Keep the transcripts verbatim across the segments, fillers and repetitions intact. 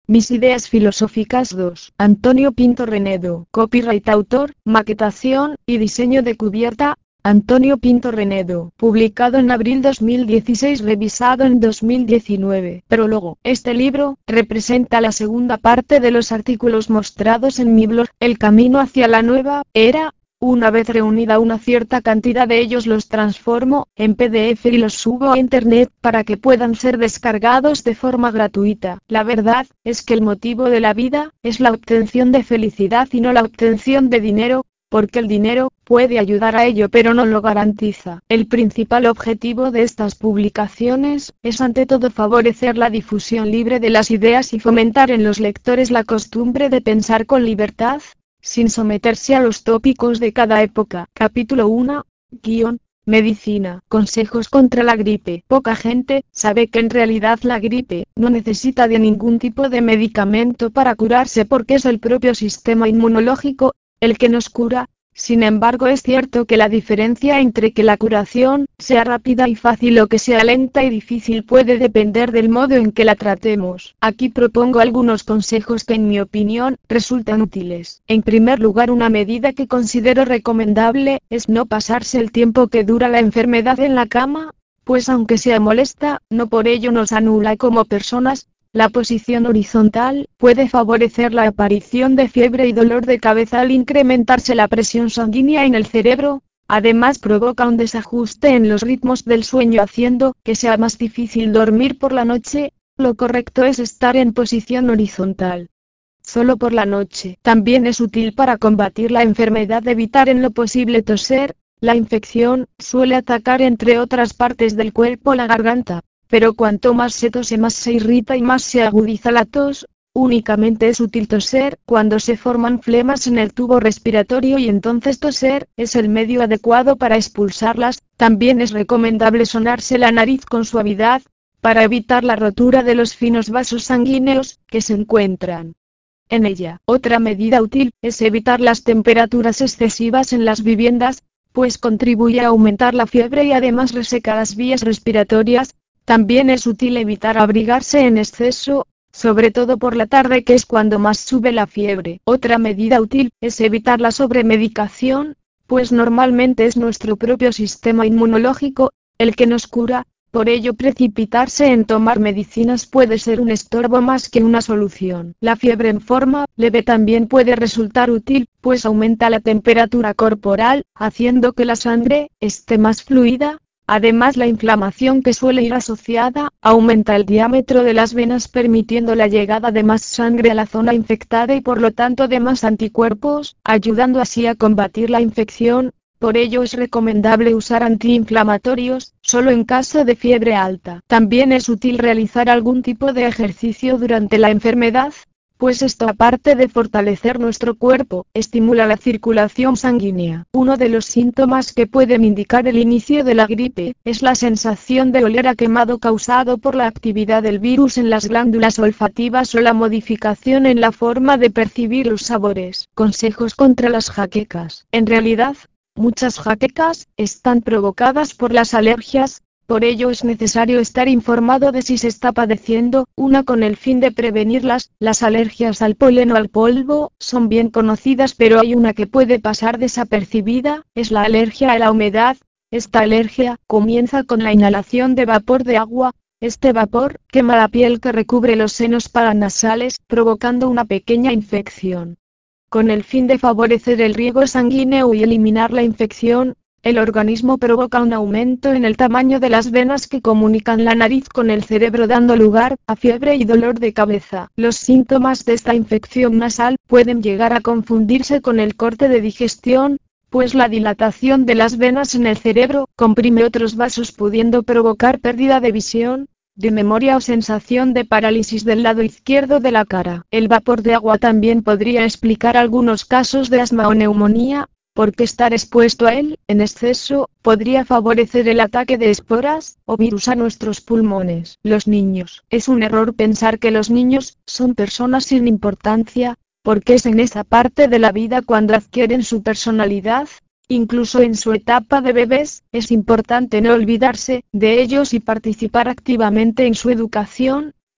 Mis ideas filosóficas dos. Antonio Pinto Renedo. Copyright autor, maquetación y diseño de cubierta, Antonio Pinto Renedo. Publicado en abril dos mil dieciséis, revisado en dos mil diecinueve. Prólogo. Este libro representa la segunda parte de los artículos mostrados en mi blog, El Camino hacia la Nueva Era. Una vez reunida una cierta cantidad de ellos, los transformo en P D F y los subo a internet para que puedan ser descargados de forma gratuita. La verdad es que el motivo de la vida es la obtención de felicidad y no la obtención de dinero, porque el dinero puede ayudar a ello pero no lo garantiza. El principal objetivo de estas publicaciones es ante todo favorecer la difusión libre de las ideas y fomentar en los lectores la costumbre de pensar con libertad, sin someterse a los tópicos de cada época. Capítulo uno. Guión. Medicina. Consejos contra la gripe. Poca gente sabe que en realidad la gripe no necesita de ningún tipo de medicamento para curarse, porque es el propio sistema inmunológico el que nos cura. Sin embargo, es cierto que la diferencia entre que la curación sea rápida y fácil o que sea lenta y difícil puede depender del modo en que la tratemos. Aquí propongo algunos consejos que en mi opinión resultan útiles. En primer lugar, una medida que considero recomendable es no pasarse el tiempo que dura la enfermedad en la cama, pues aunque sea molesta, no por ello nos anula como personas. La posición horizontal puede favorecer la aparición de fiebre y dolor de cabeza al incrementarse la presión sanguínea en el cerebro. Además, provoca un desajuste en los ritmos del sueño, haciendo que sea más difícil dormir por la noche. Lo correcto es estar en posición horizontal solo por la noche. También es útil para combatir la enfermedad evitar en lo posible toser. La infección suele atacar entre otras partes del cuerpo la garganta, pero cuanto más se tose más se irrita y más se agudiza la tos. Únicamente es útil toser cuando se forman flemas en el tubo respiratorio y entonces toser es el medio adecuado para expulsarlas. También es recomendable sonarse la nariz con suavidad, para evitar la rotura de los finos vasos sanguíneos que se encuentran en ella. Otra medida útil es evitar las temperaturas excesivas en las viviendas, pues contribuye a aumentar la fiebre y además reseca las vías respiratorias. También es útil evitar abrigarse en exceso, sobre todo por la tarde, que es cuando más sube la fiebre. Otra medida útil es evitar la sobremedicación, pues normalmente es nuestro propio sistema inmunológico el que nos cura. Por ello, precipitarse en tomar medicinas puede ser un estorbo más que una solución. La fiebre en forma leve también puede resultar útil, pues aumenta la temperatura corporal, haciendo que la sangre esté más fluida. Además, la inflamación que suele ir asociada aumenta el diámetro de las venas, permitiendo la llegada de más sangre a la zona infectada y por lo tanto de más anticuerpos, ayudando así a combatir la infección. Por ello es recomendable usar antiinflamatorios solo en caso de fiebre alta. También es útil realizar algún tipo de ejercicio durante la enfermedad, pues esto, aparte de fortalecer nuestro cuerpo, estimula la circulación sanguínea. Uno de los síntomas que pueden indicar el inicio de la gripe es la sensación de oler a quemado causado por la actividad del virus en las glándulas olfativas o la modificación en la forma de percibir los sabores. Consejos contra las jaquecas. En realidad, muchas jaquecas están provocadas por las alergias. Por ello es necesario estar informado de si se está padeciendo una con el fin de prevenirlas. Las alergias al polen o al polvo son bien conocidas, pero hay una que puede pasar desapercibida, es la alergia a la humedad. Esta alergia comienza con la inhalación de vapor de agua. Este vapor quema la piel que recubre los senos paranasales, provocando una pequeña infección. Con el fin de favorecer el riego sanguíneo y eliminar la infección, el organismo provoca un aumento en el tamaño de las venas que comunican la nariz con el cerebro, dando lugar a fiebre y dolor de cabeza. Los síntomas de esta infección nasal pueden llegar a confundirse con el corte de digestión, pues la dilatación de las venas en el cerebro comprime otros vasos, pudiendo provocar pérdida de visión, de memoria o sensación de parálisis del lado izquierdo de la cara. El vapor de agua también podría explicar algunos casos de asma o neumonía, porque estar expuesto a él, en exceso, podría favorecer el ataque de esporas o virus a nuestros pulmones. Los niños. Es un error pensar que los niños son personas sin importancia, porque es en esa parte de la vida cuando adquieren su personalidad. Incluso en su etapa de bebés, es importante no olvidarse de ellos y participar activamente en su educación,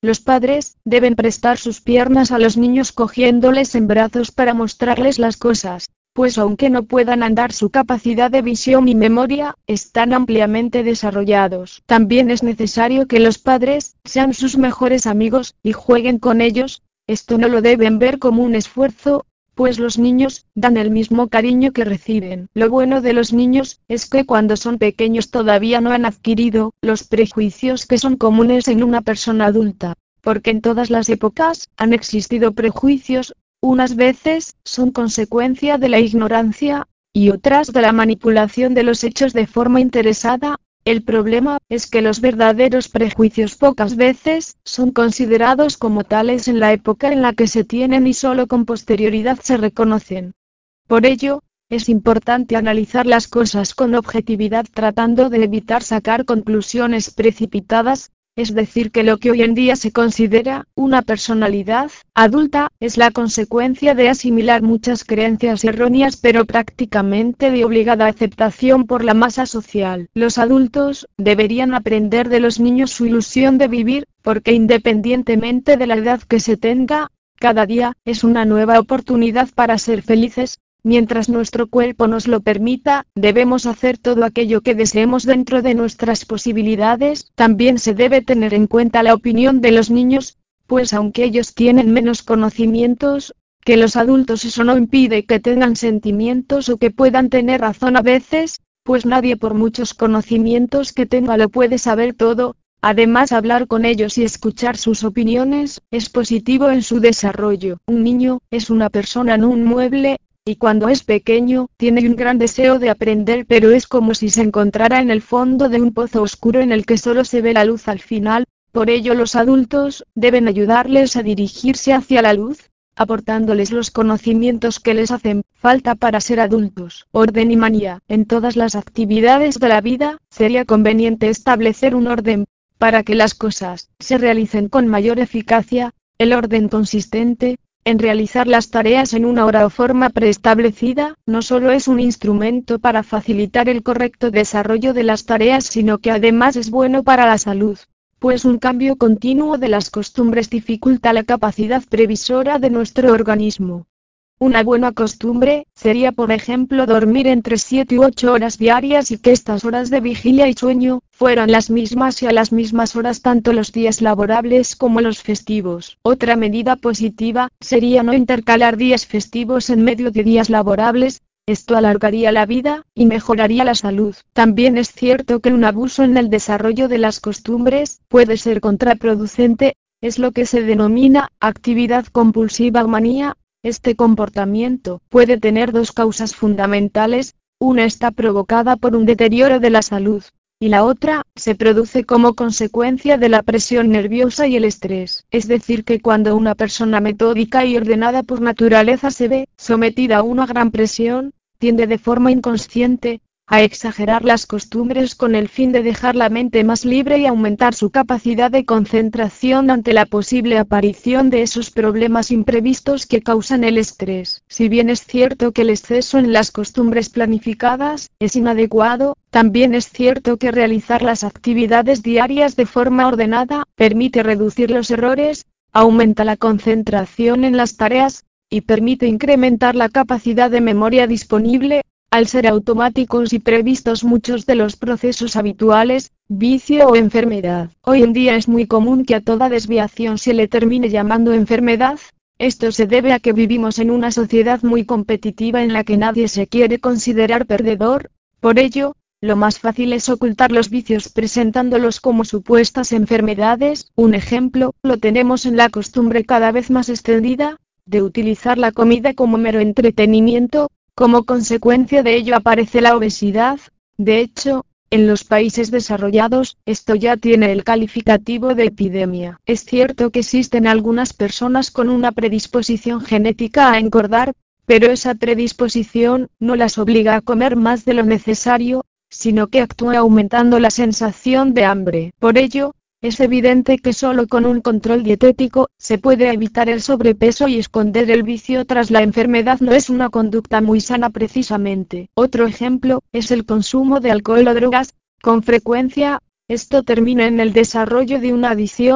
Los padres deben prestar sus piernas a los niños cogiéndoles en brazos para mostrarles las cosas, pues aunque no puedan andar, su capacidad de visión y memoria están ampliamente desarrollados. También es necesario que los padres sean sus mejores amigos y jueguen con ellos. Esto no lo deben ver como un esfuerzo, pues los niños dan el mismo cariño que reciben. Lo bueno de los niños es que cuando son pequeños todavía no han adquirido los prejuicios que son comunes en una persona adulta, porque en todas las épocas han existido prejuicios. Unas veces son consecuencia de la ignorancia, y otras de la manipulación de los hechos de forma interesada. El problema es que los verdaderos prejuicios pocas veces son considerados como tales en la época en la que se tienen y solo con posterioridad se reconocen. Por ello, es importante analizar las cosas con objetividad tratando de evitar sacar conclusiones precipitadas. Es decir, que lo que hoy en día se considera una personalidad adulta es la consecuencia de asimilar muchas creencias erróneas pero prácticamente de obligada aceptación por la masa social. Los adultos deberían aprender de los niños su ilusión de vivir, porque independientemente de la edad que se tenga, cada día es una nueva oportunidad para ser felices. Mientras nuestro cuerpo nos lo permita, debemos hacer todo aquello que deseemos dentro de nuestras posibilidades. También se debe tener en cuenta la opinión de los niños, pues aunque ellos tienen menos conocimientos que los adultos, eso no impide que tengan sentimientos o que puedan tener razón a veces, pues nadie por muchos conocimientos que tenga lo puede saber todo. Además, hablar con ellos y escuchar sus opiniones es positivo en su desarrollo. Un niño es una persona, no un mueble. Y cuando es pequeño, tiene un gran deseo de aprender, pero es como si se encontrara en el fondo de un pozo oscuro en el que solo se ve la luz al final. Por ello los adultos deben ayudarles a dirigirse hacia la luz, aportándoles los conocimientos que les hacen falta para ser adultos. Orden y manía. En todas las actividades de la vida, sería conveniente establecer un orden, para que las cosas se realicen con mayor eficacia. El orden consistente en realizar las tareas en una hora o forma preestablecida, no solo es un instrumento para facilitar el correcto desarrollo de las tareas, sino que además es bueno para la salud, pues un cambio continuo de las costumbres dificulta la capacidad previsora de nuestro organismo. Una buena costumbre sería, por ejemplo, dormir entre siete u ocho horas diarias y que estas horas de vigilia y sueño fueran las mismas y a las mismas horas tanto los días laborables como los festivos. Otra medida positiva sería no intercalar días festivos en medio de días laborables. Esto alargaría la vida y mejoraría la salud. También es cierto que un abuso en el desarrollo de las costumbres puede ser contraproducente. Es lo que se denomina actividad compulsiva o manía. Este comportamiento puede tener dos causas fundamentales. Una está provocada por un deterioro de la salud, y la otra se produce como consecuencia de la presión nerviosa y el estrés. Es decir, que cuando una persona metódica y ordenada por naturaleza se ve sometida a una gran presión, tiende de forma inconsciente a exagerar las costumbres con el fin de dejar la mente más libre y aumentar su capacidad de concentración ante la posible aparición de esos problemas imprevistos que causan el estrés. Si bien es cierto que el exceso en las costumbres planificadas es inadecuado, también es cierto que realizar las actividades diarias de forma ordenada permite reducir los errores, aumenta la concentración en las tareas, y permite incrementar la capacidad de memoria disponible. Al ser automáticos y previstos muchos de los procesos habituales, vicio o enfermedad. Hoy en día es muy común que a toda desviación se le termine llamando enfermedad. Esto se debe a que vivimos en una sociedad muy competitiva en la que nadie se quiere considerar perdedor. Por ello, lo más fácil es ocultar los vicios presentándolos como supuestas enfermedades. Un ejemplo lo tenemos en la costumbre cada vez más extendida de utilizar la comida como mero entretenimiento. Como consecuencia de ello aparece la obesidad. De hecho, en los países desarrollados, esto ya tiene el calificativo de epidemia. Es cierto que existen algunas personas con una predisposición genética a engordar, pero esa predisposición no las obliga a comer más de lo necesario, sino que actúa aumentando la sensación de hambre. Por ello, es evidente que solo con un control dietético se puede evitar el sobrepeso y esconder el vicio tras la enfermedad. No es una conducta muy sana precisamente. Otro ejemplo es el consumo de alcohol o drogas. Con frecuencia, esto termina en el desarrollo de una adicción,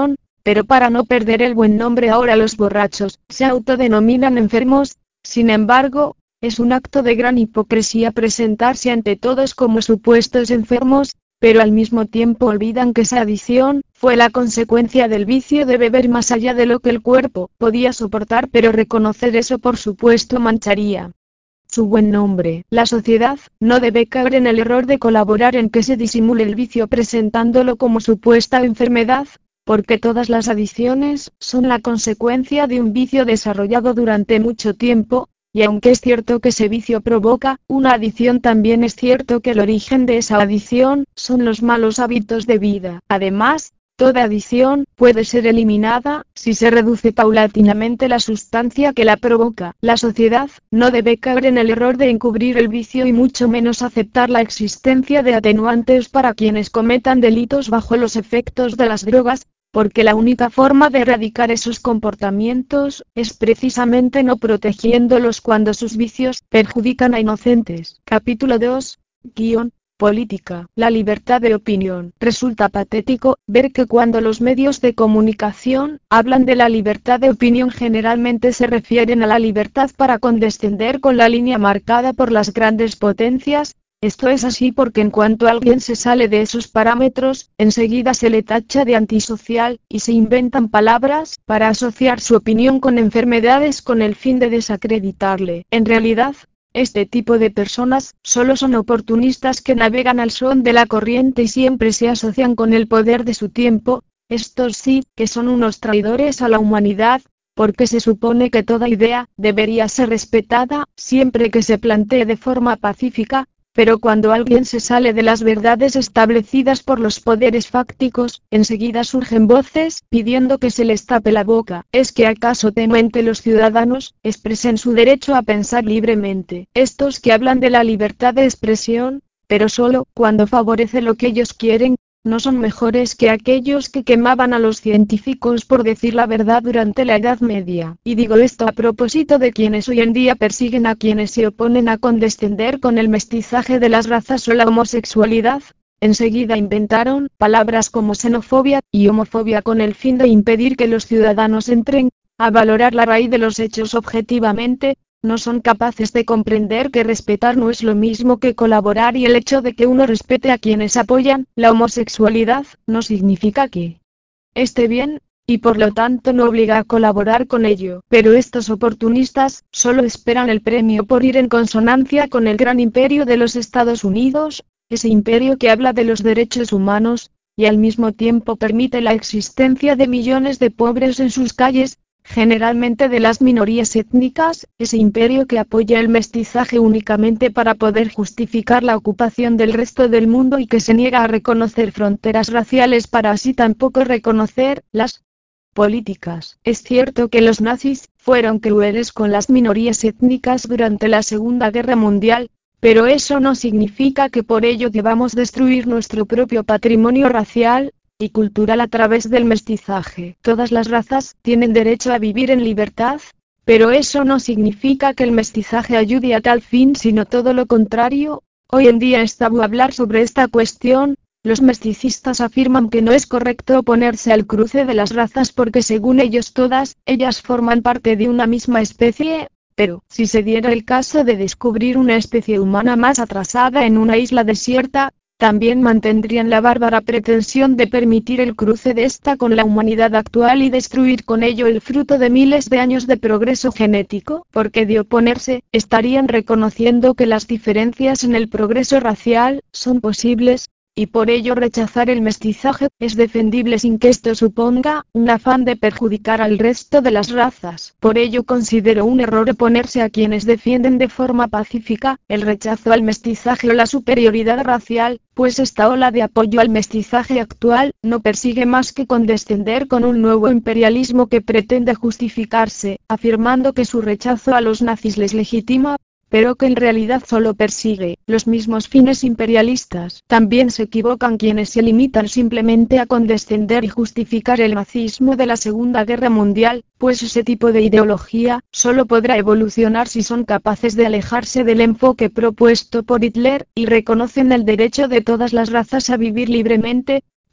pero para no perder el buen nombre ahora los borrachos se autodenominan enfermos. Sin embargo, es un acto de gran hipocresía presentarse ante todos como supuestos enfermos, pero al mismo tiempo olvidan que esa adicción fue la consecuencia del vicio de beber más allá de lo que el cuerpo podía soportar, pero reconocer eso por supuesto mancharía su buen nombre. La sociedad no debe caer en el error de colaborar en que se disimule el vicio presentándolo como supuesta enfermedad, porque todas las adicciones son la consecuencia de un vicio desarrollado durante mucho tiempo, y aunque es cierto que ese vicio provoca una adicción, también es cierto que el origen de esa adicción son los malos hábitos de vida. Además, toda adicción puede ser eliminada si se reduce paulatinamente la sustancia que la provoca. La sociedad no debe caer en el error de encubrir el vicio y mucho menos aceptar la existencia de atenuantes para quienes cometan delitos bajo los efectos de las drogas, porque la única forma de erradicar esos comportamientos es precisamente no protegiéndolos cuando sus vicios perjudican a inocentes. Capítulo dos. Guión. Política. La libertad de opinión. Resulta patético ver que cuando los medios de comunicación hablan de la libertad de opinión generalmente se refieren a la libertad para condescender con la línea marcada por las grandes potencias. Esto es así porque en cuanto alguien se sale de esos parámetros, enseguida se le tacha de antisocial, y se inventan palabras para asociar su opinión con enfermedades con el fin de desacreditarle. En realidad, este tipo de personas solo son oportunistas que navegan al son de la corriente y siempre se asocian con el poder de su tiempo. Estos sí que son unos traidores a la humanidad, porque se supone que toda idea debería ser respetada siempre que se plantee de forma pacífica. Pero cuando alguien se sale de las verdades establecidas por los poderes fácticos, enseguida surgen voces pidiendo que se les tape la boca. ¿Es que acaso temen que los ciudadanos expresen su derecho a pensar libremente? Estos que hablan de la libertad de expresión, pero solo cuando favorece lo que ellos quieren, no son mejores que aquellos que quemaban a los científicos por decir la verdad durante la Edad Media. Y digo esto a propósito de quienes hoy en día persiguen a quienes se oponen a condescender con el mestizaje de las razas o la homosexualidad. Enseguida inventaron palabras como xenofobia y homofobia con el fin de impedir que los ciudadanos entren a valorar la raíz de los hechos objetivamente. No son capaces de comprender que respetar no es lo mismo que colaborar, y el hecho de que uno respete a quienes apoyan la homosexualidad no significa que esté bien, y por lo tanto no obliga a colaborar con ello. Pero estos oportunistas solo esperan el premio por ir en consonancia con el gran imperio de los Estados Unidos, ese imperio que habla de los derechos humanos, y al mismo tiempo permite la existencia de millones de pobres en sus calles, generalmente de las minorías étnicas, ese imperio que apoya el mestizaje únicamente para poder justificar la ocupación del resto del mundo y que se niega a reconocer fronteras raciales para así tampoco reconocer las políticas. Es cierto que los nazis fueron crueles con las minorías étnicas durante la Segunda Guerra Mundial, pero eso no significa que por ello debamos destruir nuestro propio patrimonio racial y cultural a través del mestizaje. Todas las razas tienen derecho a vivir en libertad, pero eso no significa que el mestizaje ayude a tal fin, sino todo lo contrario. Hoy en día es tabú hablar sobre esta cuestión. Los mesticistas afirman que no es correcto oponerse al cruce de las razas porque según ellos todas ellas forman parte de una misma especie. Pero, si se diera el caso de descubrir una especie humana más atrasada en una isla desierta, también mantendrían la bárbara pretensión de permitir el cruce de esta con la humanidad actual y destruir con ello el fruto de miles de años de progreso genético, porque de oponerse, estarían reconociendo que las diferencias en el progreso racial son posibles, y por ello rechazar el mestizaje es defendible sin que esto suponga un afán de perjudicar al resto de las razas. Por ello considero un error oponerse a quienes defienden de forma pacífica el rechazo al mestizaje o la superioridad racial, pues esta ola de apoyo al mestizaje actual no persigue más que condescender con un nuevo imperialismo que pretende justificarse, afirmando que su rechazo a los nazis les legitima, pero que en realidad solo persigue los mismos fines imperialistas. También se equivocan quienes se limitan simplemente a condescender y justificar el nazismo de la Segunda Guerra Mundial, pues ese tipo de ideología solo podrá evolucionar si son capaces de alejarse del enfoque propuesto por Hitler, y reconocen el derecho de todas las razas a vivir libremente,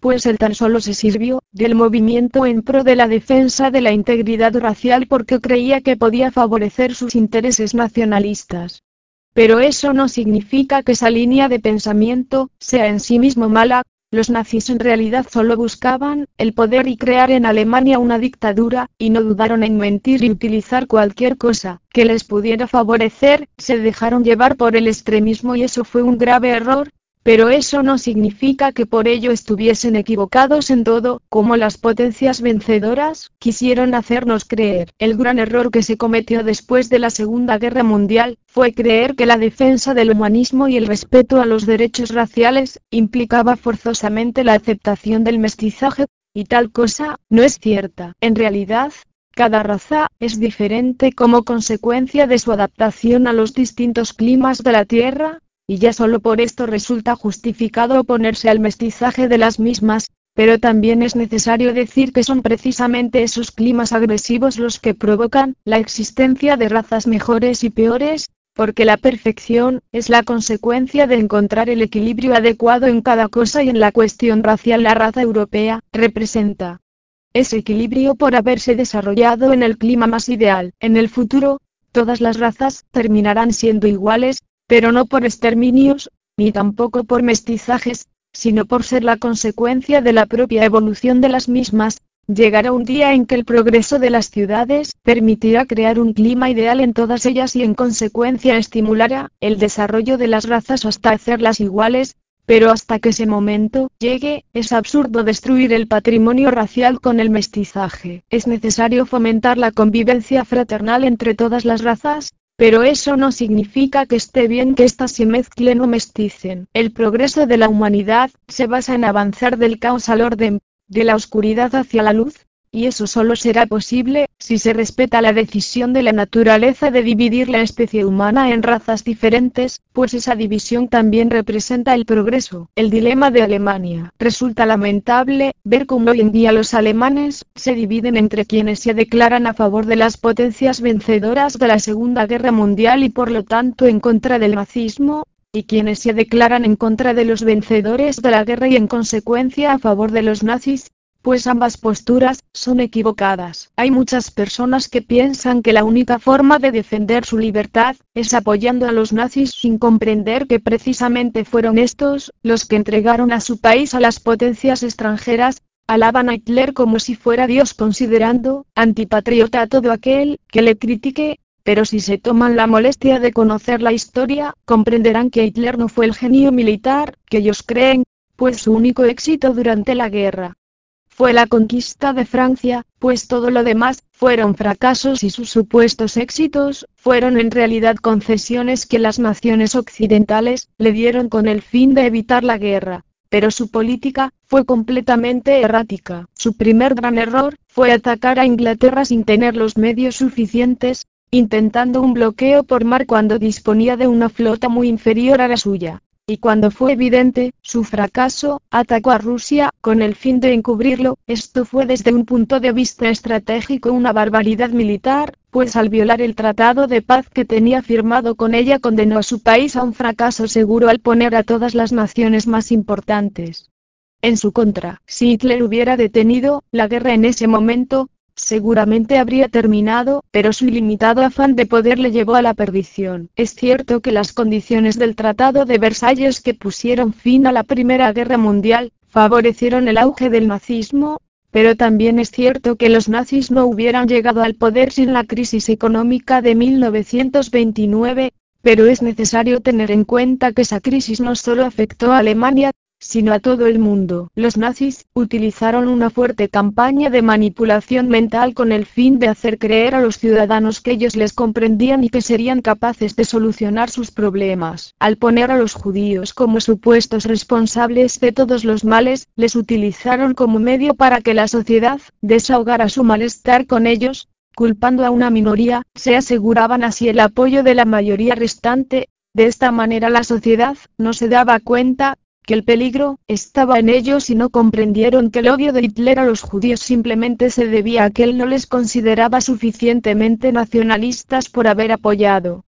pues él tan solo se sirvió del movimiento en pro de la defensa de la integridad racial porque creía que podía favorecer sus intereses nacionalistas. Pero eso no significa que esa línea de pensamiento sea en sí mismo mala. Los nazis en realidad solo buscaban el poder y crear en Alemania una dictadura, y no dudaron en mentir y utilizar cualquier cosa que les pudiera favorecer. Se dejaron llevar por el extremismo y eso fue un grave error. Pero eso no significa que por ello estuviesen equivocados en todo, como las potencias vencedoras quisieron hacernos creer. El gran error que se cometió después de la Segunda Guerra Mundial fue creer que la defensa del humanismo y el respeto a los derechos raciales implicaba forzosamente la aceptación del mestizaje, y tal cosa no es cierta. En realidad, cada raza es diferente como consecuencia de su adaptación a los distintos climas de la Tierra, y ya solo por esto resulta justificado oponerse al mestizaje de las mismas, pero también es necesario decir que son precisamente esos climas agresivos los que provocan la existencia de razas mejores y peores, porque la perfección es la consecuencia de encontrar el equilibrio adecuado en cada cosa y en la cuestión racial la raza europea representa ese equilibrio por haberse desarrollado en el clima más ideal. En el futuro, todas las razas terminarán siendo iguales, pero no por exterminios, ni tampoco por mestizajes, sino por ser la consecuencia de la propia evolución de las mismas. Llegará un día en que el progreso de las ciudades permitirá crear un clima ideal en todas ellas y en consecuencia estimulará el desarrollo de las razas hasta hacerlas iguales, pero hasta que ese momento llegue, es absurdo destruir el patrimonio racial con el mestizaje. Es necesario fomentar la convivencia fraternal entre todas las razas, pero eso no significa que esté bien que éstas se mezclen o mesticen. El progreso de la humanidad se basa en avanzar del caos al orden, de la oscuridad hacia la luz, y eso solo será posible si se respeta la decisión de la naturaleza de dividir la especie humana en razas diferentes, pues esa división también representa el progreso. El dilema de Alemania. Resulta lamentable ver cómo hoy en día los alemanes se dividen entre quienes se declaran a favor de las potencias vencedoras de la Segunda Guerra Mundial y por lo tanto en contra del nazismo, y quienes se declaran en contra de los vencedores de la guerra y en consecuencia a favor de los nazis, pues ambas posturas son equivocadas. Hay muchas personas que piensan que la única forma de defender su libertad es apoyando a los nazis sin comprender que precisamente fueron estos los que entregaron a su país a las potencias extranjeras. Alaban a Hitler como si fuera Dios, considerando antipatriota a todo aquel que le critique. Pero si se toman la molestia de conocer la historia, comprenderán que Hitler no fue el genio militar que ellos creen, pues su único éxito durante la guerra fue la conquista de Francia, pues todo lo demás fueron fracasos y sus supuestos éxitos fueron en realidad concesiones que las naciones occidentales le dieron con el fin de evitar la guerra. Pero su política fue completamente errática. Su primer gran error fue atacar a Inglaterra sin tener los medios suficientes, intentando un bloqueo por mar cuando disponía de una flota muy inferior a la suya. Y cuando fue evidente su fracaso, atacó a Rusia con el fin de encubrirlo. Esto fue desde un punto de vista estratégico una barbaridad militar, pues al violar el tratado de paz que tenía firmado con ella condenó a su país a un fracaso seguro al poner a todas las naciones más importantes en su contra. Si Hitler hubiera detenido la guerra en ese momento, seguramente habría terminado, pero su ilimitado afán de poder le llevó a la perdición. Es cierto que las condiciones del Tratado de Versalles que pusieron fin a la Primera Guerra Mundial, favorecieron el auge del nazismo, pero también es cierto que los nazis no hubieran llegado al poder sin la crisis económica de mil novecientos veintinueve, pero es necesario tener en cuenta que esa crisis no solo afectó a Alemania, sino a todo el mundo. Los nazis utilizaron una fuerte campaña de manipulación mental con el fin de hacer creer a los ciudadanos que ellos les comprendían y que serían capaces de solucionar sus problemas. Al poner a los judíos como supuestos responsables de todos los males, les utilizaron como medio para que la sociedad desahogara su malestar con ellos. Culpando a una minoría, se aseguraban así el apoyo de la mayoría restante. De esta manera la sociedad no se daba cuenta que el peligro estaba en ellos y no comprendieron que el odio de Hitler a los judíos simplemente se debía a que él no les consideraba suficientemente nacionalistas por haber apoyado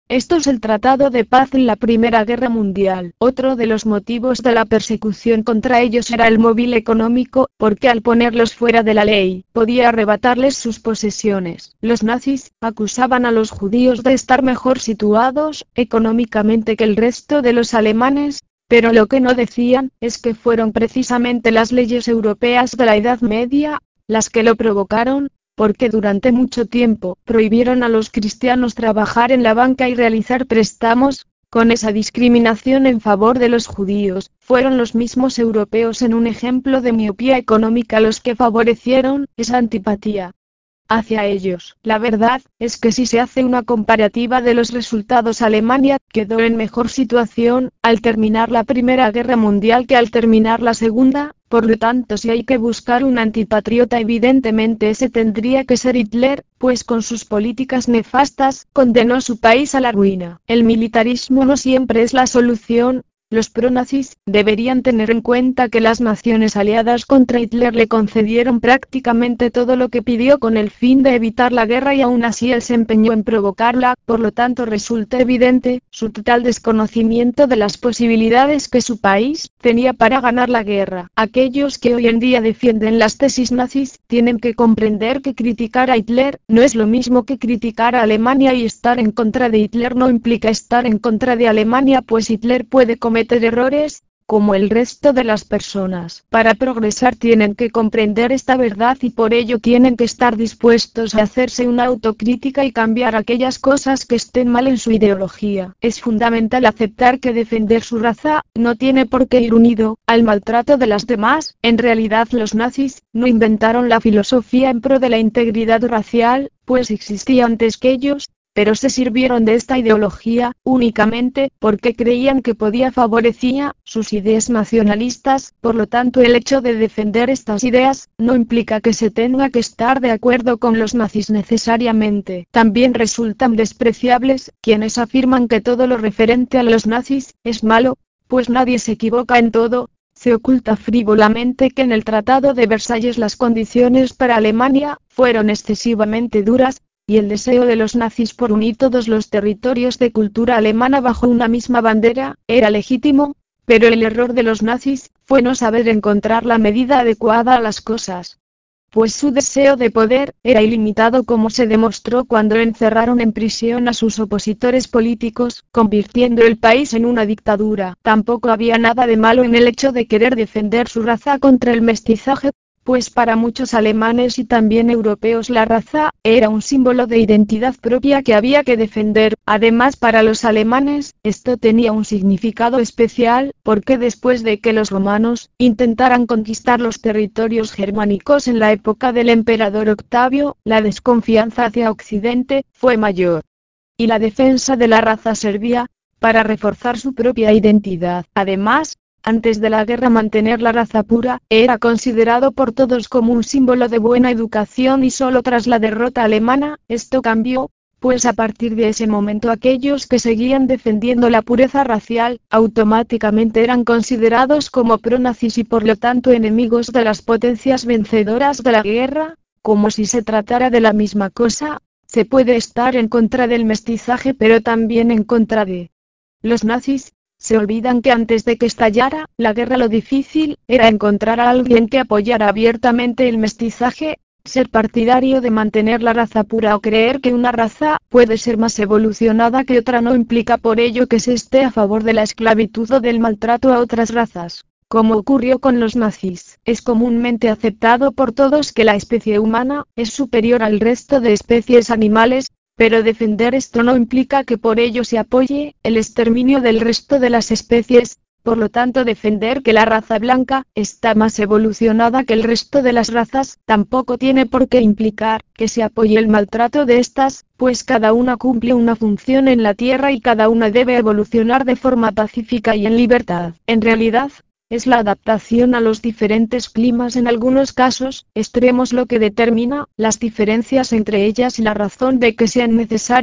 Esto es el Tratado de Paz en la Primera Guerra Mundial. Otro de los motivos de la persecución contra ellos era el móvil económico, porque al ponerlos fuera de la ley, podía arrebatarles sus posesiones. Los nazis acusaban a los judíos de estar mejor situados económicamente que el resto de los alemanes, pero lo que no decían es que fueron precisamente las leyes europeas de la Edad Media las que lo provocaron, porque durante mucho tiempo prohibieron a los cristianos trabajar en la banca y realizar préstamos. Con esa discriminación en favor de los judíos, fueron los mismos europeos en un ejemplo de miopía económica los que favorecieron esa antipatía hacia ellos. La verdad es que si se hace una comparativa de los resultados, Alemania quedó en mejor situación al terminar la Primera Guerra Mundial que al terminar la Segunda. Por lo tanto, si hay que buscar un antipatriota, evidentemente ese tendría que ser Hitler, pues con sus políticas nefastas condenó su país a la ruina. El militarismo no siempre es la solución. Los pronazis deberían tener en cuenta que las naciones aliadas contra Hitler le concedieron prácticamente todo lo que pidió con el fin de evitar la guerra, y aún así él se empeñó en provocarla. Por lo tanto, resulta evidente su total desconocimiento de las posibilidades que su país tenía para ganar la guerra. Aquellos que hoy en día defienden las tesis nazis tienen que comprender que criticar a Hitler no es lo mismo que criticar a Alemania, y estar en contra de Hitler no implica estar en contra de Alemania, pues Hitler puede cometer errores, como el resto de las personas. Para progresar tienen que comprender esta verdad, y por ello tienen que estar dispuestos a hacerse una autocrítica y cambiar aquellas cosas que estén mal en su ideología. Es fundamental aceptar que defender su raza no tiene por qué ir unido al maltrato de las demás. En realidad, los nazis no inventaron la filosofía en pro de la integridad racial, pues existía antes que ellos, pero se sirvieron de esta ideología únicamente porque creían que podía favorecía sus ideas nacionalistas. Por lo tanto, el hecho de defender estas ideas no implica que se tenga que estar de acuerdo con los nazis necesariamente. También resultan despreciables quienes afirman que todo lo referente a los nazis es malo, pues nadie se equivoca en todo. Se oculta frívolamente que en el Tratado de Versalles las condiciones para Alemania fueron excesivamente duras, y el deseo de los nazis por unir todos los territorios de cultura alemana bajo una misma bandera era legítimo, pero el error de los nazis fue no saber encontrar la medida adecuada a las cosas, pues su deseo de poder era ilimitado, como se demostró cuando encerraron en prisión a sus opositores políticos, convirtiendo el país en una dictadura. Tampoco había nada de malo en el hecho de querer defender su raza contra el mestizaje, pues para muchos alemanes y también europeos la raza era un símbolo de identidad propia que había que defender. Además, para los alemanes esto tenía un significado especial, porque después de que los romanos intentaran conquistar los territorios germánicos en la época del emperador Octavio, la desconfianza hacia Occidente fue mayor, y la defensa de la raza servía para reforzar su propia identidad. Además, antes de la guerra, mantener la raza pura era considerado por todos como un símbolo de buena educación, y solo tras la derrota alemana esto cambió, pues a partir de ese momento aquellos que seguían defendiendo la pureza racial automáticamente eran considerados como pronazis y por lo tanto enemigos de las potencias vencedoras de la guerra, como si se tratara de la misma cosa. Se puede estar en contra del mestizaje pero también en contra de los nazis. Se olvidan que antes de que estallara la guerra lo difícil era encontrar a alguien que apoyara abiertamente el mestizaje. Ser partidario de mantener la raza pura o creer que una raza puede ser más evolucionada que otra no implica por ello que se esté a favor de la esclavitud o del maltrato a otras razas, como ocurrió con los nazis. Es comúnmente aceptado por todos que la especie humana es superior al resto de especies animales, pero defender esto no implica que por ello se apoye el exterminio del resto de las especies. Por lo tanto, defender que la raza blanca está más evolucionada que el resto de las razas tampoco tiene por qué implicar que se apoye el maltrato de estas, pues cada una cumple una función en la Tierra y cada una debe evolucionar de forma pacífica y en libertad. En realidad, es la adaptación a los diferentes climas, en algunos casos extremos, lo que determina las diferencias entre ellas y la razón de que sean necesarias.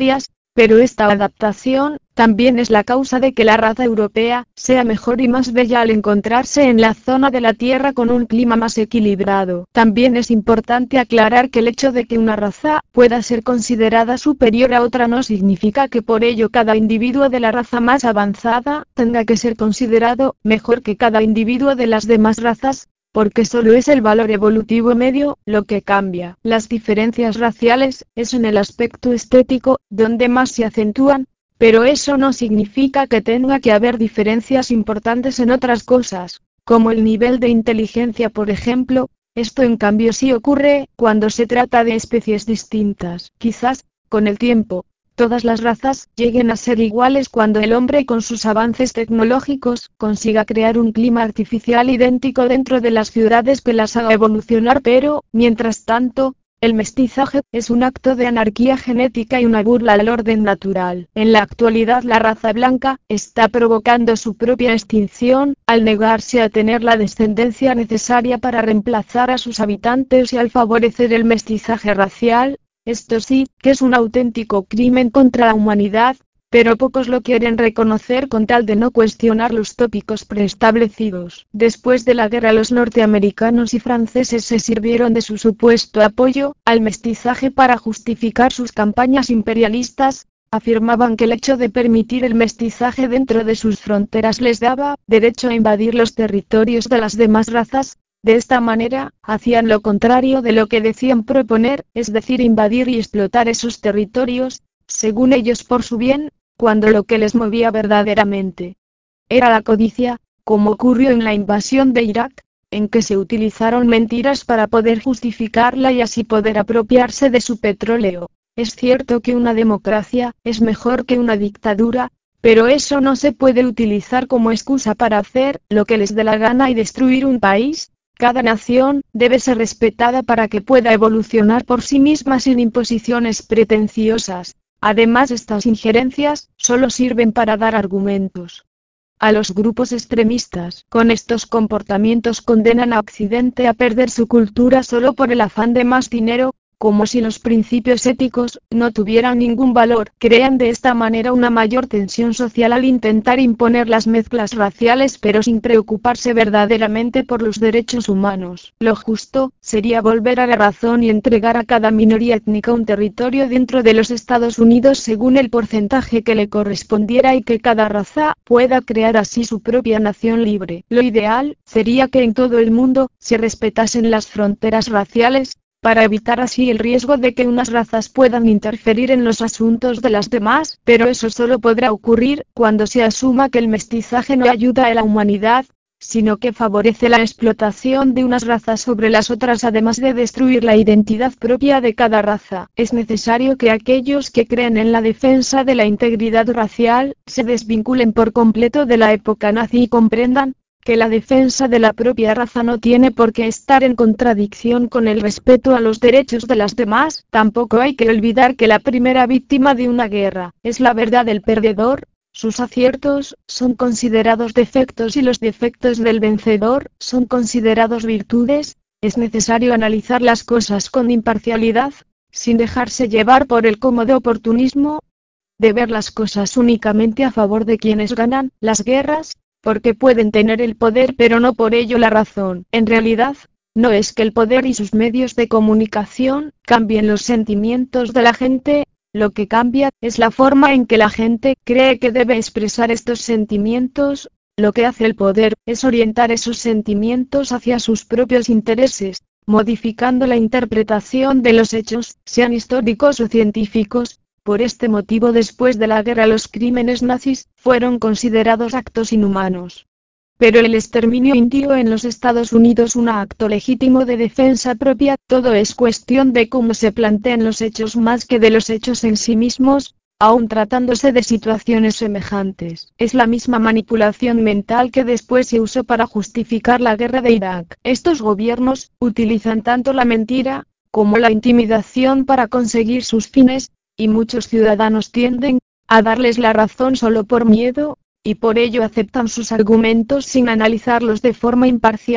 Pero esta adaptación, también es la causa de que la raza europea, sea mejor y más bella al encontrarse en la zona de la Tierra con un clima más equilibrado. También es importante aclarar que el hecho de que una raza pueda ser considerada superior a otra no significa que por ello cada individuo de la raza más avanzada, tenga que ser considerado mejor que cada individuo de las demás razas, porque solo es el valor evolutivo medio, lo que cambia. Las diferencias raciales, es en el aspecto estético, donde más se acentúan, pero eso no significa que tenga que haber diferencias importantes en otras cosas, como el nivel de inteligencia por ejemplo. Esto en cambio sí ocurre, cuando se trata de especies distintas. Quizás, con el tiempo, todas las razas lleguen a ser iguales cuando el hombre con sus avances tecnológicos consiga crear un clima artificial idéntico dentro de las ciudades que las haga evolucionar, pero, mientras tanto, el mestizaje es un acto de anarquía genética y una burla al orden natural. En la actualidad la raza blanca está provocando su propia extinción, al negarse a tener la descendencia necesaria para reemplazar a sus habitantes y al favorecer el mestizaje racial. Esto sí, que es un auténtico crimen contra la humanidad, pero pocos lo quieren reconocer con tal de no cuestionar los tópicos preestablecidos. Después de la guerra los norteamericanos y franceses se sirvieron de su supuesto apoyo al mestizaje para justificar sus campañas imperialistas. Afirmaban que el hecho de permitir el mestizaje dentro de sus fronteras les daba derecho a invadir los territorios de las demás razas. De esta manera, hacían lo contrario de lo que decían proponer, es decir, invadir y explotar esos territorios, según ellos por su bien, cuando lo que les movía verdaderamente era la codicia, como ocurrió en la invasión de Irak, en que se utilizaron mentiras para poder justificarla y así poder apropiarse de su petróleo. Es cierto que una democracia es mejor que una dictadura, pero eso no se puede utilizar como excusa para hacer lo que les dé la gana y destruir un país. Cada nación debe ser respetada para que pueda evolucionar por sí misma sin imposiciones pretenciosas. Además, estas injerencias solo sirven para dar argumentos a los grupos extremistas. Con estos comportamientos condenan a Occidente a perder su cultura solo por el afán de más dinero, como si los principios éticos no tuvieran ningún valor. Crean de esta manera una mayor tensión social al intentar imponer las mezclas raciales pero sin preocuparse verdaderamente por los derechos humanos. Lo justo sería volver a la razón y entregar a cada minoría étnica un territorio dentro de los Estados Unidos según el porcentaje que le correspondiera y que cada raza pueda crear así su propia nación libre. Lo ideal sería que en todo el mundo se respetasen las fronteras raciales, para evitar así el riesgo de que unas razas puedan interferir en los asuntos de las demás, pero eso solo podrá ocurrir cuando se asuma que el mestizaje no ayuda a la humanidad, sino que favorece la explotación de unas razas sobre las otras además de destruir la identidad propia de cada raza. Es necesario que aquellos que creen en la defensa de la integridad racial, se desvinculen por completo de la época nazi y comprendan que la defensa de la propia raza no tiene por qué estar en contradicción con el respeto a los derechos de las demás. Tampoco hay que olvidar que la primera víctima de una guerra es la verdad del perdedor. Sus aciertos son considerados defectos y los defectos del vencedor son considerados virtudes. Es necesario analizar las cosas con imparcialidad, sin dejarse llevar por el cómodo oportunismo de ver las cosas únicamente a favor de quienes ganan las guerras, porque pueden tener el poder pero no por ello la razón. En realidad, no es que el poder y sus medios de comunicación cambien los sentimientos de la gente, lo que cambia es la forma en que la gente cree que debe expresar estos sentimientos. Lo que hace el poder es orientar esos sentimientos hacia sus propios intereses, modificando la interpretación de los hechos, sean históricos o científicos. Por este motivo después de la guerra los crímenes nazis fueron considerados actos inhumanos. Pero el exterminio indio en los Estados Unidos un acto legítimo de defensa propia. Todo es cuestión de cómo se plantean los hechos más que de los hechos en sí mismos, aun tratándose de situaciones semejantes. Es la misma manipulación mental que después se usó para justificar la guerra de Irak. Estos gobiernos utilizan tanto la mentira como la intimidación para conseguir sus fines, y muchos ciudadanos tienden a darles la razón solo por miedo, y por ello aceptan sus argumentos sin analizarlos de forma imparcial.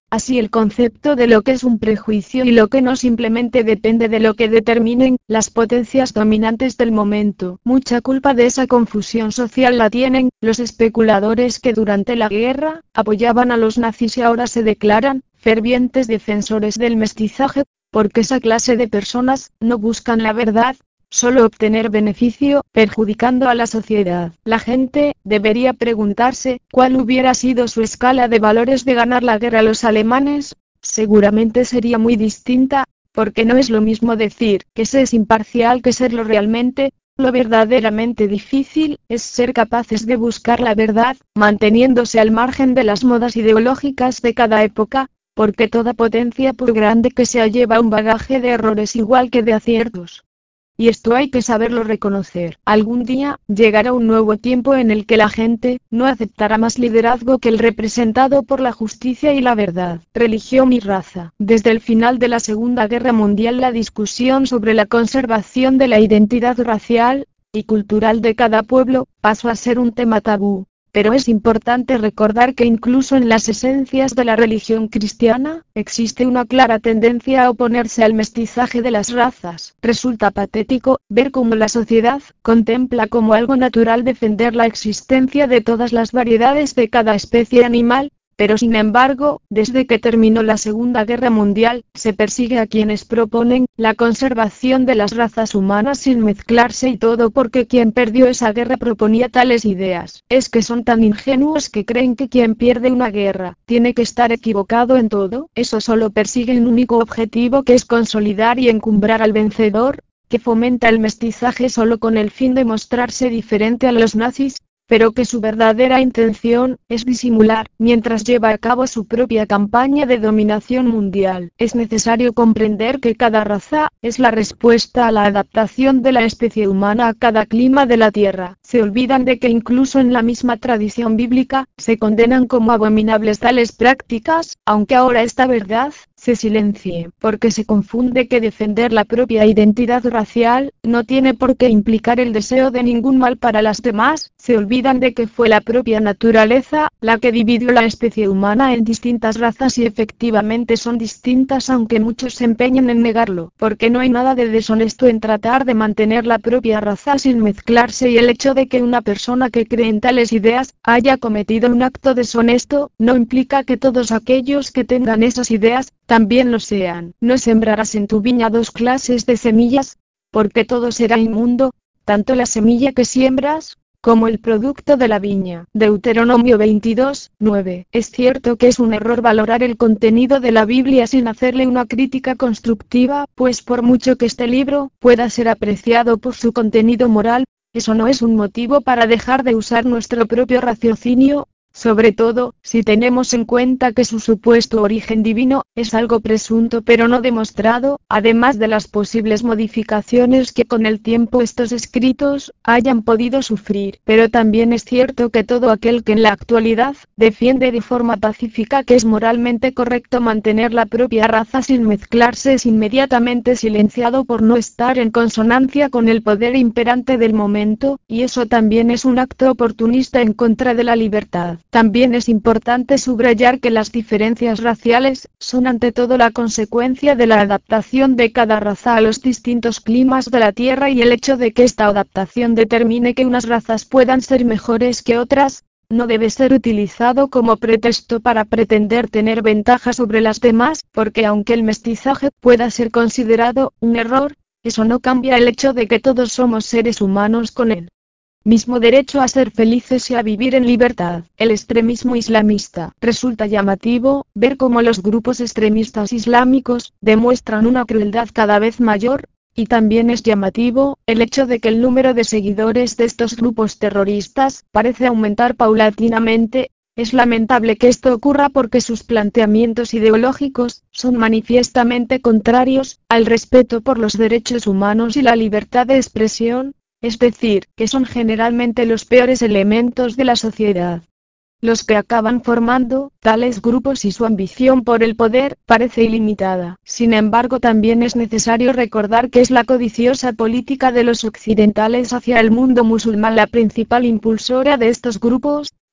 Así el concepto de lo que es un prejuicio y lo que no simplemente depende de lo que determinen las potencias dominantes del momento. Mucha culpa de esa confusión social la tienen los especuladores que durante la guerra apoyaban a los nazis y ahora se declaran fervientes defensores del mestizaje, porque esa clase de personas no buscan la verdad, solo obtener beneficio, perjudicando a la sociedad. La gente debería preguntarse cuál hubiera sido su escala de valores de ganar la guerra a los alemanes. Seguramente sería muy distinta, porque no es lo mismo decir que se es imparcial que serlo realmente. Lo verdaderamente difícil es ser capaces de buscar la verdad, manteniéndose al margen de las modas ideológicas de cada época, porque toda potencia por grande que sea lleva un bagaje de errores igual que de aciertos. Y esto hay que saberlo reconocer. Algún día, llegará un nuevo tiempo en el que la gente no aceptará más liderazgo que el representado por la justicia y la verdad, religión y raza. Desde el final de la Segunda Guerra Mundial la discusión sobre la conservación de la identidad racial y cultural de cada pueblo pasó a ser un tema tabú. Pero es importante recordar que incluso en las esencias de la religión cristiana, existe una clara tendencia a oponerse al mestizaje de las razas. Resulta patético ver cómo la sociedad contempla como algo natural defender la existencia de todas las variedades de cada especie animal, pero sin embargo, desde que terminó la Segunda Guerra Mundial, se persigue a quienes proponen la conservación de las razas humanas sin mezclarse y todo porque quien perdió esa guerra proponía tales ideas. Es que son tan ingenuos que creen que quien pierde una guerra, tiene que estar equivocado en todo. Eso solo persigue un único objetivo que es consolidar y encumbrar al vencedor, que fomenta el mestizaje solo con el fin de mostrarse diferente a los nazis, pero que su verdadera intención es disimular, mientras lleva a cabo su propia campaña de dominación mundial. Es necesario comprender que cada raza es la respuesta a la adaptación de la especie humana a cada clima de la Tierra. Se olvidan de que incluso en la misma tradición bíblica, se condenan como abominables tales prácticas, aunque ahora esta verdad se silencie, porque se confunde que defender la propia identidad racial no tiene por qué implicar el deseo de ningún mal para las demás. Se olvidan de que fue la propia naturaleza la que dividió la especie humana en distintas razas y efectivamente son distintas aunque muchos se empeñen en negarlo, porque no hay nada de deshonesto en tratar de mantener la propia raza sin mezclarse, y el hecho de que una persona que cree en tales ideas haya cometido un acto deshonesto no implica que todos aquellos que tengan esas ideas también lo sean. No sembrarás en tu viña dos clases de semillas, porque todo será inmundo, tanto la semilla que siembras, como el producto de la viña. Deuteronomio veintidós, nueve. Es cierto que es un error valorar el contenido de la Biblia sin hacerle una crítica constructiva, pues por mucho que este libro pueda ser apreciado por su contenido moral, eso no es un motivo para dejar de usar nuestro propio raciocinio, sobre todo, si tenemos en cuenta que su supuesto origen divino es algo presunto pero no demostrado, además de las posibles modificaciones que con el tiempo estos escritos hayan podido sufrir. Pero también es cierto que todo aquel que en la actualidad defiende de forma pacífica que es moralmente correcto mantener la propia raza sin mezclarse es inmediatamente silenciado por no estar en consonancia con el poder imperante del momento, y eso también es un acto oportunista en contra de la libertad. También es importante subrayar que las diferencias raciales son ante todo la consecuencia de la adaptación de cada raza a los distintos climas de la Tierra, y el hecho de que esta adaptación determine que unas razas puedan ser mejores que otras, no debe ser utilizado como pretexto para pretender tener ventaja sobre las demás, porque aunque el mestizaje pueda ser considerado un error, eso no cambia el hecho de que todos somos seres humanos con él mismo derecho a ser felices y a vivir en libertad. El extremismo islamista. Resulta llamativo ver cómo los grupos extremistas islámicos demuestran una crueldad cada vez mayor, y también es llamativo el hecho de que el número de seguidores de estos grupos terroristas parece aumentar paulatinamente. Es lamentable que esto ocurra porque sus planteamientos ideológicos son manifiestamente contrarios al respeto por los derechos humanos y la libertad de expresión, es decir, que son generalmente los peores elementos de la sociedad los que acaban formando tales grupos, y su ambición por el poder parece ilimitada. Sin embargo, también es necesario recordar que es la codiciosa política de los occidentales hacia el mundo musulmán la principal impulsora de estos grupos,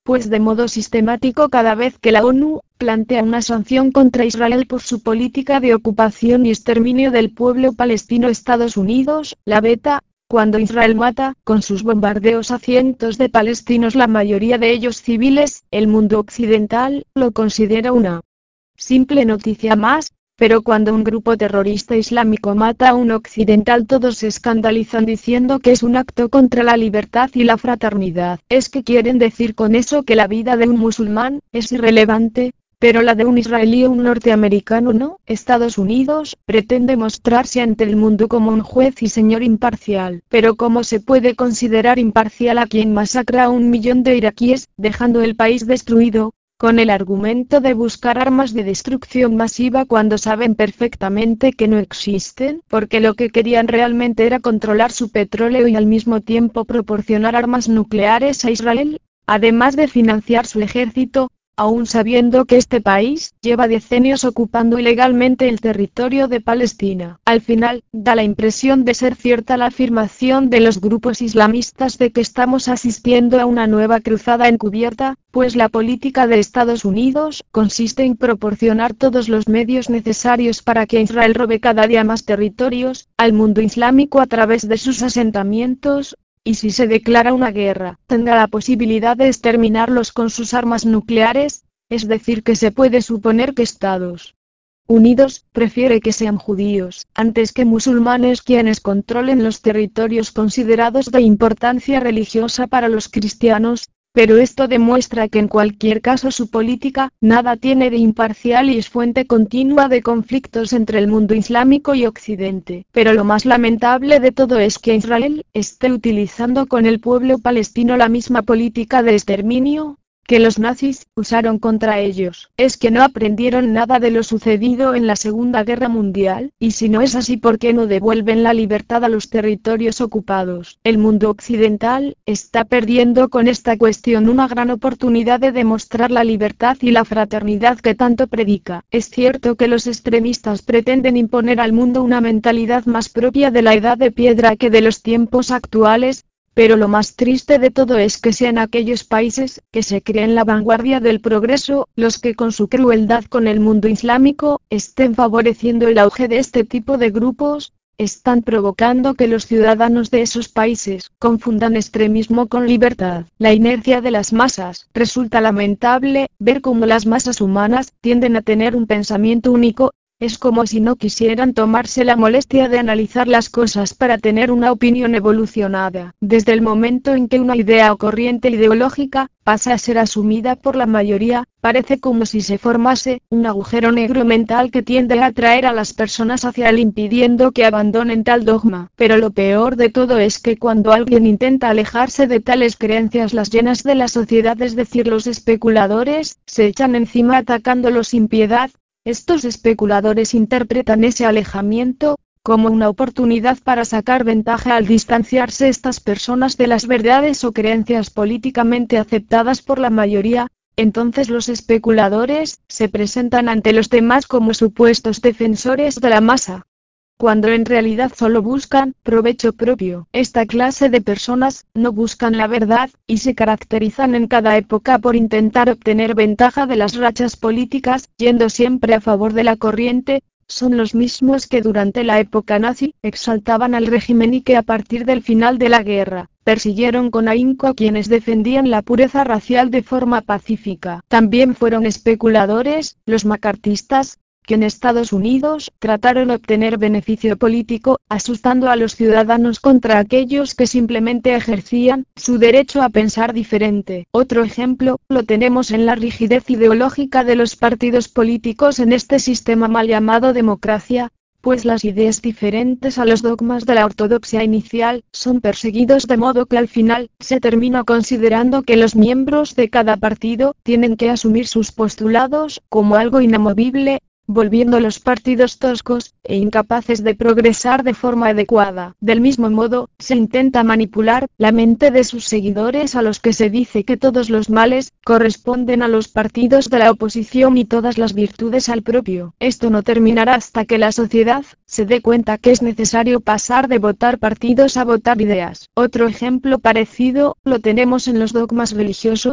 pues de modo sistemático cada vez que la ONU plantea una sanción contra Israel por su política de ocupación y exterminio del pueblo palestino, Estados Unidos la veta. Cuando Israel mata, con sus bombardeos a cientos de palestinos, la mayoría de ellos civiles, el mundo occidental lo considera una simple noticia más. Pero cuando un grupo terrorista islámico mata a un occidental, todos se escandalizan diciendo que es un acto contra la libertad y la fraternidad. ¿Es que quieren decir con eso que la vida de un musulmán es irrelevante, pero la de un israelí o un norteamericano no? Estados Unidos pretende mostrarse ante el mundo como un juez y señor imparcial. Pero ¿cómo se puede considerar imparcial a quien masacra a un millón de iraquíes, dejando el país destruido, con el argumento de buscar armas de destrucción masiva cuando saben perfectamente que no existen? Porque lo que querían realmente era controlar su petróleo y al mismo tiempo proporcionar armas nucleares a Israel, además de financiar su ejército, aún sabiendo que este país lleva decenios ocupando ilegalmente el territorio de Palestina. Al final, da la impresión de ser cierta la afirmación de los grupos islamistas de que estamos asistiendo a una nueva cruzada encubierta, pues la política de Estados Unidos consiste en proporcionar todos los medios necesarios para que Israel robe cada día más territorios al mundo islámico a través de sus asentamientos, y si se declara una guerra, tendrá la posibilidad de exterminarlos con sus armas nucleares, es decir que se puede suponer que Estados Unidos prefiere que sean judíos, antes que musulmanes, quienes controlen los territorios considerados de importancia religiosa para los cristianos. Pero esto demuestra que en cualquier caso su política nada tiene de imparcial y es fuente continua de conflictos entre el mundo islámico y Occidente. Pero lo más lamentable de todo es que Israel esté utilizando con el pueblo palestino la misma política de exterminio que los nazis usaron contra ellos. ¿Es que no aprendieron nada de lo sucedido en la Segunda Guerra Mundial? Y si no es así, ¿por qué no devuelven la libertad a los territorios ocupados? El mundo occidental está perdiendo con esta cuestión una gran oportunidad de demostrar la libertad y la fraternidad que tanto predica. Es cierto que los extremistas pretenden imponer al mundo una mentalidad más propia de la edad de piedra que de los tiempos actuales, pero lo más triste de todo es que sean aquellos países que se creen la vanguardia del progreso, los que con su crueldad con el mundo islámico, estén favoreciendo el auge de este tipo de grupos. Están provocando que los ciudadanos de esos países confundan extremismo con libertad. La inercia de las masas. Resulta lamentable ver cómo las masas humanas tienden a tener un pensamiento único. Es como si no quisieran tomarse la molestia de analizar las cosas para tener una opinión evolucionada. Desde el momento en que una idea o corriente ideológica pasa a ser asumida por la mayoría, parece como si se formase un agujero negro mental que tiende a atraer a las personas hacia él, impidiendo que abandonen tal dogma. Pero lo peor de todo es que cuando alguien intenta alejarse de tales creencias las llenas de la sociedad, es decir, los especuladores, se echan encima atacándolos sin piedad. Estos especuladores interpretan ese alejamiento como una oportunidad para sacar ventaja al distanciarse estas personas de las verdades o creencias políticamente aceptadas por la mayoría. Entonces los especuladores se presentan ante los demás como supuestos defensores de la masa, cuando en realidad solo buscan provecho propio. Esta clase de personas no buscan la verdad, y se caracterizan en cada época por intentar obtener ventaja de las rachas políticas, yendo siempre a favor de la corriente. Son los mismos que durante la época nazi exaltaban al régimen y que a partir del final de la guerra persiguieron con ahínco a quienes defendían la pureza racial de forma pacífica. También fueron especuladores los macartistas, que en Estados Unidos trataron de obtener beneficio político, asustando a los ciudadanos contra aquellos que simplemente ejercían su derecho a pensar diferente. Otro ejemplo lo tenemos en la rigidez ideológica de los partidos políticos en este sistema mal llamado democracia, pues las ideas diferentes a los dogmas de la ortodoxia inicial son perseguidos, de modo que al final se termina considerando que los miembros de cada partido tienen que asumir sus postulados como algo inamovible, volviendo los partidos toscos e incapaces de progresar de forma adecuada. Del mismo modo, se intenta manipular la mente de sus seguidores, a los que se dice que todos los males corresponden a los partidos de la oposición y todas las virtudes al propio. Esto no terminará hasta que la sociedad se dé cuenta que es necesario pasar de votar partidos a votar ideas. Otro ejemplo parecido lo tenemos en los dogmas religiosos,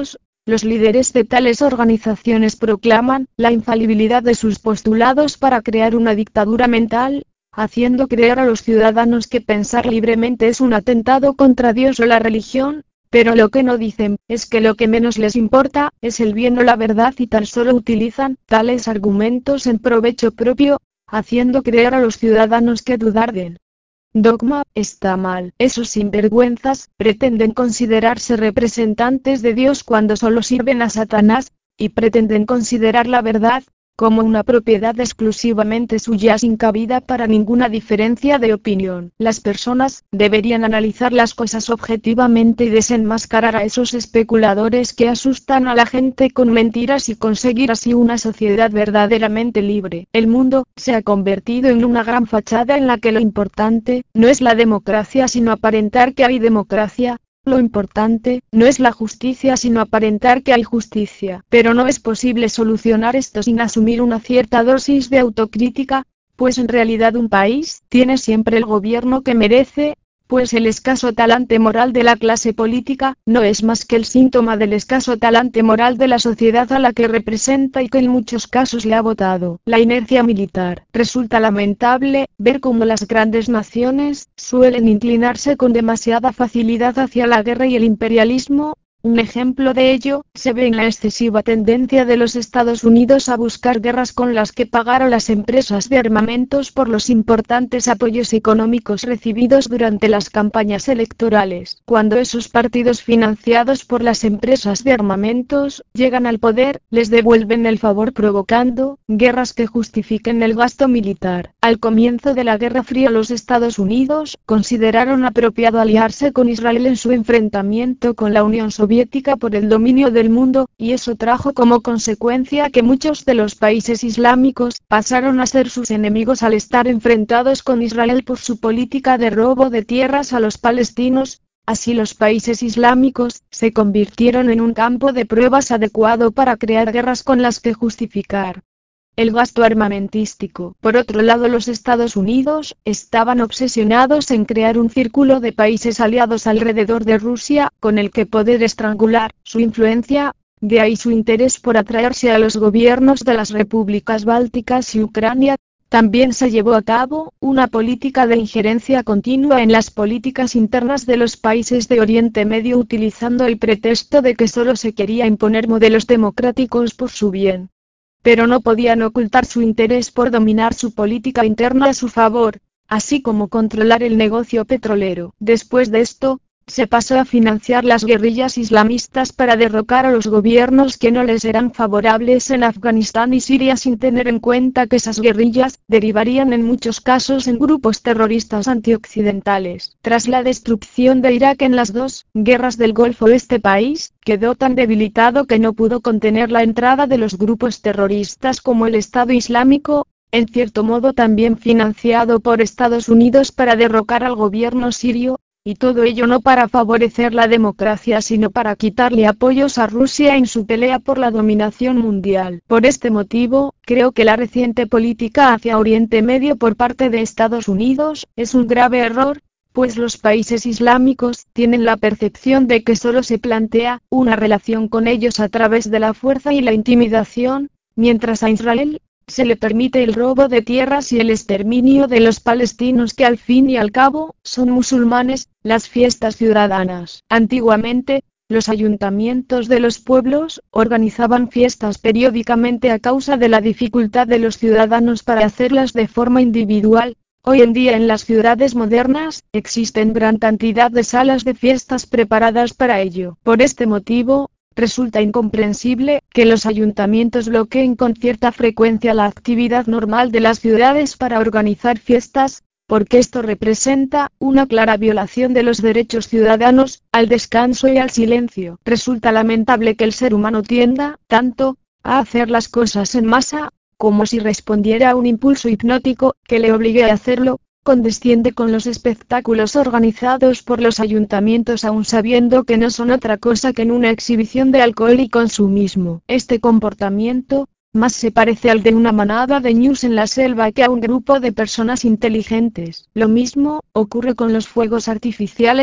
Los líderes de tales organizaciones proclaman la infalibilidad de sus postulados para crear una dictadura mental, haciendo creer a los ciudadanos que pensar libremente es un atentado contra Dios o la religión, pero lo que no dicen es que lo que menos les importa es el bien o la verdad y tan solo utilizan tales argumentos en provecho propio, haciendo creer a los ciudadanos que dudar del dogma está mal. Esos sinvergüenzas pretenden considerarse representantes de Dios cuando solo sirven a Satanás, y pretenden considerar la verdad como una propiedad exclusivamente suya sin cabida para ninguna diferencia de opinión. Las personas deberían analizar las cosas objetivamente y desenmascarar a esos especuladores que asustan a la gente con mentiras y conseguir así una sociedad verdaderamente libre. El mundo se ha convertido en una gran fachada en la que lo importante no es la democracia sino aparentar que hay democracia. Lo importante no es la justicia sino aparentar que hay justicia. Pero no es posible solucionar esto sin asumir una cierta dosis de autocrítica, pues en realidad un país tiene siempre el gobierno que merece, pues el escaso talante moral de la clase política no es más que el síntoma del escaso talante moral de la sociedad a la que representa y que en muchos casos le ha votado. La inercia militar. Resulta lamentable ver cómo las grandes naciones suelen inclinarse con demasiada facilidad hacia la guerra y el imperialismo. Un ejemplo de ello se ve en la excesiva tendencia de los Estados Unidos a buscar guerras con las que pagar a las empresas de armamentos por los importantes apoyos económicos recibidos durante las campañas electorales. Cuando esos partidos financiados por las empresas de armamentos llegan al poder, les devuelven el favor provocando guerras que justifiquen el gasto militar. Al comienzo de la Guerra Fría los Estados Unidos consideraron apropiado aliarse con Israel en su enfrentamiento con la Unión Soviética por el dominio del mundo, y eso trajo como consecuencia que muchos de los países islámicos pasaron a ser sus enemigos al estar enfrentados con Israel por su política de robo de tierras a los palestinos. Así los países islámicos se convirtieron en un campo de pruebas adecuado para crear guerras con las que justificar el gasto armamentístico. Por otro lado, los Estados Unidos estaban obsesionados en crear un círculo de países aliados alrededor de Rusia, con el que poder estrangular su influencia. De ahí su interés por atraerse a los gobiernos de las repúblicas bálticas y Ucrania. También se llevó a cabo una política de injerencia continua en las políticas internas de los países de Oriente Medio utilizando el pretexto de que solo se quería imponer modelos democráticos por su bien. Pero no podían ocultar su interés por dominar su política interna a su favor, así como controlar el negocio petrolero. Después de esto, se pasó a financiar las guerrillas islamistas para derrocar a los gobiernos que no les eran favorables en Afganistán y Siria sin tener en cuenta que esas guerrillas derivarían en muchos casos en grupos terroristas antioccidentales. Tras la destrucción de Irak en las dos guerras del Golfo, este país quedó tan debilitado que no pudo contener la entrada de los grupos terroristas como el Estado Islámico, en cierto modo también financiado por Estados Unidos para derrocar al gobierno sirio. Y todo ello no para favorecer la democracia sino para quitarle apoyos a Rusia en su pelea por la dominación mundial. Por este motivo, creo que la reciente política hacia Oriente Medio por parte de Estados Unidos es un grave error, pues los países islámicos tienen la percepción de que solo se plantea una relación con ellos a través de la fuerza y la intimidación, mientras a Israel se le permite el robo de tierras y el exterminio de los palestinos que al fin y al cabo son musulmanes. Las fiestas ciudadanas. Antiguamente, los ayuntamientos de los pueblos organizaban fiestas periódicamente a causa de la dificultad de los ciudadanos para hacerlas de forma individual. Hoy en día en las ciudades modernas existen gran cantidad de salas de fiestas preparadas para ello. Por este motivo, resulta incomprensible que los ayuntamientos bloqueen con cierta frecuencia la actividad normal de las ciudades para organizar fiestas, porque esto representa una clara violación de los derechos ciudadanos, al descanso y al silencio. Resulta lamentable que el ser humano tienda, tanto, a hacer las cosas en masa, como si respondiera a un impulso hipnótico, que le obligue a hacerlo. Condesciende con los espectáculos organizados por los ayuntamientos aun sabiendo que no son otra cosa que en una exhibición de alcohol y consumismo. Este comportamiento, más se parece al de una manada de ñus en la selva que a un grupo de personas inteligentes. Lo mismo ocurre con los fuegos artificiales.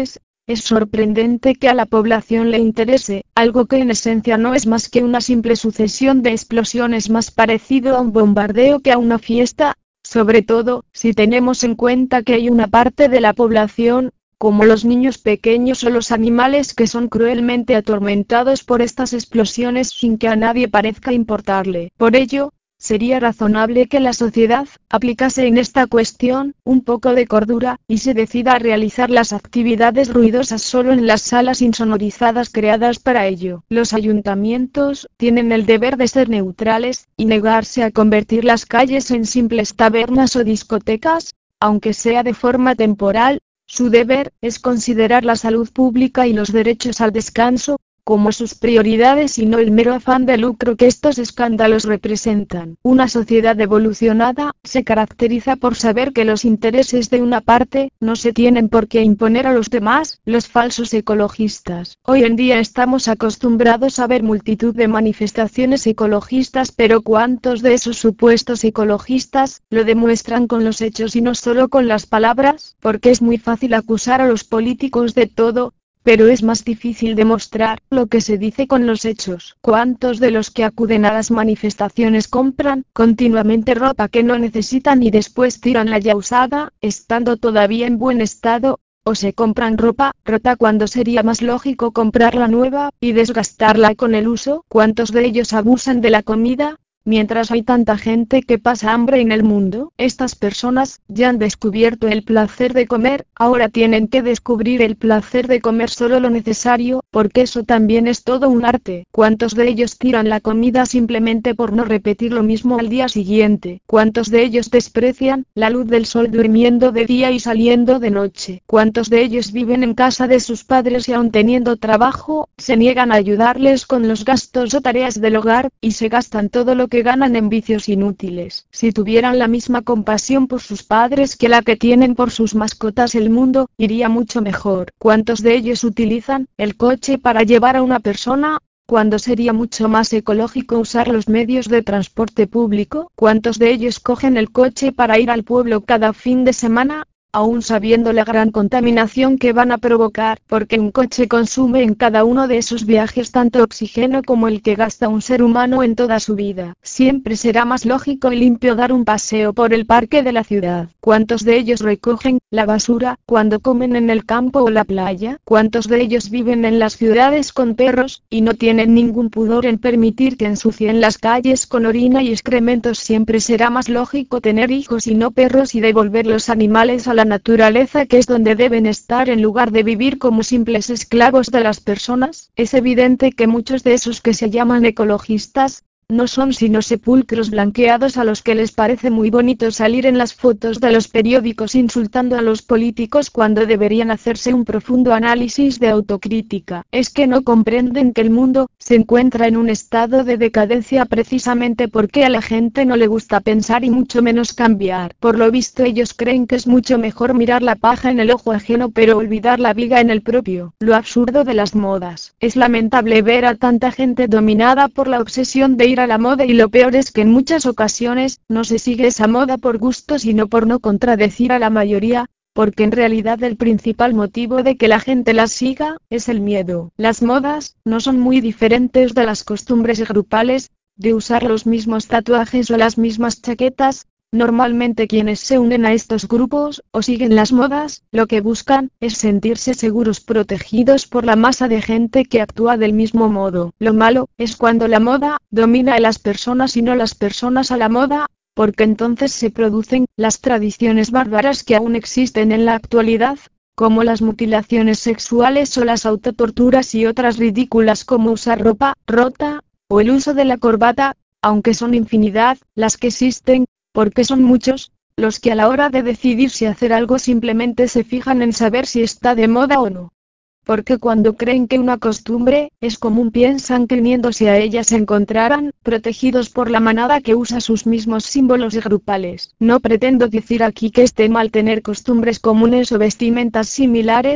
es sorprendente que a la población le interese, algo que en esencia no es más que una simple sucesión de explosiones más parecido a un bombardeo que a una fiesta, sobre todo, si tenemos en cuenta que hay una parte de la población, como los niños pequeños o los animales que son cruelmente atormentados por estas explosiones sin que a nadie parezca importarle. Por ello, sería razonable que la sociedad aplicase en esta cuestión un poco de cordura, y se decida a realizar las actividades ruidosas solo en las salas insonorizadas creadas para ello. Los ayuntamientos tienen el deber de ser neutrales, y negarse a convertir las calles en simples tabernas o discotecas, aunque sea de forma temporal. Su deber es considerar la salud pública y los derechos al descanso como sus prioridades y no el mero afán de lucro que estos escándalos representan. Una sociedad evolucionada se caracteriza por saber que los intereses de una parte no se tienen por qué imponer a los demás. Los falsos ecologistas. Hoy en día estamos acostumbrados a ver multitud de manifestaciones ecologistas, pero ¿cuántos de esos supuestos ecologistas lo demuestran con los hechos y no solo con las palabras? Porque es muy fácil acusar a los políticos de todo, pero es más difícil demostrar lo que se dice con los hechos. ¿Cuántos de los que acuden a las manifestaciones compran continuamente ropa que no necesitan y después tiran la ya usada, estando todavía en buen estado? ¿O se compran ropa rota cuando sería más lógico comprarla nueva y desgastarla con el uso? ¿Cuántos de ellos abusan de la comida? Mientras hay tanta gente que pasa hambre en el mundo, estas personas ya han descubierto el placer de comer, ahora tienen que descubrir el placer de comer solo lo necesario, porque eso también es todo un arte. ¿Cuántos de ellos tiran la comida simplemente por no repetir lo mismo al día siguiente? ¿Cuántos de ellos desprecian la luz del sol durmiendo de día y saliendo de noche? ¿Cuántos de ellos viven en casa de sus padres y aun teniendo trabajo, se niegan a ayudarles con los gastos o tareas del hogar, y se gastan todo lo que ganan en vicios inútiles? Si tuvieran la misma compasión por sus padres que la que tienen por sus mascotas, el mundo iría mucho mejor. ¿Cuántos de ellos utilizan el coche para llevar a una persona, cuando sería mucho más ecológico usar los medios de transporte público? ¿Cuántos de ellos cogen el coche para ir al pueblo cada fin de semana, aún sabiendo la gran contaminación que van a provocar, porque un coche consume en cada uno de esos viajes tanto oxígeno como el que gasta un ser humano en toda su vida? Siempre será más lógico y limpio dar un paseo por el parque de la ciudad. ¿Cuántos de ellos recogen la basura cuando comen en el campo o la playa? ¿Cuántos de ellos viven en las ciudades con perros, y no tienen ningún pudor en permitir que ensucien las calles con orina y excrementos? Siempre será más lógico tener hijos y no perros, y devolver los animales a la naturaleza, que es donde deben estar, en lugar de vivir como simples esclavos de las personas. Es evidente que muchos de esos que se llaman ecologistas no son sino sepulcros blanqueados a los que les parece muy bonito salir en las fotos de los periódicos insultando a los políticos, cuando deberían hacerse un profundo análisis de autocrítica. Es que no comprenden que el mundo se encuentra en un estado de decadencia precisamente porque a la gente no le gusta pensar y mucho menos cambiar. Por lo visto ellos creen que es mucho mejor mirar la paja en el ojo ajeno pero olvidar la viga en el propio. Lo absurdo de las modas. Es lamentable ver a tanta gente dominada por la obsesión de ir a la moda, y lo peor es que en muchas ocasiones no se sigue esa moda por gusto sino por no contradecir a la mayoría, porque en realidad el principal motivo de que la gente las siga es el miedo. Las modas no son muy diferentes de las costumbres grupales, de usar los mismos tatuajes o las mismas chaquetas. Normalmente quienes se unen a estos grupos, o siguen las modas, lo que buscan es sentirse seguros, protegidos por la masa de gente que actúa del mismo modo. Lo malo es cuando la moda domina a las personas y no las personas a la moda, porque entonces se producen las tradiciones bárbaras que aún existen en la actualidad, como las mutilaciones sexuales o las autotorturas y otras ridículas como usar ropa rota, o el uso de la corbata, aunque son infinidad las que existen, porque son muchos los que a la hora de decidir si hacer algo simplemente se fijan en saber si está de moda o no. Porque cuando creen que una costumbre es común piensan que uniéndose a ella se encontrarán protegidos por la manada que usa sus mismos símbolos grupales. No pretendo decir aquí que esté mal tener costumbres comunes o vestimentas similares,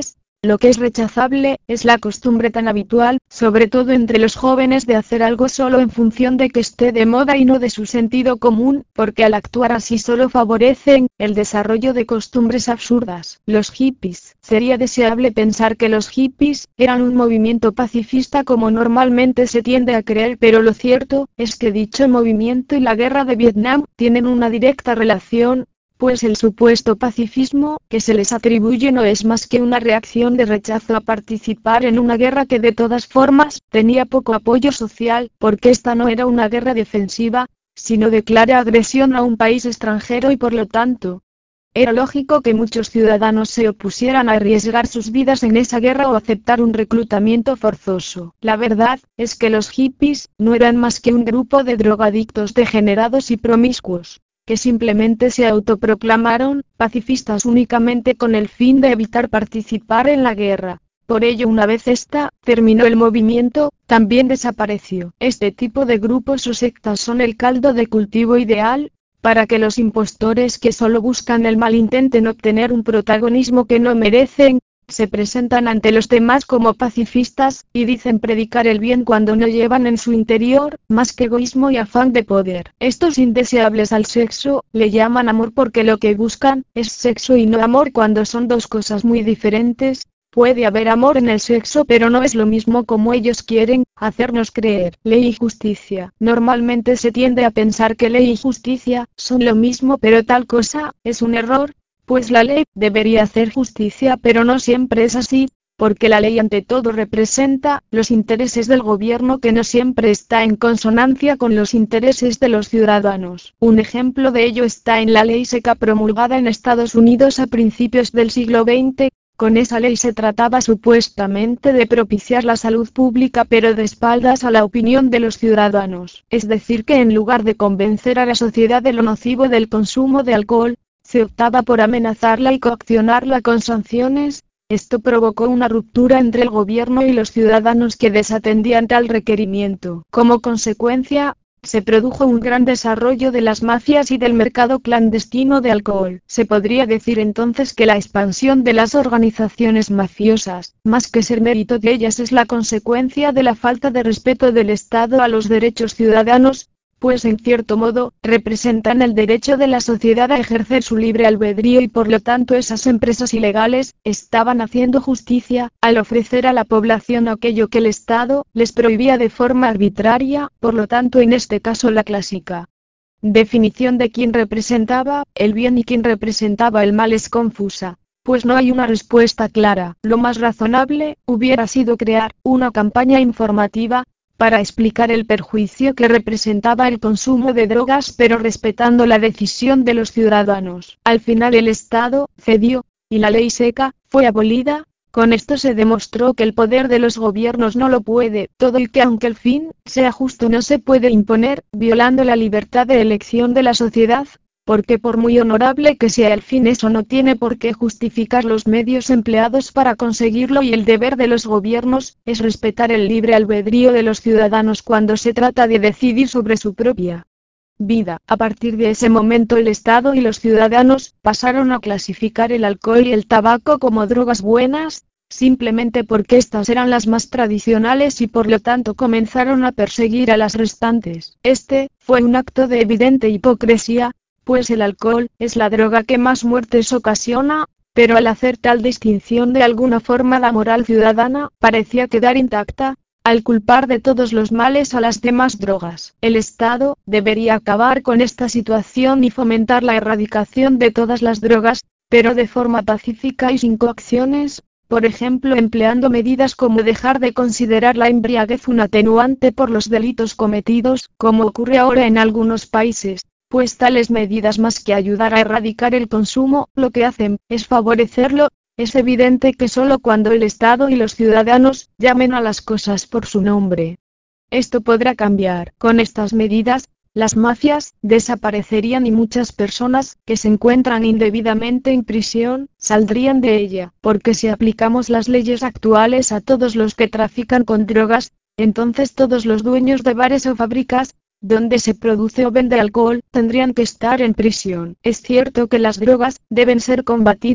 Lo que es rechazable, es la costumbre tan habitual, sobre todo entre los jóvenes, de hacer algo solo en función de que esté de moda y no de su sentido común, porque al actuar así solo favorecen el desarrollo de costumbres absurdas. Los hippies. Sería deseable pensar que los hippies eran un movimiento pacifista como normalmente se tiende a creer, pero lo cierto es que dicho movimiento y la guerra de Vietnam tienen una directa relación, pues el supuesto pacifismo que se les atribuye no es más que una reacción de rechazo a participar en una guerra que de todas formas tenía poco apoyo social, porque esta no era una guerra defensiva, sino de clara agresión a un país extranjero y por lo tanto, era lógico que muchos ciudadanos se opusieran a arriesgar sus vidas en esa guerra o aceptar un reclutamiento forzoso. La verdad es que los hippies no eran más que un grupo de drogadictos degenerados y promiscuos, que simplemente se autoproclamaron pacifistas únicamente con el fin de evitar participar en la guerra. Por ello, una vez esta terminó el movimiento, también desapareció. Este tipo de grupos o sectas son el caldo de cultivo ideal para que los impostores que solo buscan el mal intenten obtener un protagonismo que no merecen. Se presentan ante los demás como pacifistas, y dicen predicar el bien cuando no llevan en su interior más que egoísmo y afán de poder. Estos indeseables al sexo, le llaman amor porque lo que buscan es sexo y no amor, cuando son dos cosas muy diferentes. Puede haber amor en el sexo, pero no es lo mismo como ellos quieren hacernos creer. Ley y justicia. Normalmente se tiende a pensar que ley y justicia son lo mismo, pero tal cosa es un error, pues la ley debería hacer justicia, pero no siempre es así, porque la ley ante todo representa los intereses del gobierno, que no siempre está en consonancia con los intereses de los ciudadanos. Un ejemplo de ello está en la ley seca promulgada en Estados Unidos a principios del siglo veinte. Con esa ley se trataba supuestamente de propiciar la salud pública, pero de espaldas a la opinión de los ciudadanos. Es decir, que en lugar de convencer a la sociedad de lo nocivo del consumo de alcohol, se optaba por amenazarla y coaccionarla con sanciones. Esto provocó una ruptura entre el gobierno y los ciudadanos que desatendían tal requerimiento. Como consecuencia, se produjo un gran desarrollo de las mafias y del mercado clandestino de alcohol. Se podría decir entonces que la expansión de las organizaciones mafiosas, más que ser mérito de ellas, es la consecuencia de la falta de respeto del Estado a los derechos ciudadanos, pues en cierto modo, representan el derecho de la sociedad a ejercer su libre albedrío, y por lo tanto esas empresas ilegales estaban haciendo justicia al ofrecer a la población aquello que el Estado les prohibía de forma arbitraria. Por lo tanto, en este caso la clásica definición de quién representaba el bien y quién representaba el mal es confusa, pues no hay una respuesta clara. Lo más razonable hubiera sido crear una campaña informativa para explicar el perjuicio que representaba el consumo de drogas, pero respetando la decisión de los ciudadanos. Al final el Estado cedió, y la ley seca fue abolida. Con esto se demostró que el poder de los gobiernos no lo puede todo, y que aunque el fin sea justo no se puede imponer, violando la libertad de elección de la sociedad, porque por muy honorable que sea el fin, eso no tiene por qué justificar los medios empleados para conseguirlo, y el deber de los gobiernos es respetar el libre albedrío de los ciudadanos cuando se trata de decidir sobre su propia vida. A partir de ese momento el Estado y los ciudadanos pasaron a clasificar el alcohol y el tabaco como drogas buenas, simplemente porque estas eran las más tradicionales, y por lo tanto comenzaron a perseguir a las restantes. Este fue un acto de evidente hipocresía, pues el alcohol es la droga que más muertes ocasiona, pero al hacer tal distinción de alguna forma la moral ciudadana parecía quedar intacta, al culpar de todos los males a las demás drogas. El Estado debería acabar con esta situación y fomentar la erradicación de todas las drogas, pero de forma pacífica y sin coacciones, por ejemplo empleando medidas como dejar de considerar la embriaguez un atenuante por los delitos cometidos, como ocurre ahora en algunos países, pues tales medidas, más que ayudar a erradicar el consumo, lo que hacen es favorecerlo. Es evidente que solo cuando el Estado y los ciudadanos llamen a las cosas por su nombre, esto podrá cambiar. Con estas medidas, las mafias desaparecerían y muchas personas que se encuentran indebidamente en prisión saldrían de ella, porque si aplicamos las leyes actuales a todos los que trafican con drogas, entonces todos los dueños de bares o fábricas donde se produce o vende alcohol tendrían que estar en prisión. Es cierto que las drogas deben ser combatidas,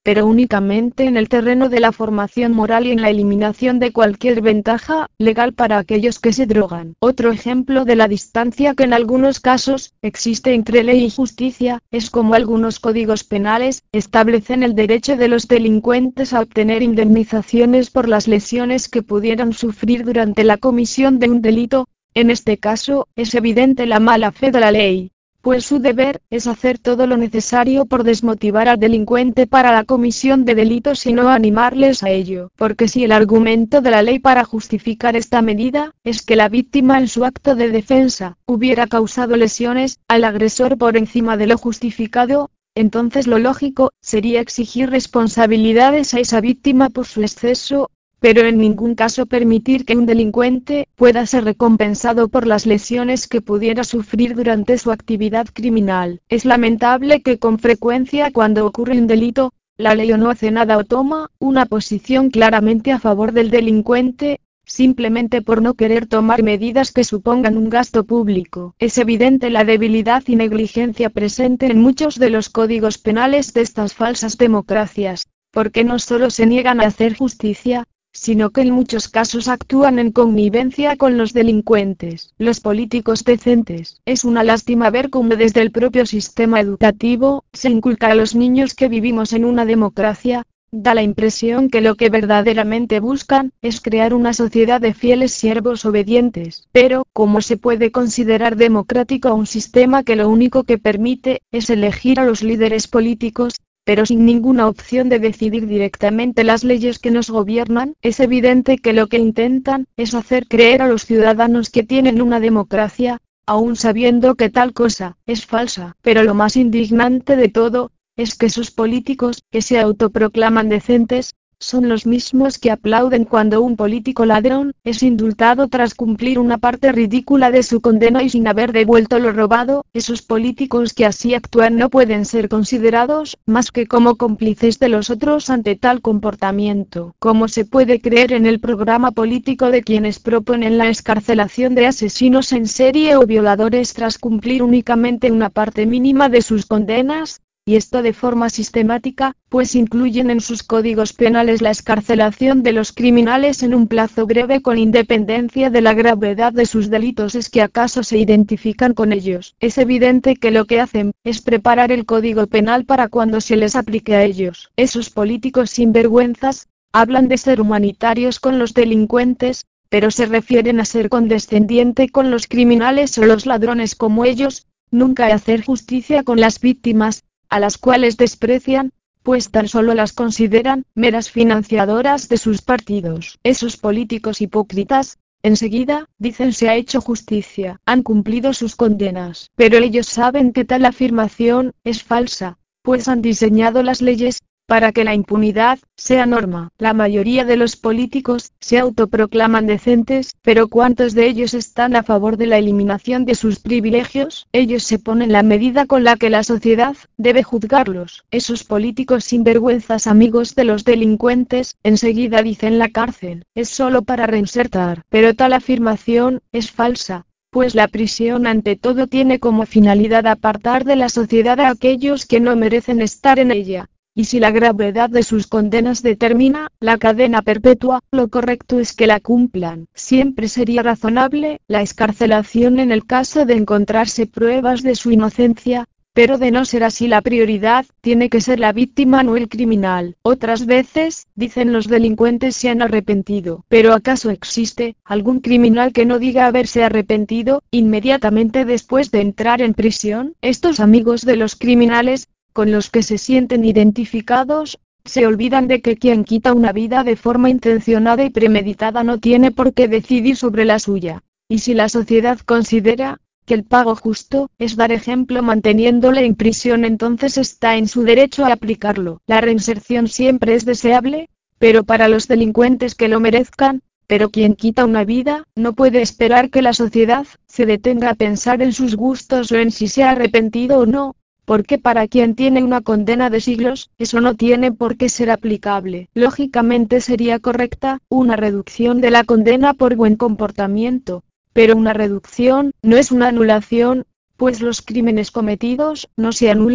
pero únicamente en el terreno de la formación moral y en la eliminación de cualquier ventaja legal para aquellos que se drogan. Otro ejemplo de la distancia que en algunos casos existe entre ley y justicia, es como algunos códigos penales establecen el derecho de los delincuentes a obtener indemnizaciones por las lesiones que pudieran sufrir durante la comisión de un delito. En este caso, es evidente la mala fe de la ley, pues su deber es hacer todo lo necesario por desmotivar al delincuente para la comisión de delitos y no animarles a ello. Porque si el argumento de la ley para justificar esta medida es que la víctima en su acto de defensa hubiera causado lesiones al agresor por encima de lo justificado, entonces lo lógico sería exigir responsabilidades a esa víctima por su exceso, pero en ningún caso permitir que un delincuente pueda ser recompensado por las lesiones que pudiera sufrir durante su actividad criminal. Es lamentable que con frecuencia cuando ocurre un delito, la ley o no hace nada o toma una posición claramente a favor del delincuente, simplemente por no querer tomar medidas que supongan un gasto público. Es evidente la debilidad y negligencia presente en muchos de los códigos penales de estas falsas democracias, porque no solo se niegan a hacer justicia, sino que en muchos casos actúan en connivencia con los delincuentes. Los políticos decentes. Es una lástima ver cómo desde el propio sistema educativo se inculca a los niños que vivimos en una democracia. Da la impresión que lo que verdaderamente buscan es crear una sociedad de fieles siervos obedientes. Pero, ¿cómo se puede considerar democrático a un sistema que lo único que permite es elegir a los líderes políticos, pero sin ninguna opción de decidir directamente las leyes que nos gobiernan? Es evidente que lo que intentan es hacer creer a los ciudadanos que tienen una democracia, aun sabiendo que tal cosa es falsa. Pero lo más indignante de todo, es que esos políticos, que se autoproclaman decentes, son los mismos que aplauden cuando un político ladrón es indultado tras cumplir una parte ridícula de su condena y sin haber devuelto lo robado. Esos políticos que así actúan no pueden ser considerados más que como cómplices de los otros ante tal comportamiento. ¿Cómo se puede creer en el programa político de quienes proponen la excarcelación de asesinos en serie o violadores tras cumplir únicamente una parte mínima de sus condenas? Y esto de forma sistemática, pues incluyen en sus códigos penales la excarcelación de los criminales en un plazo breve con independencia de la gravedad de sus delitos. ¿Es que acaso se identifican con ellos? Es evidente que lo que hacen es preparar el código penal para cuando se les aplique a ellos. Esos políticos sinvergüenzas hablan de ser humanitarios con los delincuentes, pero se refieren a ser condescendiente con los criminales o los ladrones como ellos, nunca a hacer justicia con las víctimas, a las cuales desprecian, pues tan solo las consideran meras financiadoras de sus partidos. Esos políticos hipócritas, enseguida, dicen se ha hecho justicia, han cumplido sus condenas. Pero ellos saben que tal afirmación es falsa, pues han diseñado las leyes para que la impunidad sea norma. La mayoría de los políticos se autoproclaman decentes, pero ¿cuántos de ellos están a favor de la eliminación de sus privilegios? Ellos se ponen la medida con la que la sociedad debe juzgarlos. Esos políticos sinvergüenzas, amigos de los delincuentes, enseguida dicen la cárcel es solo para reinsertar. Pero tal afirmación es falsa, pues la prisión ante todo tiene como finalidad apartar de la sociedad a aquellos que no merecen estar en ella. Y si la gravedad de sus condenas determina la cadena perpetua, lo correcto es que la cumplan. Siempre sería razonable la excarcelación en el caso de encontrarse pruebas de su inocencia, pero de no ser así la prioridad tiene que ser la víctima, no el criminal. Otras veces, dicen los delincuentes se han arrepentido. ¿Pero acaso existe algún criminal que no diga haberse arrepentido inmediatamente después de entrar en prisión? Estos amigos de los criminales, con los que se sienten identificados, se olvidan de que quien quita una vida de forma intencionada y premeditada no tiene por qué decidir sobre la suya. Y si la sociedad considera que el pago justo es dar ejemplo manteniéndole en prisión, entonces está en su derecho a aplicarlo. La reinserción siempre es deseable, pero para los delincuentes que lo merezcan. Pero quien quita una vida, no puede esperar que la sociedad se detenga a pensar en sus gustos o en si se ha arrepentido o no. Porque para quien tiene una condena de siglos, eso no tiene por qué ser aplicable. Lógicamente sería correcta una reducción de la condena por buen comportamiento, pero una reducción no es una anulación, pues los crímenes cometidos no se anulan,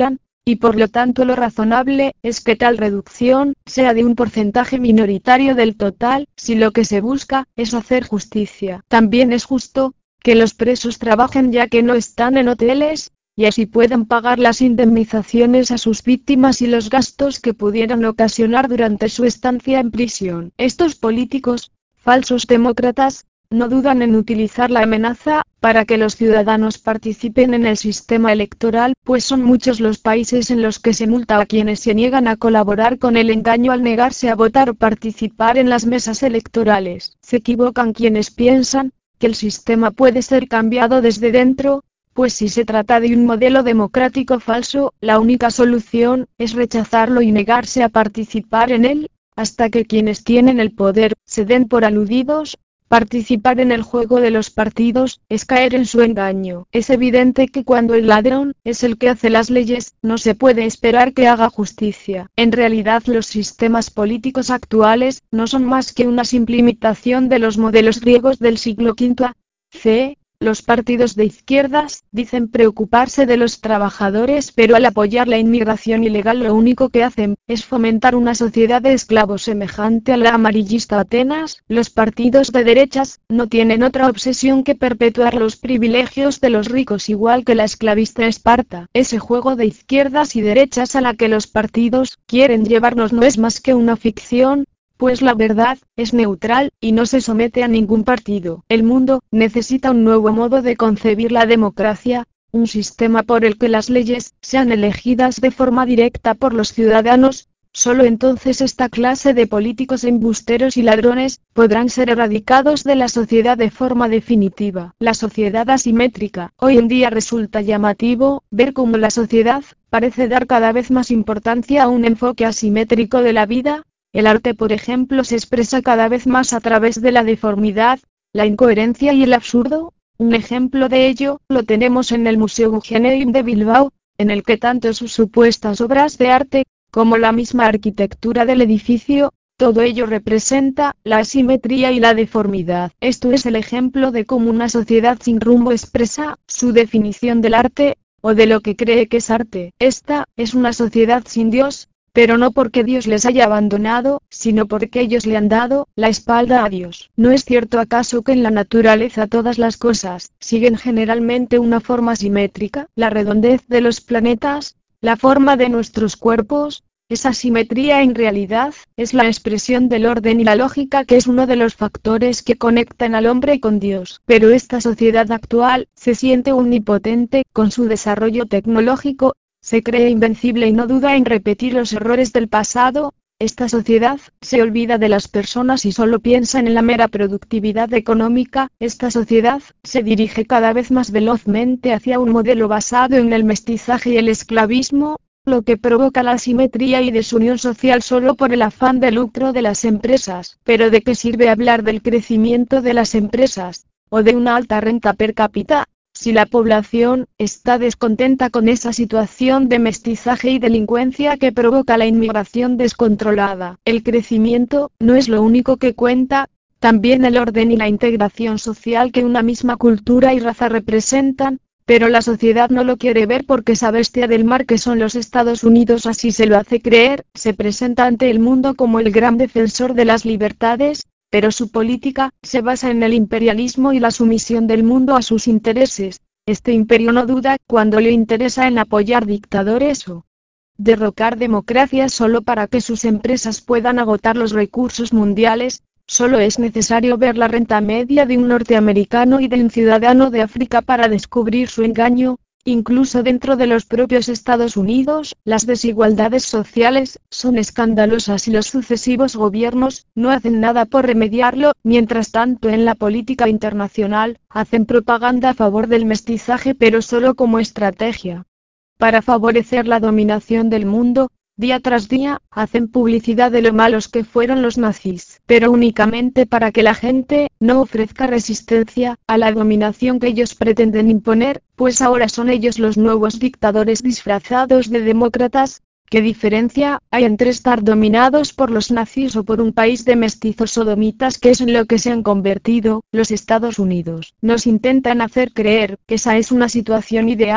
y por lo tanto lo razonable es que tal reducción sea de un porcentaje minoritario del total, si lo que se busca es hacer justicia. También es justo que los presos trabajen ya que no están en hoteles, y así puedan pagar las indemnizaciones a sus víctimas y los gastos que pudieran ocasionar durante su estancia en prisión. Estos políticos, falsos demócratas, no dudan en utilizar la amenaza para que los ciudadanos participen en el sistema electoral, pues son muchos los países en los que se multa a quienes se niegan a colaborar con el engaño al negarse a votar o participar en las mesas electorales. Se equivocan quienes piensan que el sistema puede ser cambiado desde dentro, pues si se trata de un modelo democrático falso, la única solución es rechazarlo y negarse a participar en él, hasta que quienes tienen el poder se den por aludidos. Participar en el juego de los partidos es caer en su engaño. Es evidente que cuando el ladrón es el que hace las leyes, no se puede esperar que haga justicia. En realidad los sistemas políticos actuales no son más que una simple imitación de los modelos griegos del siglo quinto a ce Los partidos de izquierdas dicen preocuparse de los trabajadores, pero al apoyar la inmigración ilegal lo único que hacen es fomentar una sociedad de esclavos semejante a la amarillista Atenas. Los partidos de derechas no tienen otra obsesión que perpetuar los privilegios de los ricos igual que la esclavista Esparta. Ese juego de izquierdas y derechas a la que los partidos quieren llevarnos no es más que una ficción, pues la verdad es neutral, y no se somete a ningún partido. El mundo necesita un nuevo modo de concebir la democracia, un sistema por el que las leyes sean elegidas de forma directa por los ciudadanos. Solo entonces esta clase de políticos embusteros y ladrones podrán ser erradicados de la sociedad de forma definitiva. La sociedad asimétrica. Hoy en día resulta llamativo ver cómo la sociedad parece dar cada vez más importancia a un enfoque asimétrico de la vida. El arte, por ejemplo, se expresa cada vez más a través de la deformidad, la incoherencia y el absurdo. Un ejemplo de ello lo tenemos en el Museo Guggenheim de Bilbao, en el que tanto sus supuestas obras de arte, como la misma arquitectura del edificio, todo ello representa la asimetría y la deformidad. Esto es el ejemplo de cómo una sociedad sin rumbo expresa su definición del arte, o de lo que cree que es arte. Esta es una sociedad sin Dios, pero no porque Dios les haya abandonado, sino porque ellos le han dado la espalda a Dios. ¿No es cierto acaso que en la naturaleza todas las cosas siguen generalmente una forma simétrica? La redondez de los planetas, la forma de nuestros cuerpos, esa simetría en realidad es la expresión del orden y la lógica, que es uno de los factores que conectan al hombre con Dios. Pero esta sociedad actual se siente omnipotente con su desarrollo tecnológico, se cree invencible y no duda en repetir los errores del pasado. Esta sociedad se olvida de las personas y solo piensa en la mera productividad económica. Esta sociedad se dirige cada vez más velozmente hacia un modelo basado en el mestizaje y el esclavismo, lo que provoca la asimetría y desunión social solo por el afán de lucro de las empresas. Pero ¿de qué sirve hablar del crecimiento de las empresas, o de una alta renta per cápita, si la población está descontenta con esa situación de mestizaje y delincuencia que provoca la inmigración descontrolada? El crecimiento no es lo único que cuenta, también el orden y la integración social que una misma cultura y raza representan, pero la sociedad no lo quiere ver porque esa bestia del mar que son los Estados Unidos así se lo hace creer. Se presenta ante el mundo como el gran defensor de las libertades, pero su política se basa en el imperialismo y la sumisión del mundo a sus intereses. Este imperio no duda cuando le interesa en apoyar dictadores o derrocar democracias solo para que sus empresas puedan agotar los recursos mundiales. Solo es necesario ver la renta media de un norteamericano y de un ciudadano de África para descubrir su engaño. Incluso dentro de los propios Estados Unidos, las desigualdades sociales son escandalosas y los sucesivos gobiernos no hacen nada por remediarlo. Mientras tanto, en la política internacional, hacen propaganda a favor del mestizaje, pero solo como estrategia para favorecer la dominación del mundo. Día tras día, hacen publicidad de lo malos que fueron los nazis, pero únicamente para que la gente no ofrezca resistencia a la dominación que ellos pretenden imponer, pues ahora son ellos los nuevos dictadores disfrazados de demócratas. ¿Qué diferencia hay entre estar dominados por los nazis o por un país de mestizos sodomitas, que es en lo que se han convertido los Estados Unidos? Nos intentan hacer creer que esa es una situación ideal,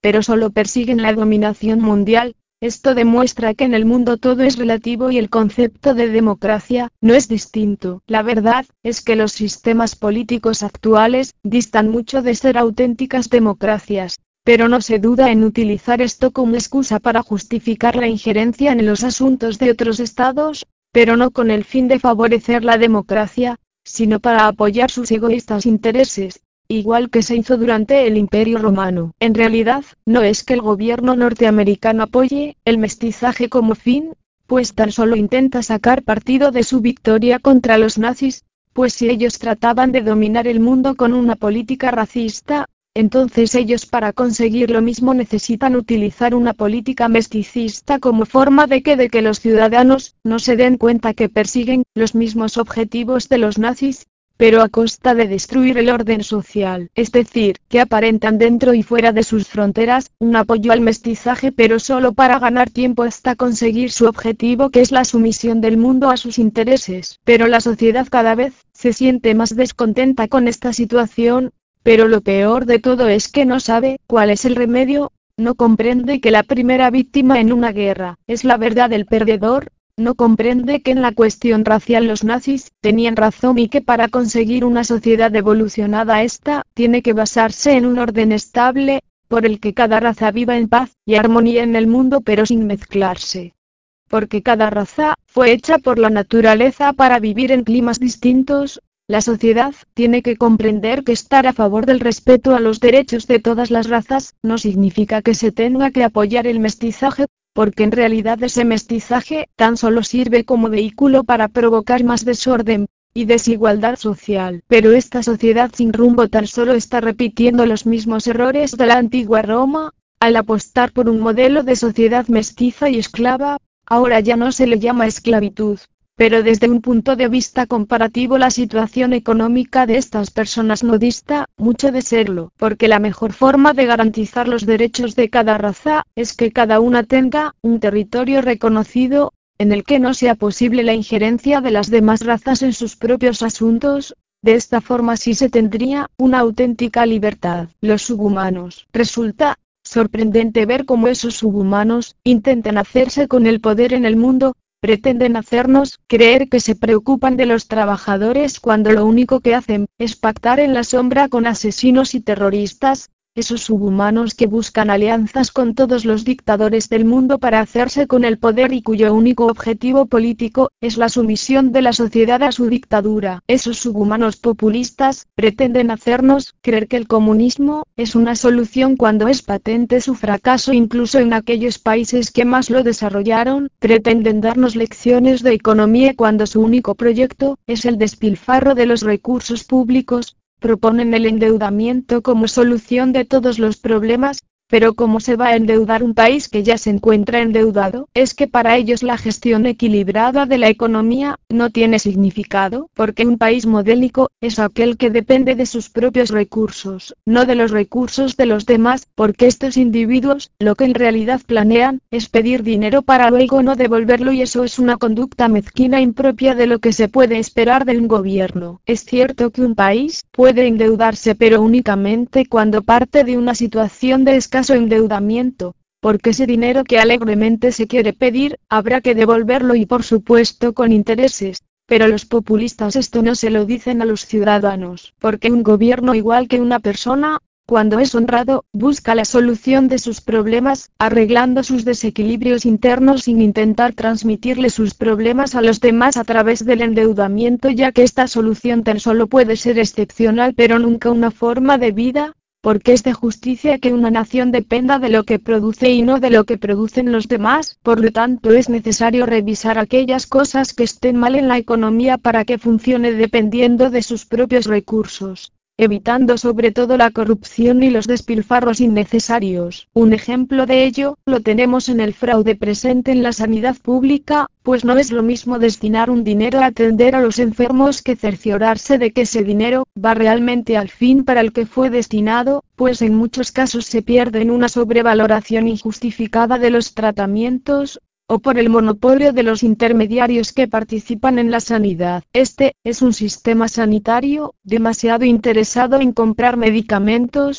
pero solo persiguen la dominación mundial. Esto demuestra que en el mundo todo es relativo y el concepto de democracia no es distinto. La verdad es que los sistemas políticos actuales distan mucho de ser auténticas democracias, pero no se duda en utilizar esto como excusa para justificar la injerencia en los asuntos de otros estados, pero no con el fin de favorecer la democracia, sino para apoyar sus egoístas intereses, igual que se hizo durante el Imperio Romano. En realidad, no es que el gobierno norteamericano apoye el mestizaje como fin, pues tan solo intenta sacar partido de su victoria contra los nazis, pues si ellos trataban de dominar el mundo con una política racista, entonces ellos para conseguir lo mismo necesitan utilizar una política mesticista como forma de que de que los ciudadanos no se den cuenta que persiguen los mismos objetivos de los nazis, pero a costa de destruir el orden social, es decir, que aparentan dentro y fuera de sus fronteras un apoyo al mestizaje pero solo para ganar tiempo hasta conseguir su objetivo, que es la sumisión del mundo a sus intereses. Pero la sociedad cada vez se siente más descontenta con esta situación, pero lo peor de todo es que no sabe cuál es el remedio, no comprende que la primera víctima en una guerra es la verdad del perdedor. No comprende que en la cuestión racial los nazis tenían razón y que para conseguir una sociedad evolucionada esta tiene que basarse en un orden estable, por el que cada raza viva en paz y armonía en el mundo pero sin mezclarse. Porque cada raza fue hecha por la naturaleza para vivir en climas distintos, la sociedad tiene que comprender que estar a favor del respeto a los derechos de todas las razas no significa que se tenga que apoyar el mestizaje, porque en realidad ese mestizaje tan solo sirve como vehículo para provocar más desorden y desigualdad social. Pero esta sociedad sin rumbo tan solo está repitiendo los mismos errores de la antigua Roma, al apostar por un modelo de sociedad mestiza y esclava. Ahora ya no se le llama esclavitud, pero desde un punto de vista comparativo la situación económica de estas personas no dista mucho de serlo, porque la mejor forma de garantizar los derechos de cada raza es que cada una tenga un territorio reconocido, en el que no sea posible la injerencia de las demás razas en sus propios asuntos. De esta forma sí se tendría una auténtica libertad. Los subhumanos. Resulta sorprendente ver cómo esos subhumanos intentan hacerse con el poder en el mundo. Pretenden hacernos creer que se preocupan de los trabajadores cuando lo único que hacen es pactar en la sombra con asesinos y terroristas, esos subhumanos que buscan alianzas con todos los dictadores del mundo para hacerse con el poder y cuyo único objetivo político es la sumisión de la sociedad a su dictadura. Esos subhumanos populistas pretenden hacernos creer que el comunismo es una solución cuando es patente su fracaso incluso en aquellos países que más lo desarrollaron. Pretenden darnos lecciones de economía cuando su único proyecto es el despilfarro de los recursos públicos. Proponen el endeudamiento como solución de todos los problemas, pero ¿cómo se va a endeudar un país que ya se encuentra endeudado? Es que para ellos la gestión equilibrada de la economía no tiene significado, porque un país modélico es aquel que depende de sus propios recursos, no de los recursos de los demás, porque estos individuos lo que en realidad planean es pedir dinero para luego no devolverlo, y eso es una conducta mezquina impropia de lo que se puede esperar de un gobierno. Es cierto que un país puede endeudarse, pero únicamente cuando parte de una situación de escasez endeudamiento, porque ese dinero que alegremente se quiere pedir, habrá que devolverlo y por supuesto con intereses, pero los populistas esto no se lo dicen a los ciudadanos, porque un gobierno igual que una persona, cuando es honrado, busca la solución de sus problemas, arreglando sus desequilibrios internos sin intentar transmitirle sus problemas a los demás a través del endeudamiento, ya que esta solución tan solo puede ser excepcional pero nunca una forma de vida. Porque es de justicia que una nación dependa de lo que produce y no de lo que producen los demás. Por lo tanto es necesario revisar aquellas cosas que estén mal en la economía para que funcione dependiendo de sus propios recursos, evitando sobre todo la corrupción y los despilfarros innecesarios. Un ejemplo de ello lo tenemos en el fraude presente en la sanidad pública, pues no es lo mismo destinar un dinero a atender a los enfermos que cerciorarse de que ese dinero va realmente al fin para el que fue destinado, pues en muchos casos se pierde en una sobrevaloración injustificada de los tratamientos, o por el monopolio de los intermediarios que participan en la sanidad. Este es un sistema sanitario demasiado interesado en comprar medicamentos,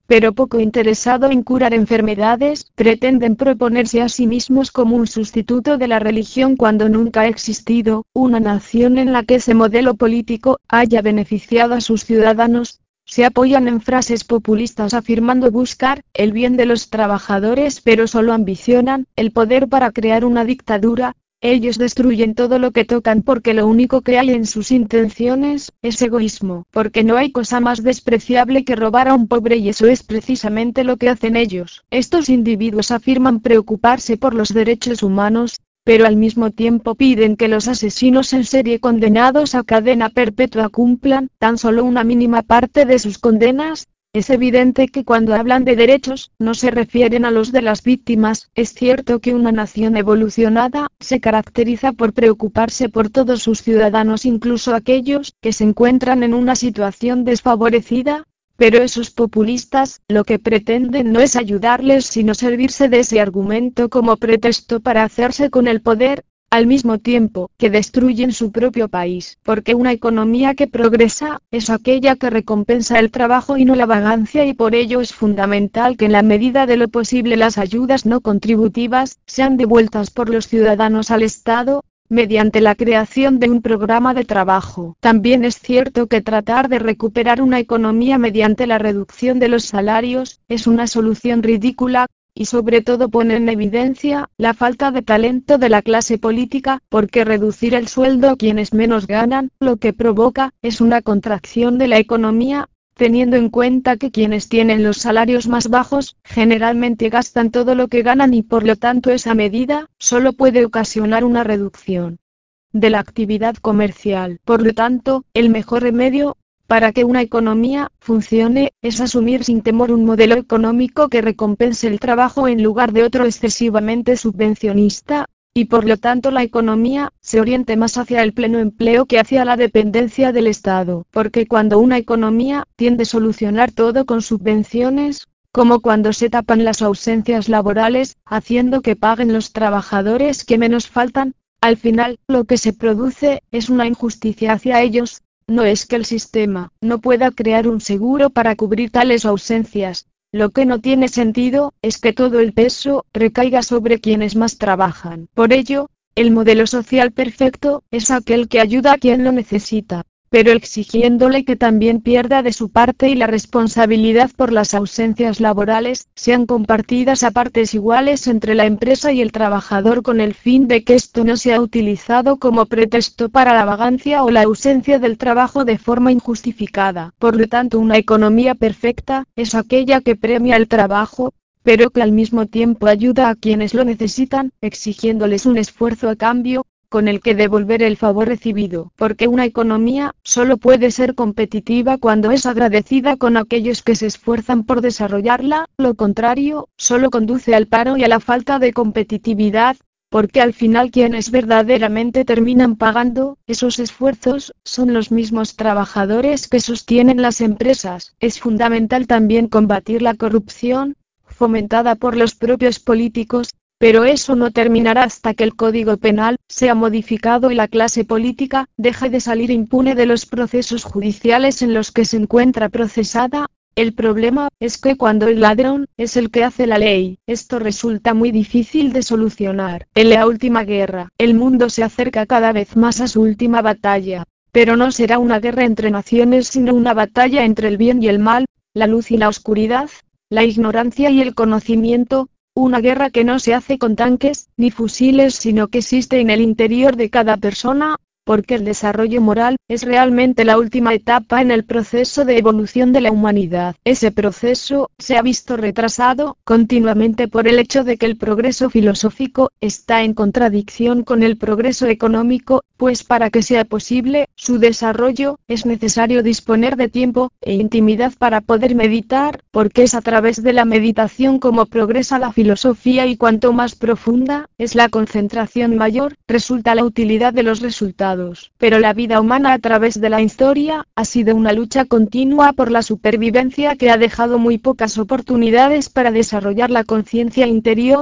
pero poco interesado en curar enfermedades, pretenden proponerse a sí mismos como un sustituto de la religión cuando nunca ha existido una nación en la que ese modelo político haya beneficiado a sus ciudadanos. Se apoyan en frases populistas afirmando buscar el bien de los trabajadores, pero solo ambicionan el poder para crear una dictadura. Ellos destruyen todo lo que tocan porque lo único que hay en sus intenciones es egoísmo, porque no hay cosa más despreciable que robar a un pobre, y eso es precisamente lo que hacen ellos. Estos individuos afirman preocuparse por los derechos humanos, pero al mismo tiempo piden que los asesinos en serie condenados a cadena perpetua cumplan tan solo una mínima parte de sus condenas. Es evidente que cuando hablan de derechos, no se refieren a los de las víctimas. Es cierto que una nación evolucionada se caracteriza por preocuparse por todos sus ciudadanos, incluso aquellos que se encuentran en una situación desfavorecida, pero esos populistas lo que pretenden no es ayudarles sino servirse de ese argumento como pretexto para hacerse con el poder, al mismo tiempo que destruyen su propio país, porque una economía que progresa es aquella que recompensa el trabajo y no la vagancia, y por ello es fundamental que en la medida de lo posible las ayudas no contributivas sean devueltas por los ciudadanos al Estado, mediante la creación de un programa de trabajo. También es cierto que tratar de recuperar una economía mediante la reducción de los salarios es una solución ridícula, y sobre todo pone en evidencia la falta de talento de la clase política, porque reducir el sueldo a quienes menos ganan, lo que provoca, es una contracción de la economía, teniendo en cuenta que quienes tienen los salarios más bajos, generalmente gastan todo lo que ganan, y por lo tanto esa medida, solo puede ocasionar una reducción de la actividad comercial. Por lo tanto, el mejor remedio para que una economía funcione es asumir sin temor un modelo económico que recompense el trabajo en lugar de otro excesivamente subvencionista, y por lo tanto la economía se oriente más hacia el pleno empleo que hacia la dependencia del Estado, porque cuando una economía tiende a solucionar todo con subvenciones, como cuando se tapan las ausencias laborales, haciendo que paguen los trabajadores que menos faltan, al final, lo que se produce es una injusticia hacia ellos. No es que el sistema no pueda crear un seguro para cubrir tales ausencias. Lo que no tiene sentido es que todo el peso recaiga sobre quienes más trabajan. Por ello, el modelo social perfecto es aquel que ayuda a quien lo necesita, pero exigiéndole que también pierda de su parte, y la responsabilidad por las ausencias laborales sean compartidas a partes iguales entre la empresa y el trabajador, con el fin de que esto no sea utilizado como pretexto para la vagancia o la ausencia del trabajo de forma injustificada. Por lo tanto, una economía perfecta es aquella que premia el trabajo, pero que al mismo tiempo ayuda a quienes lo necesitan, exigiéndoles un esfuerzo a cambio con el que devolver el favor recibido, porque una economía solo puede ser competitiva cuando es agradecida con aquellos que se esfuerzan por desarrollarla. Lo contrario solo conduce al paro y a la falta de competitividad, porque al final quienes verdaderamente terminan pagando esos esfuerzos son los mismos trabajadores que sostienen las empresas. Es fundamental también combatir la corrupción, fomentada por los propios políticos, pero eso no terminará hasta que el Código Penal sea modificado y la clase política deje de salir impune de los procesos judiciales en los que se encuentra procesada. El problema es que cuando el ladrón es el que hace la ley, esto resulta muy difícil de solucionar. En la última guerra, el mundo se acerca cada vez más a su última batalla, pero no será una guerra entre naciones sino una batalla entre el bien y el mal, la luz y la oscuridad, la ignorancia y el conocimiento. Una guerra que no se hace con tanques ni fusiles sino que existe en el interior de cada persona, porque el desarrollo moral es realmente la última etapa en el proceso de evolución de la humanidad. Ese proceso se ha visto retrasado continuamente por el hecho de que el progreso filosófico está en contradicción con el progreso económico, pues para que sea posible su desarrollo es necesario disponer de tiempo e intimidad para poder meditar, porque es a través de la meditación como progresa la filosofía, y cuanto más profunda es la concentración mayor resulta la utilidad de los resultados. Pero la vida humana a través de la historia ha sido una lucha continua por la supervivencia que ha dejado muy pocas oportunidades para desarrollar la conciencia interior,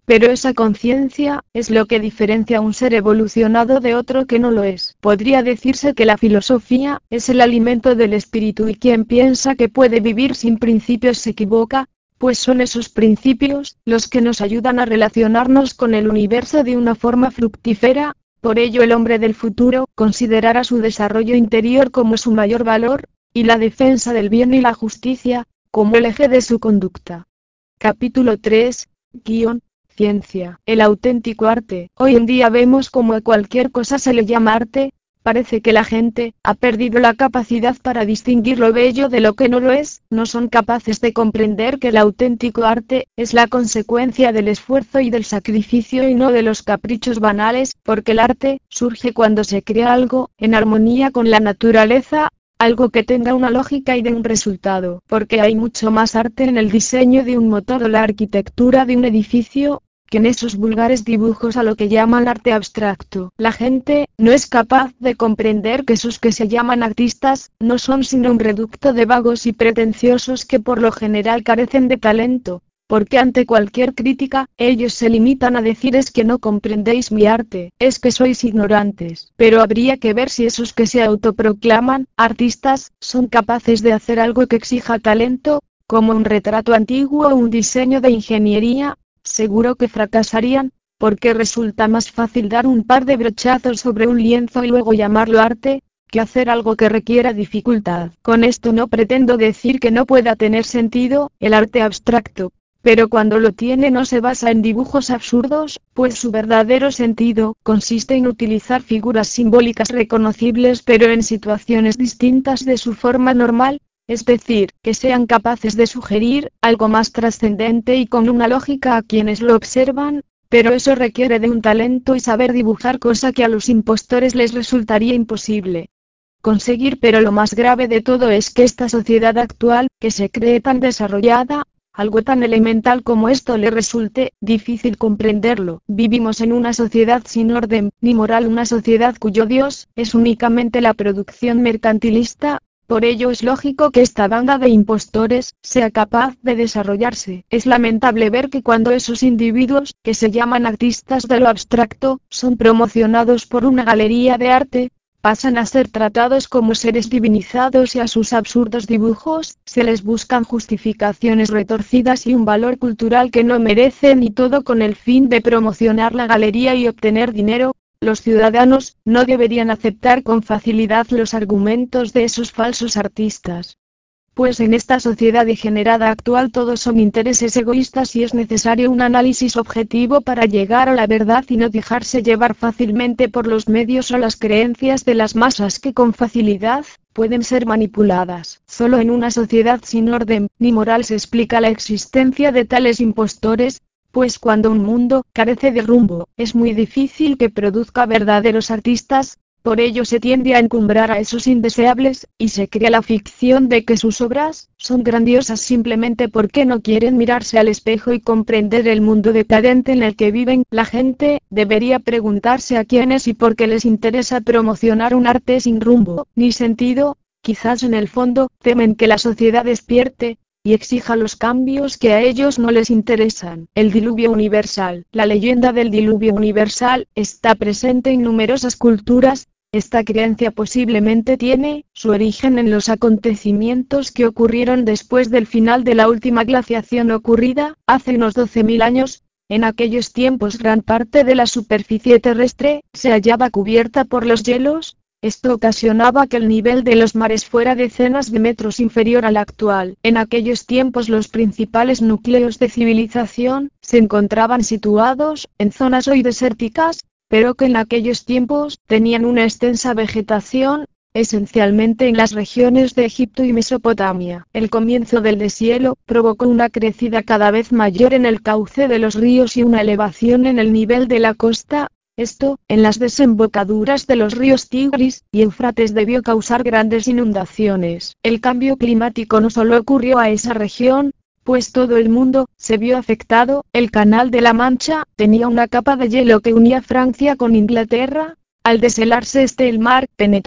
Pero esa conciencia es lo que diferencia a un ser evolucionado de otro que no lo es. Podría decirse que la filosofía es el alimento del espíritu y quien piensa que puede vivir sin principios se equivoca, pues son esos principios los que nos ayudan a relacionarnos con el universo de una forma fructífera. Por ello el hombre del futuro considerará su desarrollo interior como su mayor valor, y la defensa del bien y la justicia como el eje de su conducta. Capítulo tres. Guión. Ciencia. El auténtico arte. Hoy en día vemos como a cualquier cosa se le llama arte. Parece que la gente ha perdido la capacidad para distinguir lo bello de lo que no lo es. No son capaces de comprender que el auténtico arte es la consecuencia del esfuerzo y del sacrificio y no de los caprichos banales, porque el arte surge cuando se crea algo en armonía con la naturaleza, algo que tenga una lógica y de un resultado, porque hay mucho más arte en el diseño de un motor o la arquitectura de un edificio, que en esos vulgares dibujos a lo que llaman arte abstracto. La gente no es capaz de comprender que esos que se llaman artistas no son sino un reducto de vagos y pretenciosos que por lo general carecen de talento, porque ante cualquier crítica, ellos se limitan a decir es que no comprendéis mi arte, es que sois ignorantes. Pero habría que ver si esos que se autoproclaman artistas son capaces de hacer algo que exija talento, como un retrato antiguo o un diseño de ingeniería. Seguro que fracasarían, porque resulta más fácil dar un par de brochazos sobre un lienzo y luego llamarlo arte, que hacer algo que requiera dificultad. Con esto no pretendo decir que no pueda tener sentido el arte abstracto, pero cuando lo tiene no se basa en dibujos absurdos, pues su verdadero sentido consiste en utilizar figuras simbólicas reconocibles pero en situaciones distintas de su forma normal. Es decir, que sean capaces de sugerir algo más trascendente y con una lógica a quienes lo observan, pero eso requiere de un talento y saber dibujar, cosa que a los impostores les resultaría imposible conseguir. Pero lo más grave de todo es que esta sociedad actual, que se cree tan desarrollada, algo tan elemental como esto le resulte difícil comprenderlo. Vivimos en una sociedad sin orden ni moral, una sociedad cuyo Dios es únicamente la producción mercantilista. Por ello es lógico que esta banda de impostores sea capaz de desarrollarse. Es lamentable ver que cuando esos individuos, que se llaman artistas de lo abstracto, son promocionados por una galería de arte, pasan a ser tratados como seres divinizados y a sus absurdos dibujos se les buscan justificaciones retorcidas y un valor cultural que no merecen, y todo con el fin de promocionar la galería y obtener dinero. Los ciudadanos no deberían aceptar con facilidad los argumentos de esos falsos artistas, pues en esta sociedad degenerada actual todos son intereses egoístas y es necesario un análisis objetivo para llegar a la verdad y no dejarse llevar fácilmente por los medios o las creencias de las masas que con facilidad pueden ser manipuladas. Solo en una sociedad sin orden ni moral se explica la existencia de tales impostores, pues cuando un mundo carece de rumbo, es muy difícil que produzca verdaderos artistas. Por ello se tiende a encumbrar a esos indeseables, y se crea la ficción de que sus obras son grandiosas simplemente porque no quieren mirarse al espejo y comprender el mundo decadente en el que viven. La gente debería preguntarse a quiénes y por qué les interesa promocionar un arte sin rumbo ni sentido. Quizás en el fondo temen que la sociedad despierte y exija los cambios que a ellos no les interesan. El diluvio universal. La leyenda del diluvio universal está presente en numerosas culturas. Esta creencia posiblemente tiene su origen en los acontecimientos que ocurrieron después del final de la última glaciación ocurrida hace unos doce mil años. En aquellos tiempos gran parte de la superficie terrestre se hallaba cubierta por los hielos. Esto ocasionaba que el nivel de los mares fuera decenas de metros inferior al actual. En aquellos tiempos los principales núcleos de civilización se encontraban situados en zonas hoy desérticas, pero que en aquellos tiempos tenían una extensa vegetación, esencialmente en las regiones de Egipto y Mesopotamia. El comienzo del deshielo provocó una crecida cada vez mayor en el cauce de los ríos y una elevación en el nivel de la costa. Esto, en las desembocaduras de los ríos Tigris y Éufrates, debió causar grandes inundaciones. El cambio climático no solo ocurrió a esa región, pues todo el mundo se vio afectado. El Canal de la Mancha tenía una capa de hielo que unía Francia con Inglaterra. Al deshelarse este, el mar penetró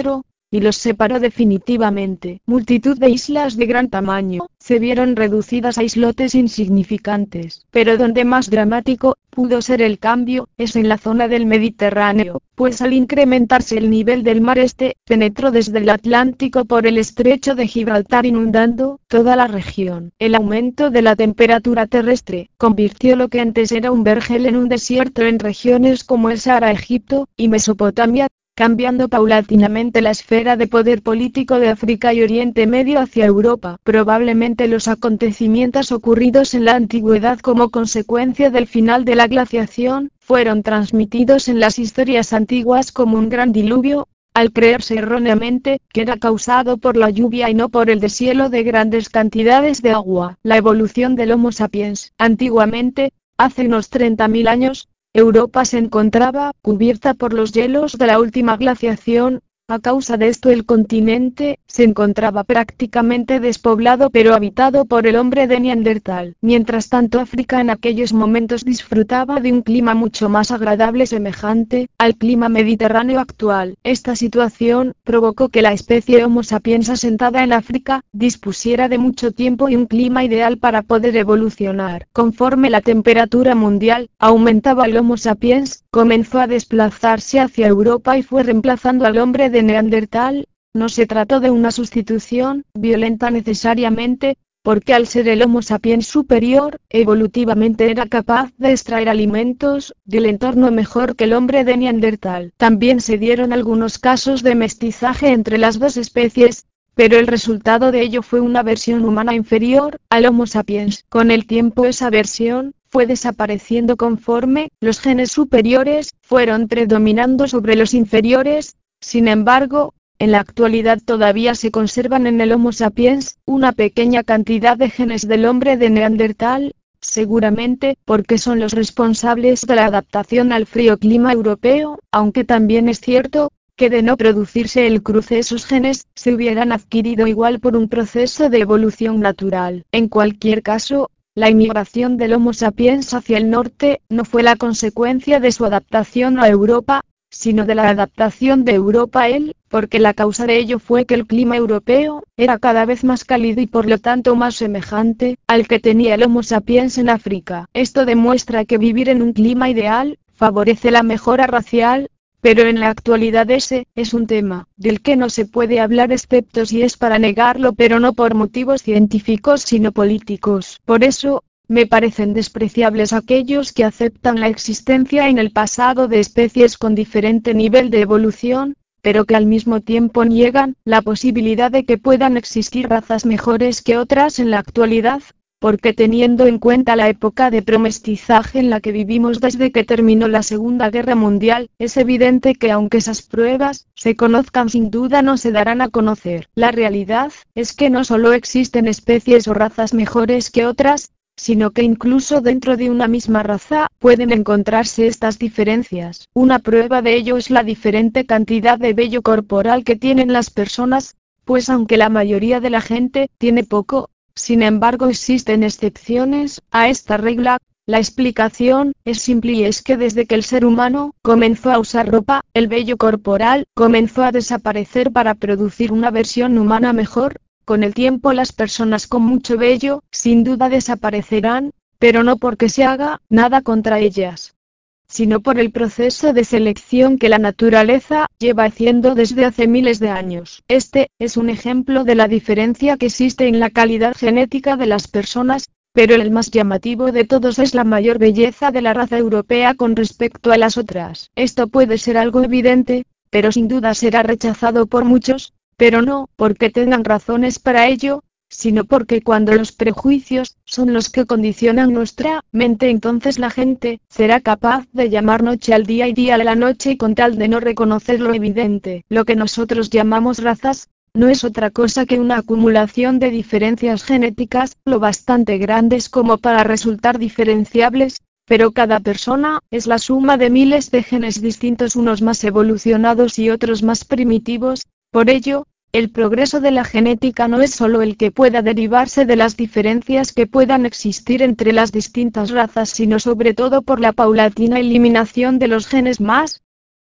y los separó definitivamente. Multitud de islas de gran tamaño se vieron reducidas a islotes insignificantes. Pero donde más dramático pudo ser el cambio, es en la zona del Mediterráneo, pues al incrementarse el nivel del mar este, penetró desde el Atlántico por el estrecho de Gibraltar inundando toda la región. El aumento de la temperatura terrestre convirtió lo que antes era un vergel en un desierto en regiones como el Sahara, Egipto y Mesopotamia, cambiando paulatinamente la esfera de poder político de África y Oriente Medio hacia Europa. Probablemente los acontecimientos ocurridos en la antigüedad como consecuencia del final de la glaciación, fueron transmitidos en las historias antiguas como un gran diluvio, al creerse erróneamente que era causado por la lluvia y no por el deshielo de grandes cantidades de agua. La evolución del Homo sapiens. Antiguamente, hace unos treinta mil años, Europa se encontraba cubierta por los hielos de la última glaciación. A causa de esto el continente se encontraba prácticamente despoblado pero habitado por el hombre de Neandertal. Mientras tanto África en aquellos momentos disfrutaba de un clima mucho más agradable semejante al clima mediterráneo actual. Esta situación provocó que la especie Homo sapiens asentada en África dispusiera de mucho tiempo y un clima ideal para poder evolucionar. Conforme la temperatura mundial aumentaba, el Homo sapiens comenzó a desplazarse hacia Europa y fue reemplazando al hombre de Neandertal. No se trató de una sustitución violenta necesariamente, porque al ser el Homo sapiens superior, evolutivamente era capaz de extraer alimentos del entorno mejor que el hombre de Neandertal. También se dieron algunos casos de mestizaje entre las dos especies, pero el resultado de ello fue una versión humana inferior al Homo sapiens. Con el tiempo esa versión fue desapareciendo conforme los genes superiores fueron predominando sobre los inferiores. Sin embargo, en la actualidad todavía se conservan en el Homo sapiens una pequeña cantidad de genes del hombre de Neandertal, seguramente porque son los responsables de la adaptación al frío clima europeo, aunque también es cierto que de no producirse el cruce esos genes se hubieran adquirido igual por un proceso de evolución natural. En cualquier caso, la inmigración del Homo sapiens hacia el norte no fue la consecuencia de su adaptación a Europa, sino de la adaptación de Europa a él, porque la causa de ello fue que el clima europeo era cada vez más cálido y por lo tanto más semejante al que tenía el Homo sapiens en África. Esto demuestra que vivir en un clima ideal favorece la mejora racial, pero en la actualidad ese es un tema del que no se puede hablar excepto si es para negarlo, pero no por motivos científicos sino políticos. Por eso, me parecen despreciables aquellos que aceptan la existencia en el pasado de especies con diferente nivel de evolución, pero que al mismo tiempo niegan la posibilidad de que puedan existir razas mejores que otras en la actualidad, porque teniendo en cuenta la época de promestizaje en la que vivimos desde que terminó la Segunda Guerra Mundial, es evidente que aunque esas pruebas se conozcan sin duda no se darán a conocer. La realidad es que no solo existen especies o razas mejores que otras, sino que incluso dentro de una misma raza pueden encontrarse estas diferencias. Una prueba de ello es la diferente cantidad de vello corporal que tienen las personas, pues aunque la mayoría de la gente tiene poco, sin embargo existen excepciones a esta regla. La explicación es simple y es que desde que el ser humano comenzó a usar ropa, el vello corporal comenzó a desaparecer para producir una versión humana mejor. Con el tiempo las personas con mucho vello, sin duda desaparecerán, pero no porque se haga nada contra ellas, sino por el proceso de selección que la naturaleza lleva haciendo desde hace miles de años. Este es un ejemplo de la diferencia que existe en la calidad genética de las personas, pero el más llamativo de todos es la mayor belleza de la raza europea con respecto a las otras. Esto puede ser algo evidente, pero sin duda será rechazado por muchos, pero no porque tengan razones para ello, sino porque cuando los prejuicios son los que condicionan nuestra mente, entonces la gente será capaz de llamar noche al día y día a la noche y con tal de no reconocer lo evidente. Lo que nosotros llamamos razas no es otra cosa que una acumulación de diferencias genéticas lo bastante grandes como para resultar diferenciables, pero cada persona es la suma de miles de genes distintos, unos más evolucionados y otros más primitivos. Por ello, el progreso de la genética no es solo el que pueda derivarse de las diferencias que puedan existir entre las distintas razas, sino sobre todo por la paulatina eliminación de los genes más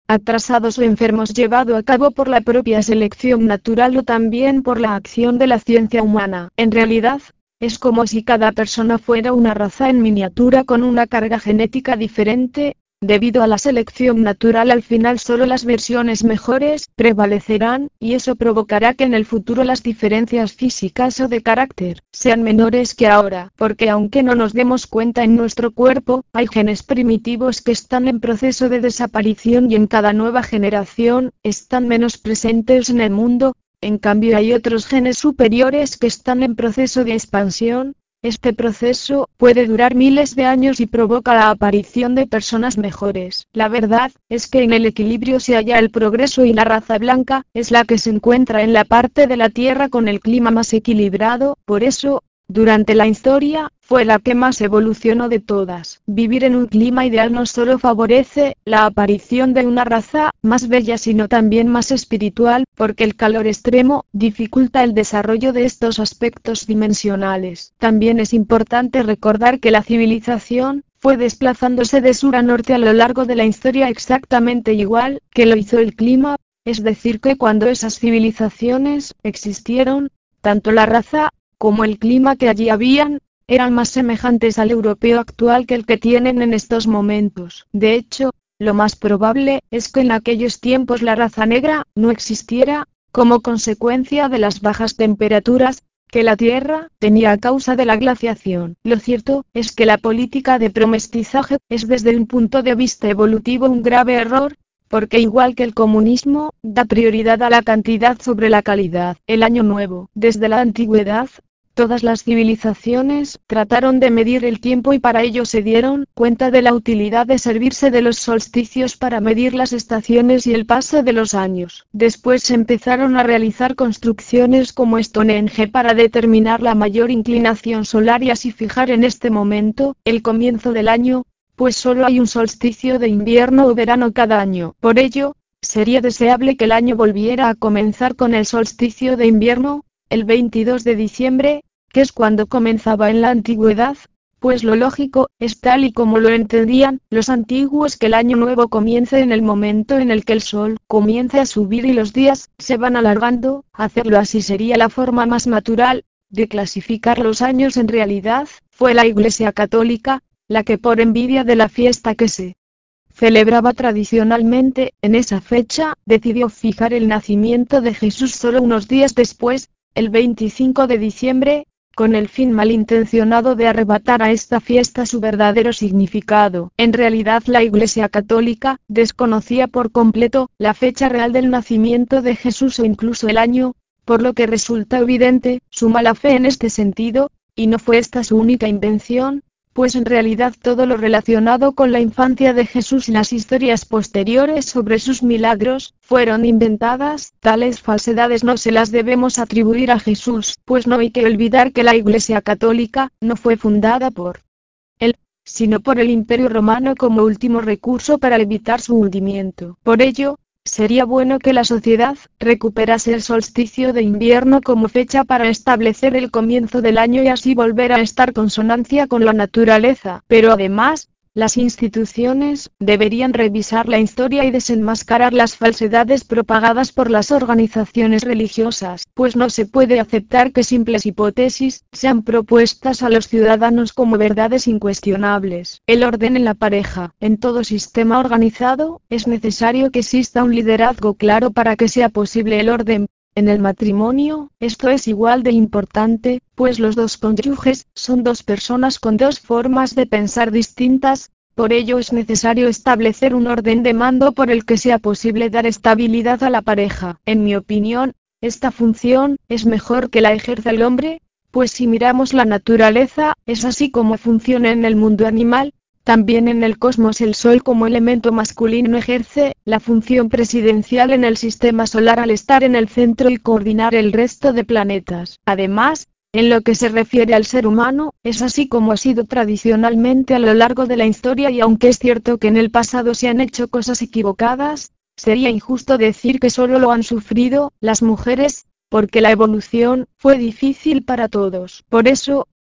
atrasados o enfermos llevado a cabo por la propia selección natural o también por la acción de la ciencia humana. En realidad, es como si cada persona fuera una raza en miniatura con una carga genética diferente. Debido a la selección natural, al final solo las versiones mejores prevalecerán, y eso provocará que en el futuro las diferencias físicas o de carácter sean menores que ahora, porque aunque no nos demos cuenta, en nuestro cuerpo hay genes primitivos que están en proceso de desaparición y en cada nueva generación están menos presentes en el mundo. En cambio, hay otros genes superiores que están en proceso de expansión. Este proceso puede durar miles de años y provoca la aparición de personas mejores. La verdad es que en el equilibrio se halla el progreso, y la raza blanca es la que se encuentra en la parte de la Tierra con el clima más equilibrado. Por eso, durante la historia, fue la que más evolucionó de todas. Vivir en un clima ideal no solo favorece la aparición de una raza más bella, sino también más espiritual, porque el calor extremo dificulta el desarrollo de estos aspectos dimensionales. También es importante recordar que la civilización fue desplazándose de sur a norte a lo largo de la historia exactamente igual que lo hizo el clima, es decir que cuando esas civilizaciones existieron, tanto la raza como el clima que allí habían, eran más semejantes al europeo actual que el que tienen en estos momentos. De hecho, lo más probable es que en aquellos tiempos la raza negra no existiera, como consecuencia de las bajas temperaturas que la Tierra tenía a causa de la glaciación. Lo cierto es que la política de promestizaje es desde un punto de vista evolutivo un grave error, porque igual que el comunismo, da prioridad a la cantidad sobre la calidad. El año nuevo. Desde la antigüedad, todas las civilizaciones trataron de medir el tiempo, y para ello se dieron cuenta de la utilidad de servirse de los solsticios para medir las estaciones y el paso de los años. Después se empezaron a realizar construcciones como Stonehenge para determinar la mayor inclinación solar y así fijar en este momento el comienzo del año, pues solo hay un solsticio de invierno o verano cada año. Por ello, sería deseable que el año volviera a comenzar con el solsticio de invierno, el veintidós de diciembre, que es cuando comenzaba en la antigüedad, pues lo lógico es, tal y como lo entendían los antiguos, que el año nuevo comience en el momento en el que el sol comience a subir y los días se van alargando. Hacerlo así sería la forma más natural de clasificar los años. En realidad, fue la Iglesia Católica la que, por envidia de la fiesta que se celebraba tradicionalmente en esa fecha, decidió fijar el nacimiento de Jesús solo unos días después, el veinticinco de diciembre, con el fin malintencionado de arrebatar a esta fiesta su verdadero significado. En realidad, la Iglesia Católica desconocía por completo la fecha real del nacimiento de Jesús o incluso el año, por lo que resulta evidente su mala fe en este sentido, y no fue esta su única invención, pues en realidad todo lo relacionado con la infancia de Jesús y las historias posteriores sobre sus milagros, fueron inventadas. Tales falsedades no se las debemos atribuir a Jesús, pues no hay que olvidar que la Iglesia Católica no fue fundada por él, sino por el Imperio Romano como último recurso para evitar su hundimiento. Por ello, sería bueno que la sociedad recuperase el solsticio de invierno como fecha para establecer el comienzo del año y así volver a estar en consonancia con la naturaleza. Pero además, las instituciones deberían revisar la historia y desenmascarar las falsedades propagadas por las organizaciones religiosas, pues no se puede aceptar que simples hipótesis sean propuestas a los ciudadanos como verdades incuestionables. El orden en la pareja. En todo sistema organizado, es necesario que exista un liderazgo claro para que sea posible el orden. En el matrimonio, esto es igual de importante, pues los dos cónyuges son dos personas con dos formas de pensar distintas. Por ello es necesario establecer un orden de mando por el que sea posible dar estabilidad a la pareja. En mi opinión, esta función es mejor que la ejerza el hombre, pues si miramos la naturaleza, es así como funciona en el mundo animal. También en el cosmos el Sol como elemento masculino ejerce la función presidencial en el sistema solar al estar en el centro y coordinar el resto de planetas. Además, en lo que se refiere al ser humano, es así como ha sido tradicionalmente a lo largo de la historia, y aunque es cierto que en el pasado se han hecho cosas equivocadas, sería injusto decir que solo lo han sufrido las mujeres, porque la evolución fue difícil para todos. Por eso,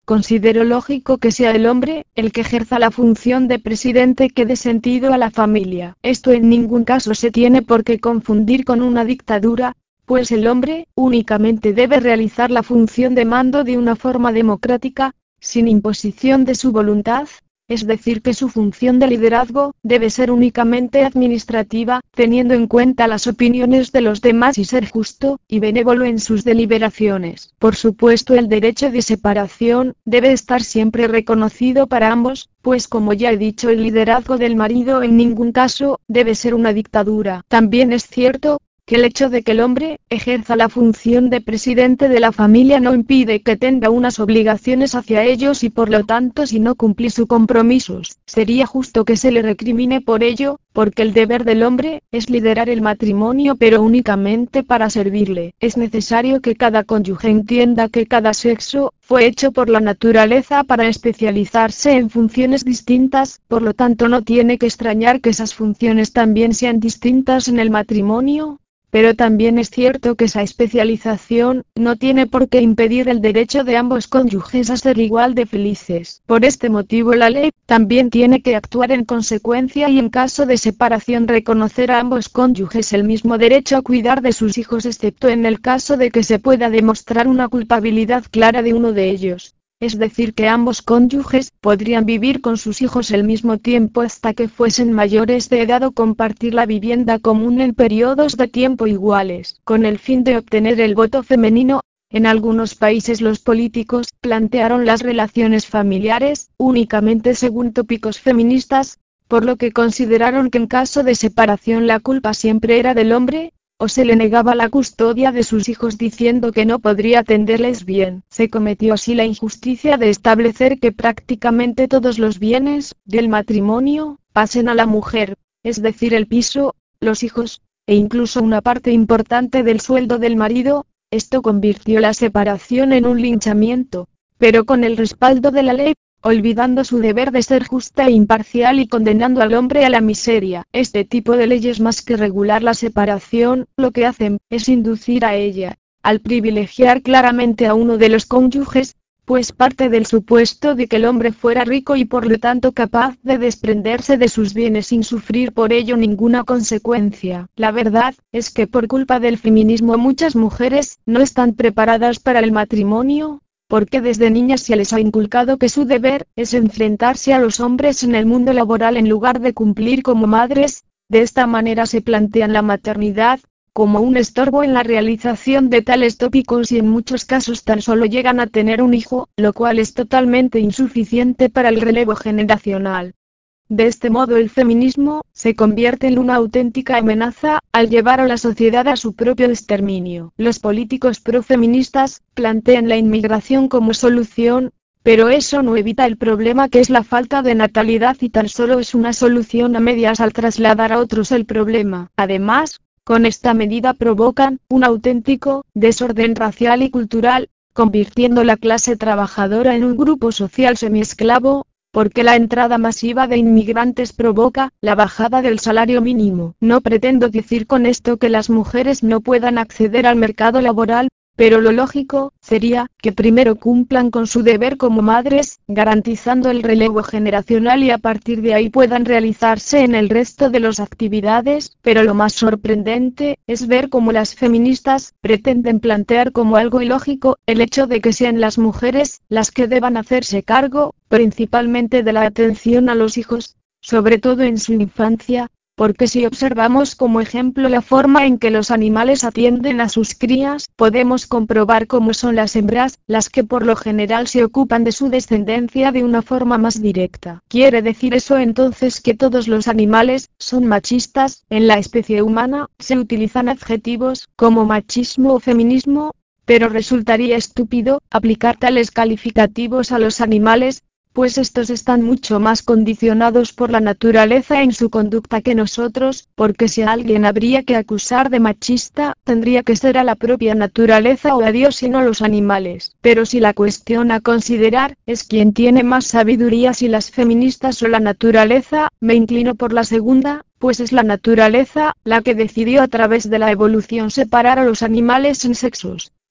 considero lógico que sea el hombre el que ejerza la función de presidente que dé sentido a la familia. Esto en ningún caso se tiene por qué confundir con una dictadura, pues el hombre únicamente debe realizar la función de mando de una forma democrática, sin imposición de su voluntad, es decir que su función de liderazgo debe ser únicamente administrativa, teniendo en cuenta las opiniones de los demás y ser justo y benévolo en sus deliberaciones. Por supuesto, el derecho de separación debe estar siempre reconocido para ambos, pues como ya he dicho, el liderazgo del marido en ningún caso debe ser una dictadura. También es cierto que el hecho de que el hombre ejerza la función de presidente de la familia no impide que tenga unas obligaciones hacia ellos y por lo tanto si no cumple sus compromisos, sería justo que se le recrimine por ello, porque el deber del hombre es liderar el matrimonio pero únicamente para servirle. Es necesario que cada cónyuge entienda que cada sexo fue hecho por la naturaleza para especializarse en funciones distintas, por lo tanto no tiene que extrañar que esas funciones también sean distintas en el matrimonio. Pero también es cierto que esa especialización no tiene por qué impedir el derecho de ambos cónyuges a ser igual de felices. Por este motivo la ley también tiene que actuar en consecuencia y en caso de separación reconocer a ambos cónyuges el mismo derecho a cuidar de sus hijos excepto en el caso de que se pueda demostrar una culpabilidad clara de uno de ellos. Es decir que ambos cónyuges podrían vivir con sus hijos el mismo tiempo hasta que fuesen mayores de edad o compartir la vivienda común en periodos de tiempo iguales. Con el fin de obtener el voto femenino, en algunos países los políticos plantearon las relaciones familiares únicamente según tópicos feministas, por lo que consideraron que en caso de separación la culpa siempre era del hombre, o se le negaba la custodia de sus hijos diciendo que no podría atenderles bien. Se cometió así la injusticia de establecer que prácticamente todos los bienes del matrimonio pasen a la mujer, es decir el piso, los hijos, e incluso una parte importante del sueldo del marido. Esto convirtió la separación en un linchamiento, pero con el respaldo de la ley, olvidando su deber de ser justa e imparcial y condenando al hombre a la miseria. Este tipo de leyes más que regular la separación, lo que hacen es inducir a ella, al privilegiar claramente a uno de los cónyuges, pues parte del supuesto de que el hombre fuera rico y por lo tanto capaz de desprenderse de sus bienes sin sufrir por ello ninguna consecuencia. La verdad es que por culpa del feminismo muchas mujeres no están preparadas para el matrimonio, porque desde niñas se les ha inculcado que su deber es enfrentarse a los hombres en el mundo laboral en lugar de cumplir como madres. De esta manera se plantean la maternidad como un estorbo en la realización de tales tópicos y en muchos casos tan solo llegan a tener un hijo, lo cual es totalmente insuficiente para el relevo generacional. De este modo el feminismo se convierte en una auténtica amenaza, al llevar a la sociedad a su propio exterminio. Los políticos profeministas plantean la inmigración como solución, pero eso no evita el problema que es la falta de natalidad y tan solo es una solución a medias al trasladar a otros el problema. Además, con esta medida provocan un auténtico desorden racial y cultural, convirtiendo la clase trabajadora en un grupo social semiesclavo, porque la entrada masiva de inmigrantes provoca la bajada del salario mínimo. No pretendo decir con esto que las mujeres no puedan acceder al mercado laboral, pero lo lógico sería que primero cumplan con su deber como madres, garantizando el relevo generacional y a partir de ahí puedan realizarse en el resto de las actividades, pero lo más sorprendente es ver cómo las feministas pretenden plantear como algo ilógico el hecho de que sean las mujeres las que deban hacerse cargo, principalmente de la atención a los hijos, sobre todo en su infancia. Porque si observamos como ejemplo la forma en que los animales atienden a sus crías, podemos comprobar cómo son las hembras, las que por lo general se ocupan de su descendencia de una forma más directa. ¿Quiere decir eso entonces que todos los animales son machistas? En la especie humana, se utilizan adjetivos como machismo o feminismo, pero resultaría estúpido aplicar tales calificativos a los animales, pues estos están mucho más condicionados por la naturaleza en su conducta que nosotros, porque si a alguien habría que acusar de machista, tendría que ser a la propia naturaleza o a Dios y no a los animales. Pero si la cuestión a considerar es quién tiene más sabiduría, si las feministas o la naturaleza, me inclino por la segunda, pues es la naturaleza la que decidió a través de la evolución separar a los animales en sexos.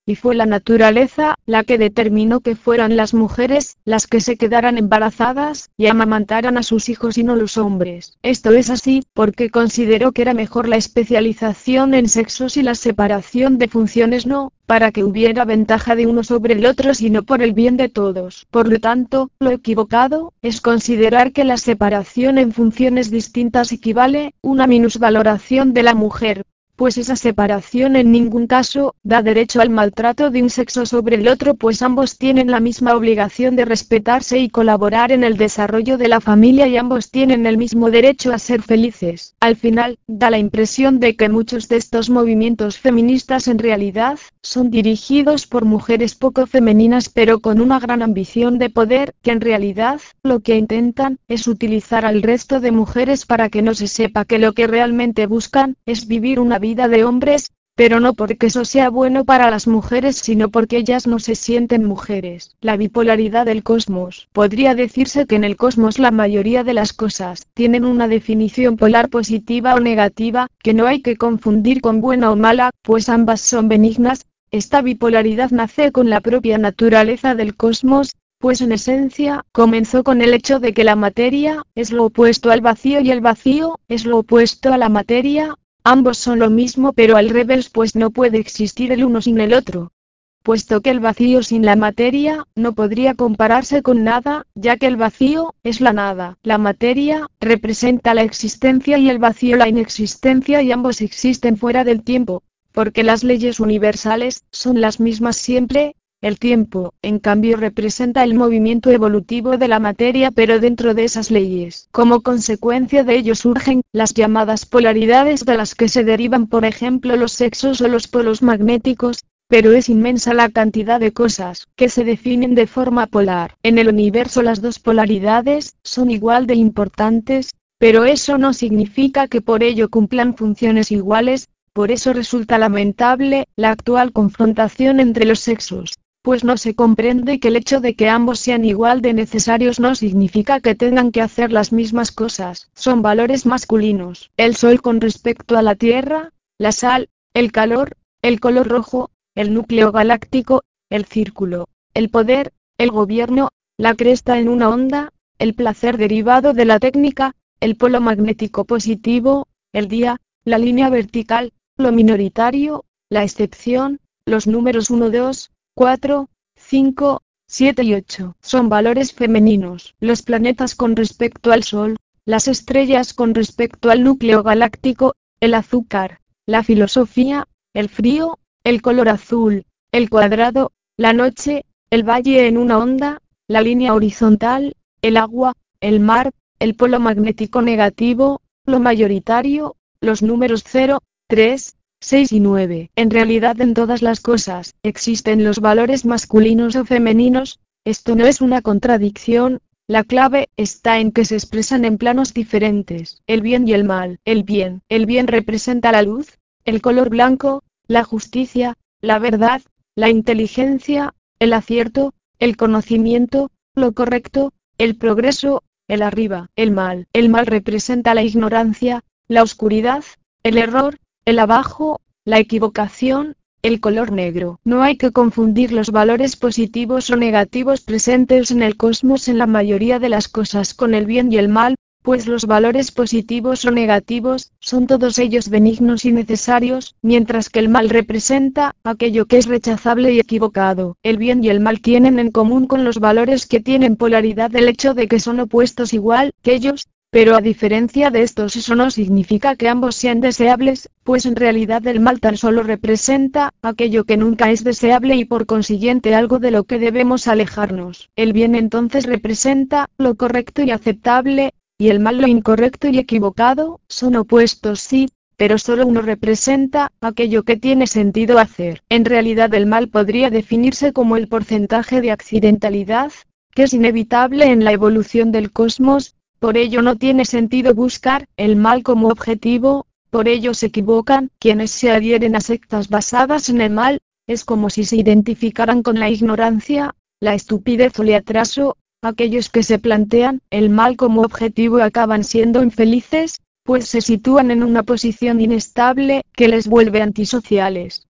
y fue la naturaleza la que determinó que fueran las mujeres las que se quedaran embarazadas y amamantaran a sus hijos y no los hombres. Esto es así porque consideró que era mejor la especialización en sexos y la separación de funciones, no para que hubiera ventaja de uno sobre el otro, sino por el bien de todos. Por lo tanto, lo equivocado es considerar que la separación en funciones distintas equivale una minusvaloración de la mujer, pues esa separación en ningún caso da derecho al maltrato de un sexo sobre el otro, pues ambos tienen la misma obligación de respetarse y colaborar en el desarrollo de la familia, y ambos tienen el mismo derecho a ser felices. Al final, da la impresión de que muchos de estos movimientos feministas en realidad son dirigidos por mujeres poco femeninas pero con una gran ambición de poder, que en realidad lo que intentan es utilizar al resto de mujeres para que no se sepa que lo que realmente buscan es vivir una vida vida de hombres, pero no porque eso sea bueno para las mujeres, sino porque ellas no se sienten mujeres. La bipolaridad del cosmos. Podría decirse que en el cosmos la mayoría de las cosas tienen una definición polar positiva o negativa, que no hay que confundir con buena o mala, pues ambas son benignas. Esta bipolaridad nace con la propia naturaleza del cosmos, pues en esencia comenzó con el hecho de que la materia es lo opuesto al vacío y el vacío es lo opuesto a la materia. Ambos son lo mismo pero al revés, pues no puede existir el uno sin el otro. Puesto que el vacío sin la materia no podría compararse con nada, ya que el vacío es la nada. La materia representa la existencia y el vacío la inexistencia, y ambos existen fuera del tiempo, porque las leyes universales son las mismas siempre. El tiempo, en cambio, representa el movimiento evolutivo de la materia, pero dentro de esas leyes. Como consecuencia de ello surgen las llamadas polaridades, de las que se derivan por ejemplo los sexos o los polos magnéticos, pero es inmensa la cantidad de cosas que se definen de forma polar. En el universo las dos polaridades son igual de importantes, pero eso no significa que por ello cumplan funciones iguales. Por eso resulta lamentable la actual confrontación entre los sexos, pues no se comprende que el hecho de que ambos sean igual de necesarios no significa que tengan que hacer las mismas cosas. Son valores masculinos: el sol con respecto a la tierra, la sal, el calor, el color rojo, el núcleo galáctico, el círculo, el poder, el gobierno, la cresta en una onda, el placer derivado de la técnica, el polo magnético positivo, el día, la línea vertical, lo minoritario, la excepción, los números uno, dos, cuatro, cinco, siete y ocho. Son valores femeninos. Los planetas con respecto al Sol, las estrellas con respecto al núcleo galáctico, el azúcar, la filosofía, el frío, el color azul, el cuadrado, la noche, el valle en una onda, la línea horizontal, el agua, el mar, el polo magnético negativo, lo mayoritario, los números cero, tres, seis y nueve. En realidad en todas las cosas existen los valores masculinos o femeninos. Esto no es una contradicción, la clave está en que se expresan en planos diferentes. El bien y el mal. El bien. El bien representa la luz, el color blanco, la justicia, la verdad, la inteligencia, el acierto, el conocimiento, lo correcto, el progreso, el arriba. El mal. El mal representa la ignorancia, la oscuridad, el error, el abajo, la equivocación, el color negro. No hay que confundir los valores positivos o negativos presentes en el cosmos en la mayoría de las cosas con el bien y el mal, pues los valores positivos o negativos son todos ellos benignos y necesarios, mientras que el mal representa aquello que es rechazable y equivocado. El bien y el mal tienen en común con los valores que tienen polaridad el hecho de que son opuestos igual que ellos. Pero a diferencia de estos, eso no significa que ambos sean deseables, pues en realidad el mal tan solo representa aquello que nunca es deseable y por consiguiente algo de lo que debemos alejarnos. El bien entonces representa lo correcto y aceptable, y el mal lo incorrecto y equivocado. Son opuestos sí, pero solo uno representa aquello que tiene sentido hacer. En realidad el mal podría definirse como el porcentaje de accidentalidad, que es inevitable en la evolución del cosmos. Por ello no tiene sentido buscar el mal como objetivo, por ello se equivocan quienes se adhieren a sectas basadas en el mal. Es como si se identificaran con la ignorancia, la estupidez o el atraso. Aquellos que se plantean el mal como objetivo acaban siendo infelices, pues se sitúan en una posición inestable que les vuelve antisociales.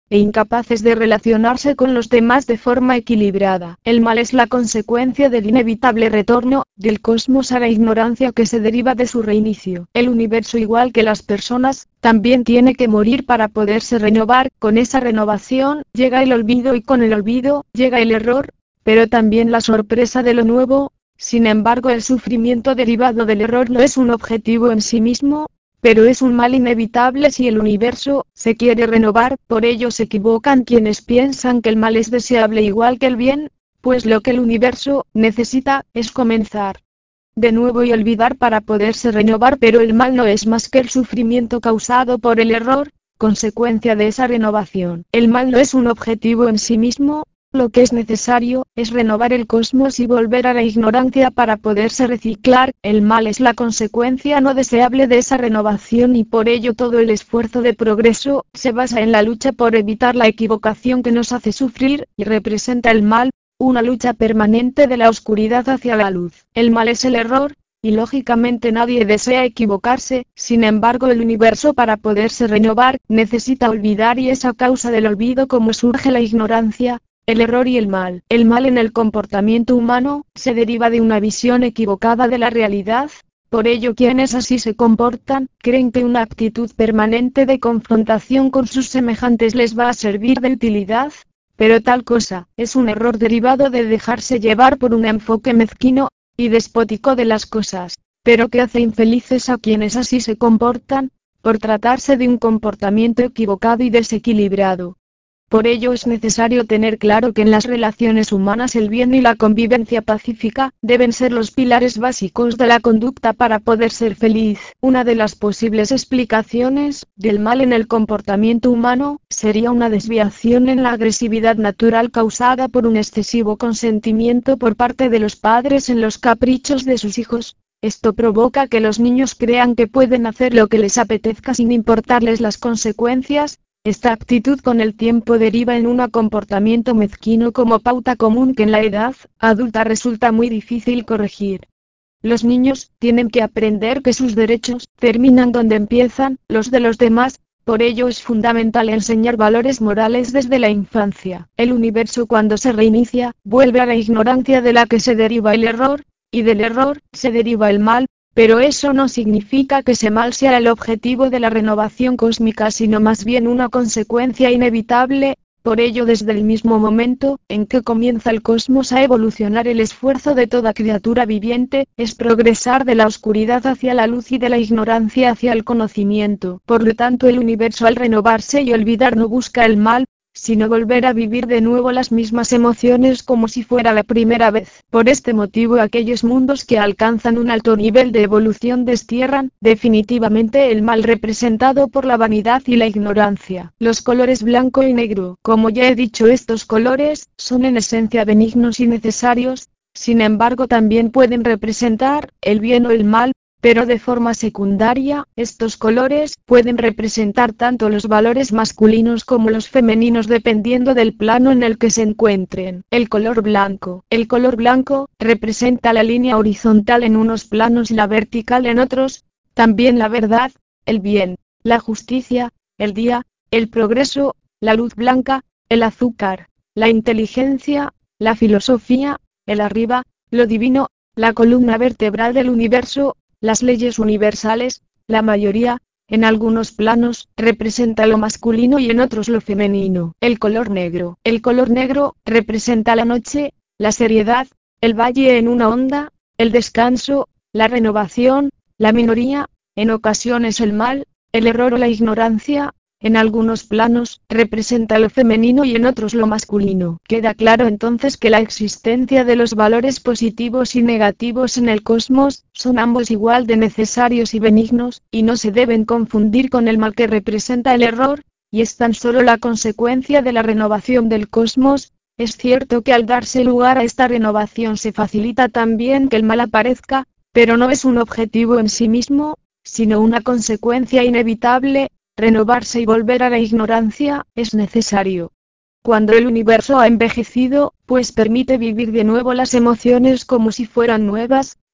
e incapaces de relacionarse con los demás de forma equilibrada. El mal es la consecuencia del inevitable retorno del cosmos a la ignorancia que se deriva de su reinicio. El universo, igual que las personas, también tiene que morir para poderse renovar. Con esa renovación llega el olvido y con el olvido llega el error, pero también la sorpresa de lo nuevo. Sin embargo, el sufrimiento derivado del error no es un objetivo en sí mismo, pero es un mal inevitable si el universo se quiere renovar. Por ello se equivocan quienes piensan que el mal es deseable igual que el bien, pues lo que el universo necesita es comenzar de nuevo y olvidar para poderse renovar, pero el mal no es más que el sufrimiento causado por el error, consecuencia de esa renovación. El mal no es un objetivo en sí mismo. Lo que es necesario, es renovar el cosmos y volver a la ignorancia para poderse reciclar. El mal es la consecuencia no deseable de esa renovación y por ello todo el esfuerzo de progreso, se basa en la lucha por evitar la equivocación que nos hace sufrir, y representa el mal, una lucha permanente de la oscuridad hacia la luz. El mal es el error, y lógicamente nadie desea equivocarse. Sin embargo, el universo para poderse renovar, necesita olvidar y es a causa del olvido como surge la ignorancia, el error y el mal. El mal en el comportamiento humano, se deriva de una visión equivocada de la realidad. Por ello quienes así se comportan, creen que una actitud permanente de confrontación con sus semejantes les va a servir de utilidad, pero tal cosa, es un error derivado de dejarse llevar por un enfoque mezquino y despótico de las cosas, pero que hace infelices a quienes así se comportan, por tratarse de un comportamiento equivocado y desequilibrado. Por ello es necesario tener claro que en las relaciones humanas el bien y la convivencia pacífica deben ser los pilares básicos de la conducta para poder ser feliz. Una de las posibles explicaciones del mal en el comportamiento humano sería una desviación en la agresividad natural causada por un excesivo consentimiento por parte de los padres en los caprichos de sus hijos. Esto provoca que los niños crean que pueden hacer lo que les apetezca sin importarles las consecuencias. Esta actitud con el tiempo deriva en un comportamiento mezquino como pauta común que en la edad adulta resulta muy difícil corregir. Los niños tienen que aprender que sus derechos terminan donde empiezan los de los demás. Por ello es fundamental enseñar valores morales desde la infancia. El universo cuando se reinicia, vuelve a la ignorancia de la que se deriva el error, y del error se deriva el mal. Pero eso no significa que ese mal sea el objetivo de la renovación cósmica, sino más bien una consecuencia inevitable. Por ello, desde el mismo momento en que comienza el cosmos a evolucionar, el esfuerzo de toda criatura viviente es progresar de la oscuridad hacia la luz y de la ignorancia hacia el conocimiento. Por lo tanto, el universo al renovarse y olvidar no busca el mal, sino volver a vivir de nuevo las mismas emociones como si fuera la primera vez. Por este motivo, aquellos mundos que alcanzan un alto nivel de evolución destierran definitivamente el mal representado por la vanidad y la ignorancia. Los colores blanco y negro. Como ya he dicho, estos colores son en esencia benignos y necesarios, sin embargo también pueden representar el bien o el mal. Pero de forma secundaria, estos colores pueden representar tanto los valores masculinos como los femeninos dependiendo del plano en el que se encuentren. El color blanco. El color blanco representa la línea horizontal en unos planos y la vertical en otros, también la verdad, el bien, la justicia, el día, el progreso, la luz blanca, el azúcar, la inteligencia, la filosofía, el arriba, lo divino, la columna vertebral del universo. Las leyes universales, la mayoría, en algunos planos, representa lo masculino y en otros lo femenino. El color negro. El color negro representa la noche, la seriedad, el valle en una onda, el descanso, la renovación, la minoría, en ocasiones el mal, el error o la ignorancia. En algunos planos, representa lo femenino y en otros lo masculino. Queda claro entonces que la existencia de los valores positivos y negativos en el cosmos, son ambos igual de necesarios y benignos, y no se deben confundir con el mal que representa el error, y es tan solo la consecuencia de la renovación del cosmos. Es cierto que al darse lugar a esta renovación se facilita también que el mal aparezca, pero no es un objetivo en sí mismo, sino una consecuencia inevitable. Renovarse y volver a la ignorancia, es necesario. Cuando el universo ha envejecido, pues permite vivir de nuevo las emociones como si fueran nuevas,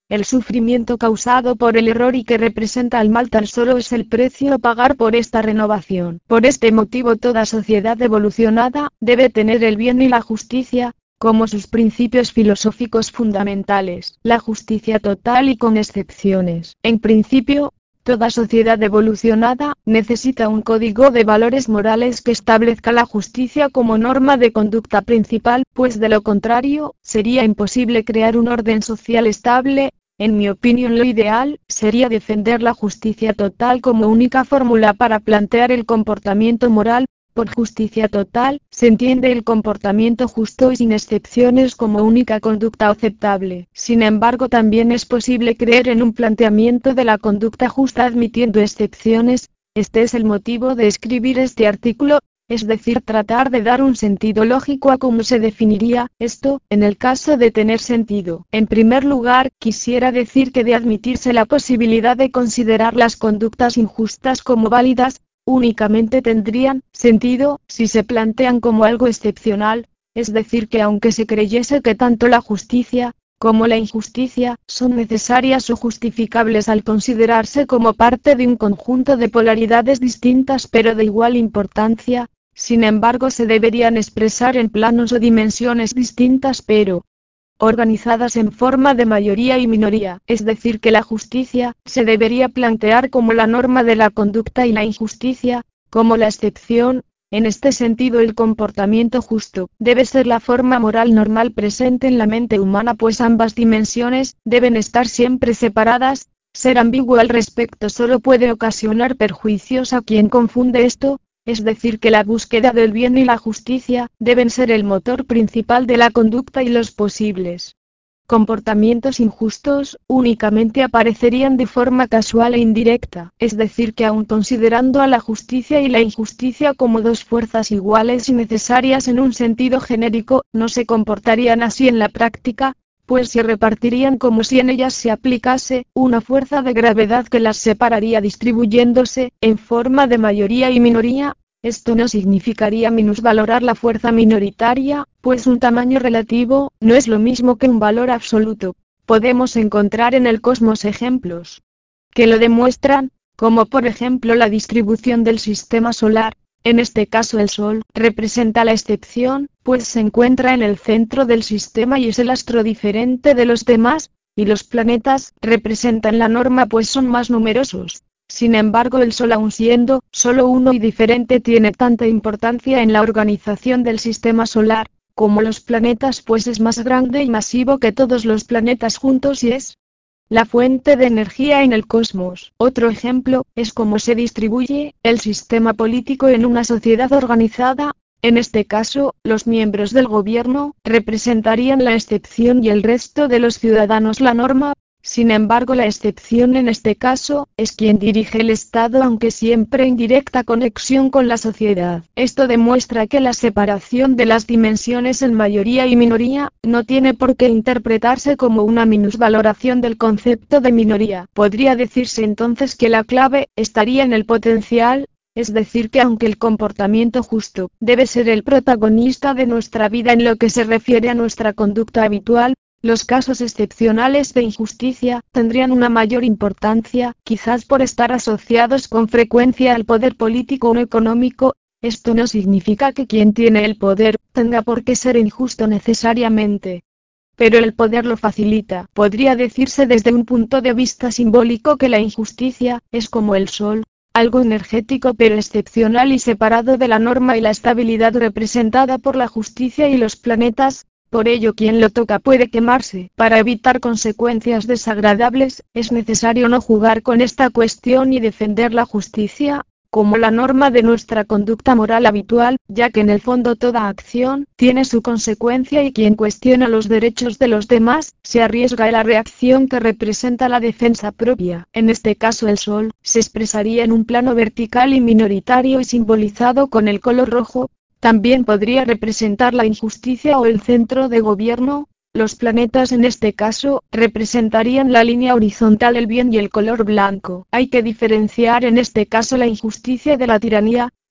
El sufrimiento causado por el error y que representa el mal tan solo es el precio a pagar por esta renovación. Por este motivo toda sociedad evolucionada debe tener el bien y la justicia como sus principios filosóficos fundamentales. La justicia total y con excepciones. En principio, toda sociedad evolucionada necesita un código de valores morales que establezca la justicia como norma de conducta principal, pues de lo contrario, sería imposible crear un orden social estable. En mi opinión, lo ideal sería defender la justicia total como única fórmula para plantear el comportamiento moral. Por justicia total, se entiende el comportamiento justo y sin excepciones como única conducta aceptable. Sin embargo, también es posible creer en un planteamiento de la conducta justa admitiendo excepciones. Este es el motivo de escribir este artículo, es decir, tratar de dar un sentido lógico a cómo se definiría esto, en el caso de tener sentido. En primer lugar, quisiera decir que de admitirse la posibilidad de considerar las conductas injustas como válidas, únicamente tendrían sentido si se plantean como algo excepcional, es decir que aunque se creyese que tanto la justicia, como la injusticia, son necesarias o justificables al considerarse como parte de un conjunto de polaridades distintas pero de igual importancia, sin embargo se deberían expresar en planos o dimensiones distintas pero organizadas en forma de mayoría y minoría, es decir que la justicia se debería plantear como la norma de la conducta y la injusticia como la excepción. En este sentido, el comportamiento justo debe ser la forma moral normal presente en la mente humana, pues ambas dimensiones deben estar siempre separadas. Ser ambiguo al respecto solo puede ocasionar perjuicios a quien confunde esto. Es decir que la búsqueda del bien y la justicia deben ser el motor principal de la conducta y los posibles comportamientos injustos únicamente aparecerían de forma casual e indirecta, es decir que aun considerando a la justicia y la injusticia como dos fuerzas iguales y necesarias en un sentido genérico, no se comportarían así en la práctica, pues se repartirían como si en ellas se aplicase una fuerza de gravedad que las separaría distribuyéndose en forma de mayoría y minoría. Esto no significaría minusvalorar la fuerza minoritaria, pues un tamaño relativo no es lo mismo que un valor absoluto. Podemos encontrar en el cosmos ejemplos que lo demuestran, como por ejemplo la distribución del sistema solar. En este caso el Sol representa la excepción, pues se encuentra en el centro del sistema y es el astro diferente de los demás, y los planetas representan la norma pues son más numerosos. Sin embargo, el Sol, aun siendo solo uno y diferente, tiene tanta importancia en la organización del sistema solar como los planetas, pues es más grande y masivo que todos los planetas juntos y es la fuente de energía en el cosmos. Otro ejemplo es cómo se distribuye el sistema político en una sociedad organizada. En este caso, los miembros del gobierno representarían la excepción y el resto de los ciudadanos la norma. Sin embargo, la excepción en este caso es quien dirige el Estado, aunque siempre en directa conexión con la sociedad. Esto demuestra que la separación de las dimensiones en mayoría y minoría no tiene por qué interpretarse como una minusvaloración del concepto de minoría. Podría decirse entonces que la clave estaría en el potencial, es decir que aunque el comportamiento justo debe ser el protagonista de nuestra vida en lo que se refiere a nuestra conducta habitual, los casos excepcionales de injusticia tendrían una mayor importancia, quizás por estar asociados con frecuencia al poder político o económico. Esto no significa que quien tiene el poder tenga por qué ser injusto necesariamente, pero el poder lo facilita. Podría decirse desde un punto de vista simbólico que la injusticia es como el Sol, algo energético pero excepcional y separado de la norma, y la estabilidad representada por la justicia y los planetas. Por ello quien lo toca puede quemarse. Para evitar consecuencias desagradables, es necesario no jugar con esta cuestión y defender la justicia como la norma de nuestra conducta moral habitual, ya que en el fondo toda acción tiene su consecuencia y quien cuestiona los derechos de los demás, se arriesga a la reacción que representa la defensa propia. En este caso el Sol se expresaría en un plano vertical y minoritario y simbolizado con el color rojo. También podría representar la injusticia o el centro de gobierno. Los planetas en este caso representarían la línea horizontal, el bien y el color blanco. Hay que diferenciar en este caso la injusticia de la tiranía.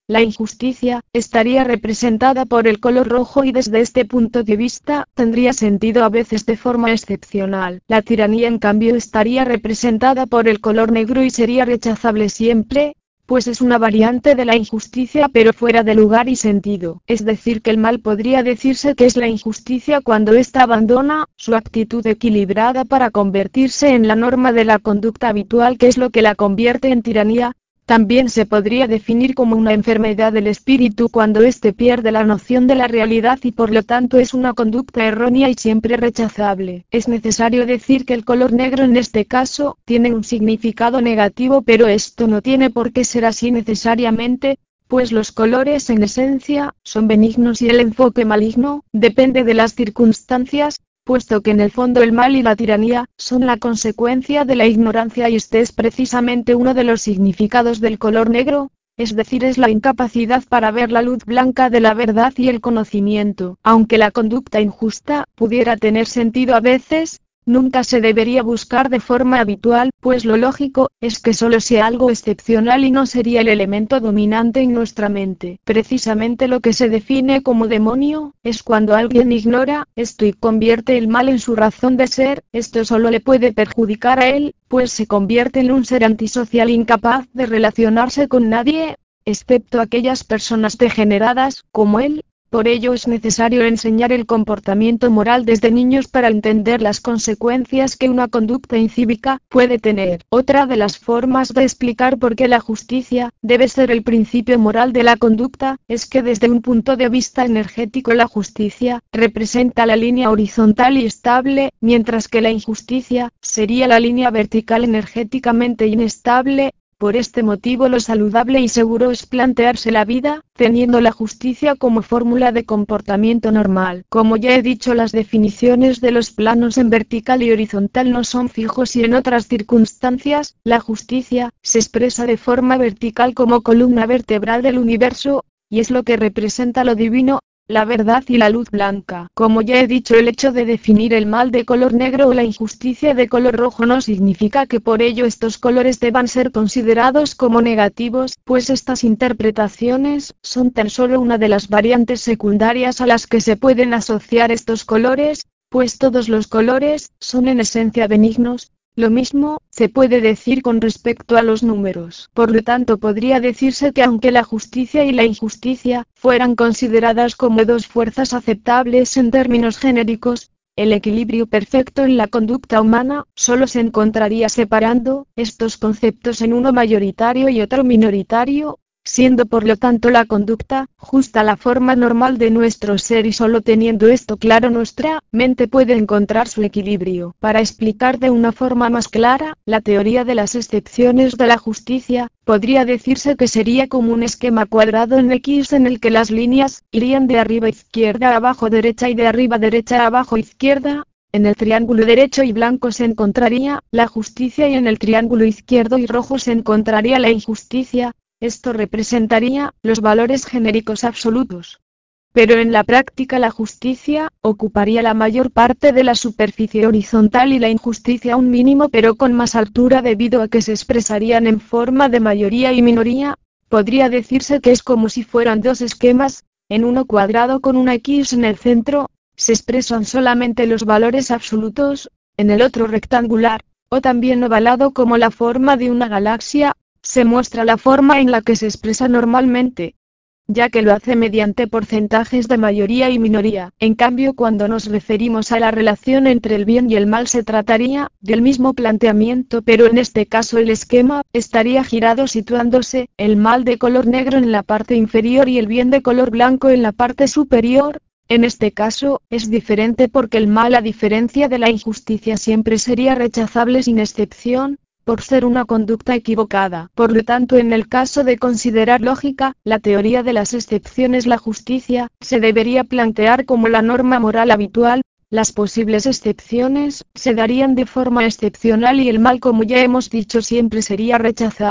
La injusticia estaría representada por el color rojo y desde este punto de vista tendría sentido a veces de forma excepcional. La tiranía en cambio estaría representada por el color negro y sería rechazable siempre, pues es una variante de la injusticia pero fuera de lugar y sentido. Es decir que el mal podría decirse que es la injusticia cuando ésta abandona su actitud equilibrada para convertirse en la norma de la conducta habitual, que es lo que la convierte en tiranía. También se podría definir como una enfermedad del espíritu cuando éste pierde la noción de la realidad y por lo tanto es una conducta errónea y siempre rechazable. Es necesario decir que el color negro en este caso tiene un significado negativo, pero esto no tiene por qué ser así necesariamente, pues los colores en esencia son benignos y el enfoque maligno depende de las circunstancias, puesto que en el fondo el mal y la tiranía son la consecuencia de la ignorancia y este es precisamente uno de los significados del color negro, es decir, es la incapacidad para ver la luz blanca de la verdad y el conocimiento. Aunque la conducta injusta pudiera tener sentido a veces, nunca se debería buscar de forma habitual, pues lo lógico es que solo sea algo excepcional y no sería el elemento dominante en nuestra mente. Precisamente lo que se define como demonio es cuando alguien ignora esto y convierte el mal en su razón de ser. Esto solo le puede perjudicar a él, pues se convierte en un ser antisocial incapaz de relacionarse con nadie, excepto aquellas personas degeneradas como él. Por ello es necesario enseñar el comportamiento moral desde niños para entender las consecuencias que una conducta incívica puede tener. Otra de las formas de explicar por qué la justicia debe ser el principio moral de la conducta, es que desde un punto de vista energético la justicia representa la línea horizontal y estable, mientras que la injusticia sería la línea vertical energéticamente inestable. Por este motivo lo saludable y seguro es plantearse la vida, teniendo la justicia como fórmula de comportamiento normal. Como ya he dicho, las definiciones de los planos en vertical y horizontal no son fijos y en otras circunstancias, la justicia se expresa de forma vertical como columna vertebral del universo, y es lo que representa lo divino, la verdad y la luz blanca. Como ya he dicho, el hecho de definir el mal de color negro o la injusticia de color rojo no significa que por ello estos colores deban ser considerados como negativos, pues estas interpretaciones son tan solo una de las variantes secundarias a las que se pueden asociar estos colores, pues todos los colores son en esencia benignos. Lo mismo se puede decir con respecto a los números. Por lo tanto, podría decirse que aunque la justicia y la injusticia fueran consideradas como dos fuerzas aceptables en términos genéricos, el equilibrio perfecto en la conducta humana solo se encontraría separando estos conceptos en uno mayoritario y otro minoritario, siendo por lo tanto la conducta justa la forma normal de nuestro ser, y solo teniendo esto claro nuestra mente puede encontrar su equilibrio. Para explicar de una forma más clara la teoría de las excepciones de la justicia, podría decirse que sería como un esquema cuadrado en X en el que las líneas irían de arriba a izquierda a abajo derecha y de arriba derecha a abajo izquierda. En el triángulo derecho y blanco se encontraría la justicia y en el triángulo izquierdo y rojo se encontraría la injusticia. Esto representaría los valores genéricos absolutos. Pero en la práctica la justicia ocuparía la mayor parte de la superficie horizontal y la injusticia un mínimo pero con más altura debido a que se expresarían en forma de mayoría y minoría. Podría decirse que es como si fueran dos esquemas, en uno cuadrado con una X en el centro, se expresan solamente los valores absolutos, en el otro rectangular, o también ovalado como la forma de una galaxia, se muestra la forma en la que se expresa normalmente, ya que lo hace mediante porcentajes de mayoría y minoría. En cambio, cuando nos referimos a la relación entre el bien y el mal, se trataría del mismo planteamiento, pero en este caso el esquema estaría girado situándose el mal de color negro en la parte inferior y el bien de color blanco en la parte superior. En este caso, es diferente porque el mal, a diferencia de la injusticia, siempre sería rechazable sin excepción, por ser una conducta equivocada. Por lo tanto, en el caso de considerar lógica la teoría de las excepciones, la justicia se debería plantear como la norma moral habitual. Las posibles excepciones se darían de forma excepcional y el mal, como ya hemos dicho, siempre sería rechazable.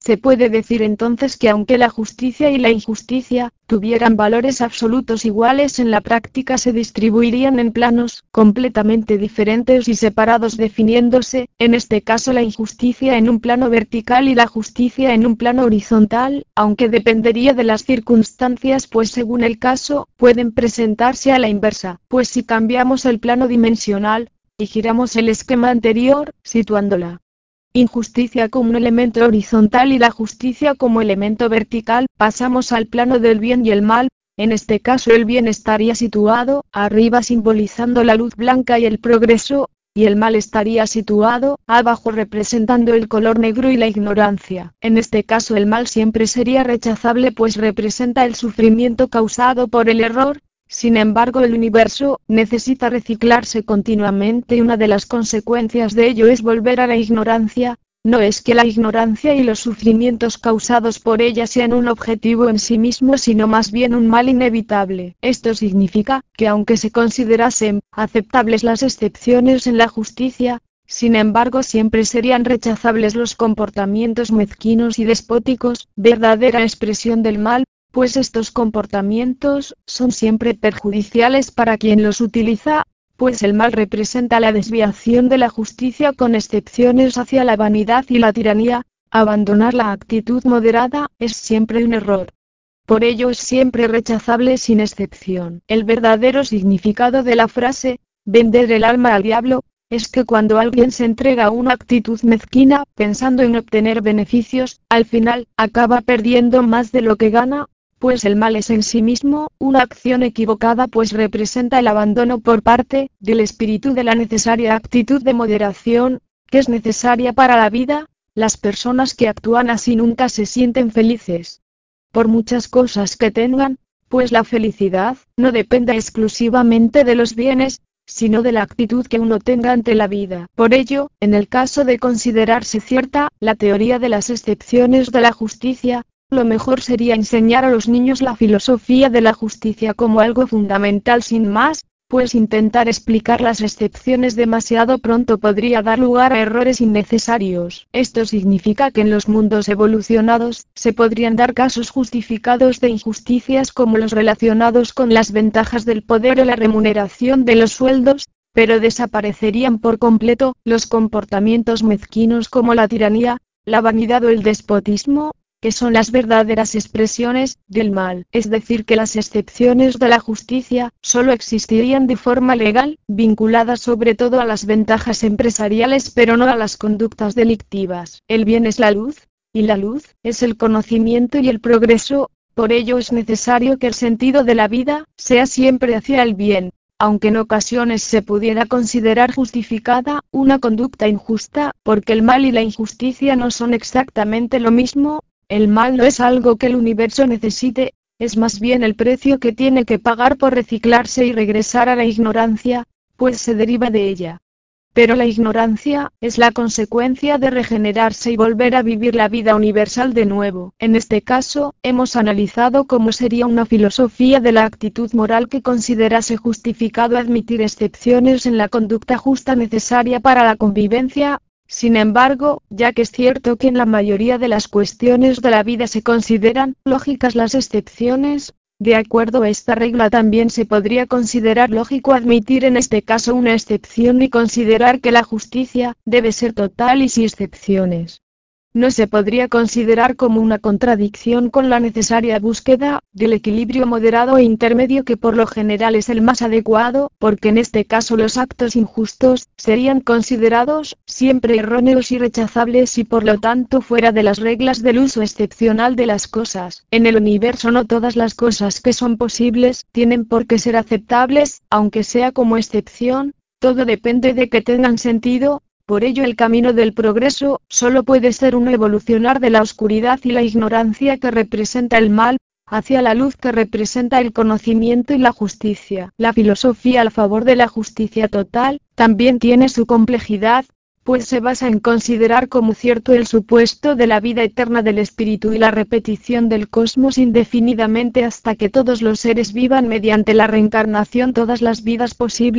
Se puede decir entonces que aunque la justicia y la injusticia tuvieran valores absolutos iguales, en la práctica se distribuirían en planos completamente diferentes y separados, definiéndose, en este caso, la injusticia en un plano vertical y la justicia en un plano horizontal, aunque dependería de las circunstancias, pues según el caso, pueden presentarse a la inversa, pues si cambiamos el plano dimensional y giramos el esquema anterior, situando la injusticia como un elemento horizontal y la justicia como elemento vertical, pasamos al plano del bien y el mal. En este caso el bien estaría situado arriba, simbolizando la luz blanca y el progreso, y el mal estaría situado abajo, representando el color negro y la ignorancia. En este caso el mal siempre sería rechazable, pues representa el sufrimiento causado por el error. Sin embargo, el universo necesita reciclarse continuamente y una de las consecuencias de ello es volver a la ignorancia. No es que la ignorancia y los sufrimientos causados por ella sean un objetivo en sí mismo, sino más bien un mal inevitable. Esto significa que aunque se considerasen aceptables las excepciones en la justicia, sin embargo siempre serían rechazables los comportamientos mezquinos y despóticos, verdadera expresión del mal, pues estos comportamientos son siempre perjudiciales para quien los utiliza, pues el mal representa la desviación de la justicia con excepciones hacia la vanidad y la tiranía. Abandonar la actitud moderada es siempre un error. Por ello es siempre rechazable sin excepción. El verdadero significado de la frase, vender el alma al diablo, es que cuando alguien se entrega a una actitud mezquina, pensando en obtener beneficios, al final, acaba perdiendo más de lo que gana, pues el mal es en sí mismo una acción equivocada, pues representa el abandono por parte del espíritu de la necesaria actitud de moderación, que es necesaria para la vida. Las personas que actúan así nunca se sienten felices, por muchas cosas que tengan, pues la felicidad no depende exclusivamente de los bienes, sino de la actitud que uno tenga ante la vida. Por ello, en el caso de considerarse cierta la teoría de las excepciones de la justicia, lo mejor sería enseñar a los niños la filosofía de la justicia como algo fundamental sin más, pues intentar explicar las excepciones demasiado pronto podría dar lugar a errores innecesarios. Esto significa que en los mundos evolucionados, se podrían dar casos justificados de injusticias como los relacionados con las ventajas del poder o la remuneración de los sueldos, pero desaparecerían por completo los comportamientos mezquinos como la tiranía, la vanidad o el despotismo, que son las verdaderas expresiones del mal. Es decir, que las excepciones de la justicia solo existirían de forma legal, vinculadas sobre todo a las ventajas empresariales, pero no a las conductas delictivas. El bien es la luz, y la luz es el conocimiento y el progreso. Por ello es necesario que el sentido de la vida sea siempre hacia el bien. Aunque en ocasiones se pudiera considerar justificada una conducta injusta, porque el mal y la injusticia no son exactamente lo mismo. El mal no es algo que el universo necesite, es más bien el precio que tiene que pagar por reciclarse y regresar a la ignorancia, pues se deriva de ella. Pero la ignorancia es la consecuencia de regenerarse y volver a vivir la vida universal de nuevo. En este caso, hemos analizado cómo sería una filosofía de la actitud moral que considerase justificado admitir excepciones en la conducta justa necesaria para la convivencia. Sin embargo, ya que es cierto que en la mayoría de las cuestiones de la vida se consideran lógicas las excepciones, de acuerdo a esta regla también se podría considerar lógico admitir en este caso una excepción y considerar que la justicia debe ser total y sin excepciones. No se podría considerar como una contradicción con la necesaria búsqueda del equilibrio moderado e intermedio, que por lo general es el más adecuado, porque en este caso los actos injustos serían considerados siempre erróneos y rechazables y por lo tanto fuera de las reglas del uso excepcional de las cosas. En el universo no todas las cosas que son posibles tienen por qué ser aceptables, aunque sea como excepción, todo depende de que tengan sentido. Por ello el camino del progreso solo puede ser uno evolucionar de la oscuridad y la ignorancia que representa el mal, hacia la luz que representa el conocimiento y la justicia. La filosofía a favor de la justicia total también tiene su complejidad, pues se basa en considerar como cierto el supuesto de la vida eterna del espíritu y la repetición del cosmos indefinidamente hasta que todos los seres vivan mediante la reencarnación todas las vidas posibles,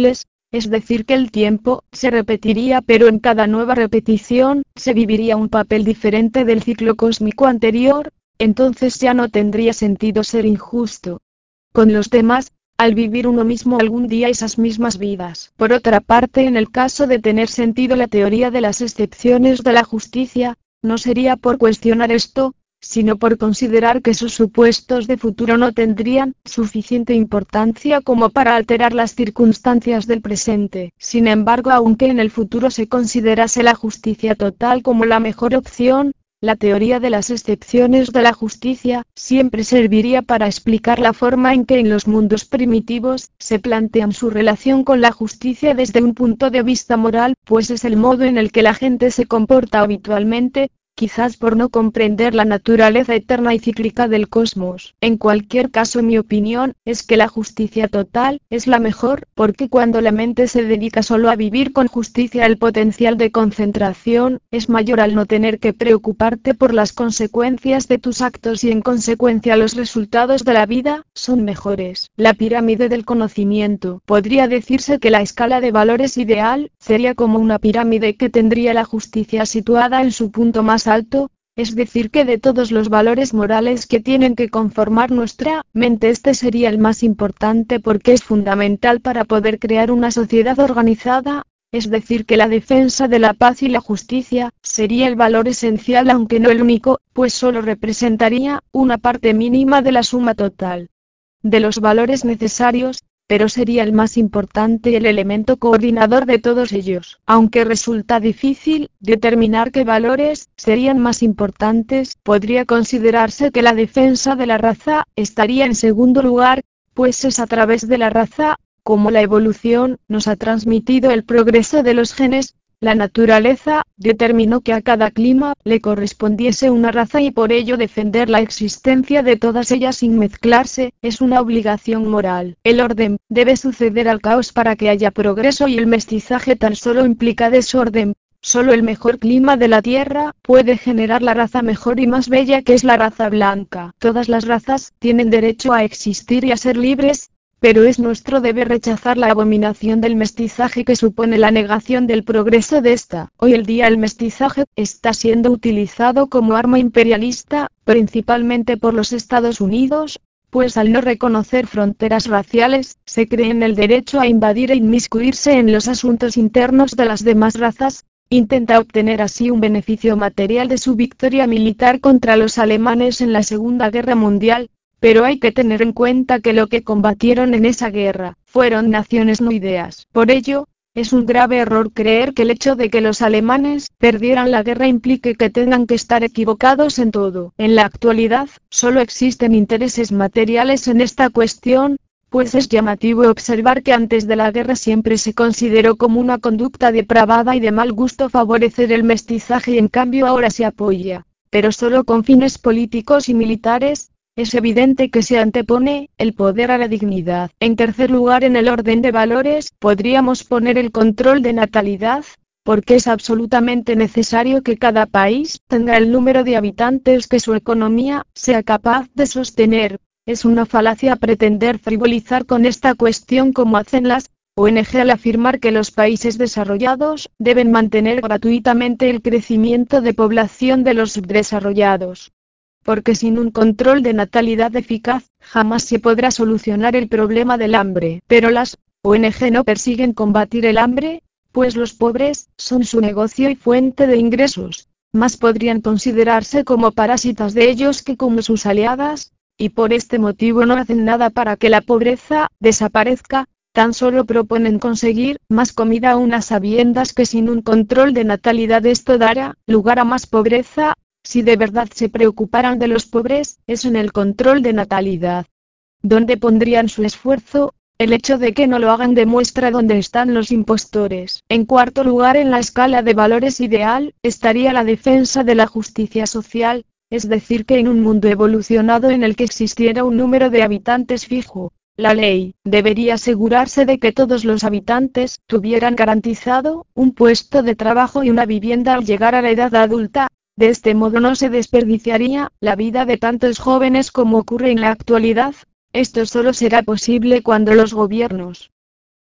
Es decir, que el tiempo se repetiría, pero en cada nueva repetición se viviría un papel diferente del ciclo cósmico anterior. Entonces ya no tendría sentido ser injusto con los demás, al vivir uno mismo algún día esas mismas vidas. Por otra parte, en el caso de tener sentido la teoría de las excepciones de la justicia, no sería por cuestionar esto, sino por considerar que sus supuestos de futuro no tendrían suficiente importancia como para alterar las circunstancias del presente. Sin embargo, aunque en el futuro se considerase la justicia total como la mejor opción, la teoría de las excepciones de la justicia siempre serviría para explicar la forma en que en los mundos primitivos se plantean su relación con la justicia desde un punto de vista moral, pues es el modo en el que la gente se comporta habitualmente, quizás por no comprender la naturaleza eterna y cíclica del cosmos. En cualquier caso, mi opinión es que la justicia total es la mejor, porque cuando la mente se dedica solo a vivir con justicia, el potencial de concentración es mayor al no tener que preocuparte por las consecuencias de tus actos y en consecuencia los resultados de la vida son mejores. La pirámide del conocimiento. Podría decirse que la escala de valores ideal sería como una pirámide que tendría la justicia situada en su punto más alto, es decir, que de todos los valores morales que tienen que conformar nuestra mente, este sería el más importante porque es fundamental para poder crear una sociedad organizada, es decir, que la defensa de la paz y la justicia sería el valor esencial, aunque no el único, pues solo representaría una parte mínima de la suma total de los valores necesarios, pero sería el más importante y el elemento coordinador de todos ellos. Aunque resulta difícil determinar qué valores serían más importantes, podría considerarse que la defensa de la raza estaría en segundo lugar, pues es a través de la raza, como la evolución nos ha transmitido el progreso de los genes. La naturaleza determinó que a cada clima le correspondiese una raza y por ello defender la existencia de todas ellas sin mezclarse es una obligación moral. El orden debe suceder al caos para que haya progreso y el mestizaje tan solo implica desorden. Solo el mejor clima de la Tierra puede generar la raza mejor y más bella, que es la raza blanca. Todas las razas tienen derecho a existir y a ser libres, pero es nuestro deber rechazar la abominación del mestizaje que supone la negación del progreso de esta. Hoy el día el mestizaje está siendo utilizado como arma imperialista, principalmente por los Estados Unidos, pues al no reconocer fronteras raciales, se cree en el derecho a invadir e inmiscuirse en los asuntos internos de las demás razas. Intenta obtener así un beneficio material de su victoria militar contra los alemanes en la Segunda Guerra Mundial. Pero hay que tener en cuenta que lo que combatieron en esa guerra fueron naciones, no ideas. Por ello, es un grave error creer que el hecho de que los alemanes perdieran la guerra implique que tengan que estar equivocados en todo. En la actualidad, solo existen intereses materiales en esta cuestión, pues es llamativo observar que antes de la guerra siempre se consideró como una conducta depravada y de mal gusto favorecer el mestizaje y en cambio ahora se apoya, pero solo con fines políticos y militares. Es evidente que se antepone el poder a la dignidad. En tercer lugar, en el orden de valores, podríamos poner el control de natalidad, porque es absolutamente necesario que cada país tenga el número de habitantes que su economía sea capaz de sostener. Es una falacia pretender frivolizar con esta cuestión como hacen las O N G al afirmar que los países desarrollados deben mantener gratuitamente el crecimiento de población de los subdesarrollados. Porque sin un control de natalidad eficaz, jamás se podrá solucionar el problema del hambre. Pero las O N G no persiguen combatir el hambre, pues los pobres son su negocio y fuente de ingresos. Más podrían considerarse como parásitas de ellos que como sus aliadas, y por este motivo no hacen nada para que la pobreza desaparezca, tan solo proponen conseguir más comida a unas sabiendas que sin un control de natalidad esto dará lugar a más pobreza. Si de verdad se preocuparan de los pobres, es en el control de natalidad. ¿Dónde pondrían su esfuerzo? El hecho de que no lo hagan demuestra dónde están los impostores. En cuarto lugar, en la escala de valores ideal, estaría la defensa de la justicia social, es decir, que en un mundo evolucionado en el que existiera un número de habitantes fijo, la ley debería asegurarse de que todos los habitantes tuvieran garantizado un puesto de trabajo y una vivienda al llegar a la edad adulta. De este modo no se desperdiciaría la vida de tantos jóvenes como ocurre en la actualidad. Esto solo será posible cuando los gobiernos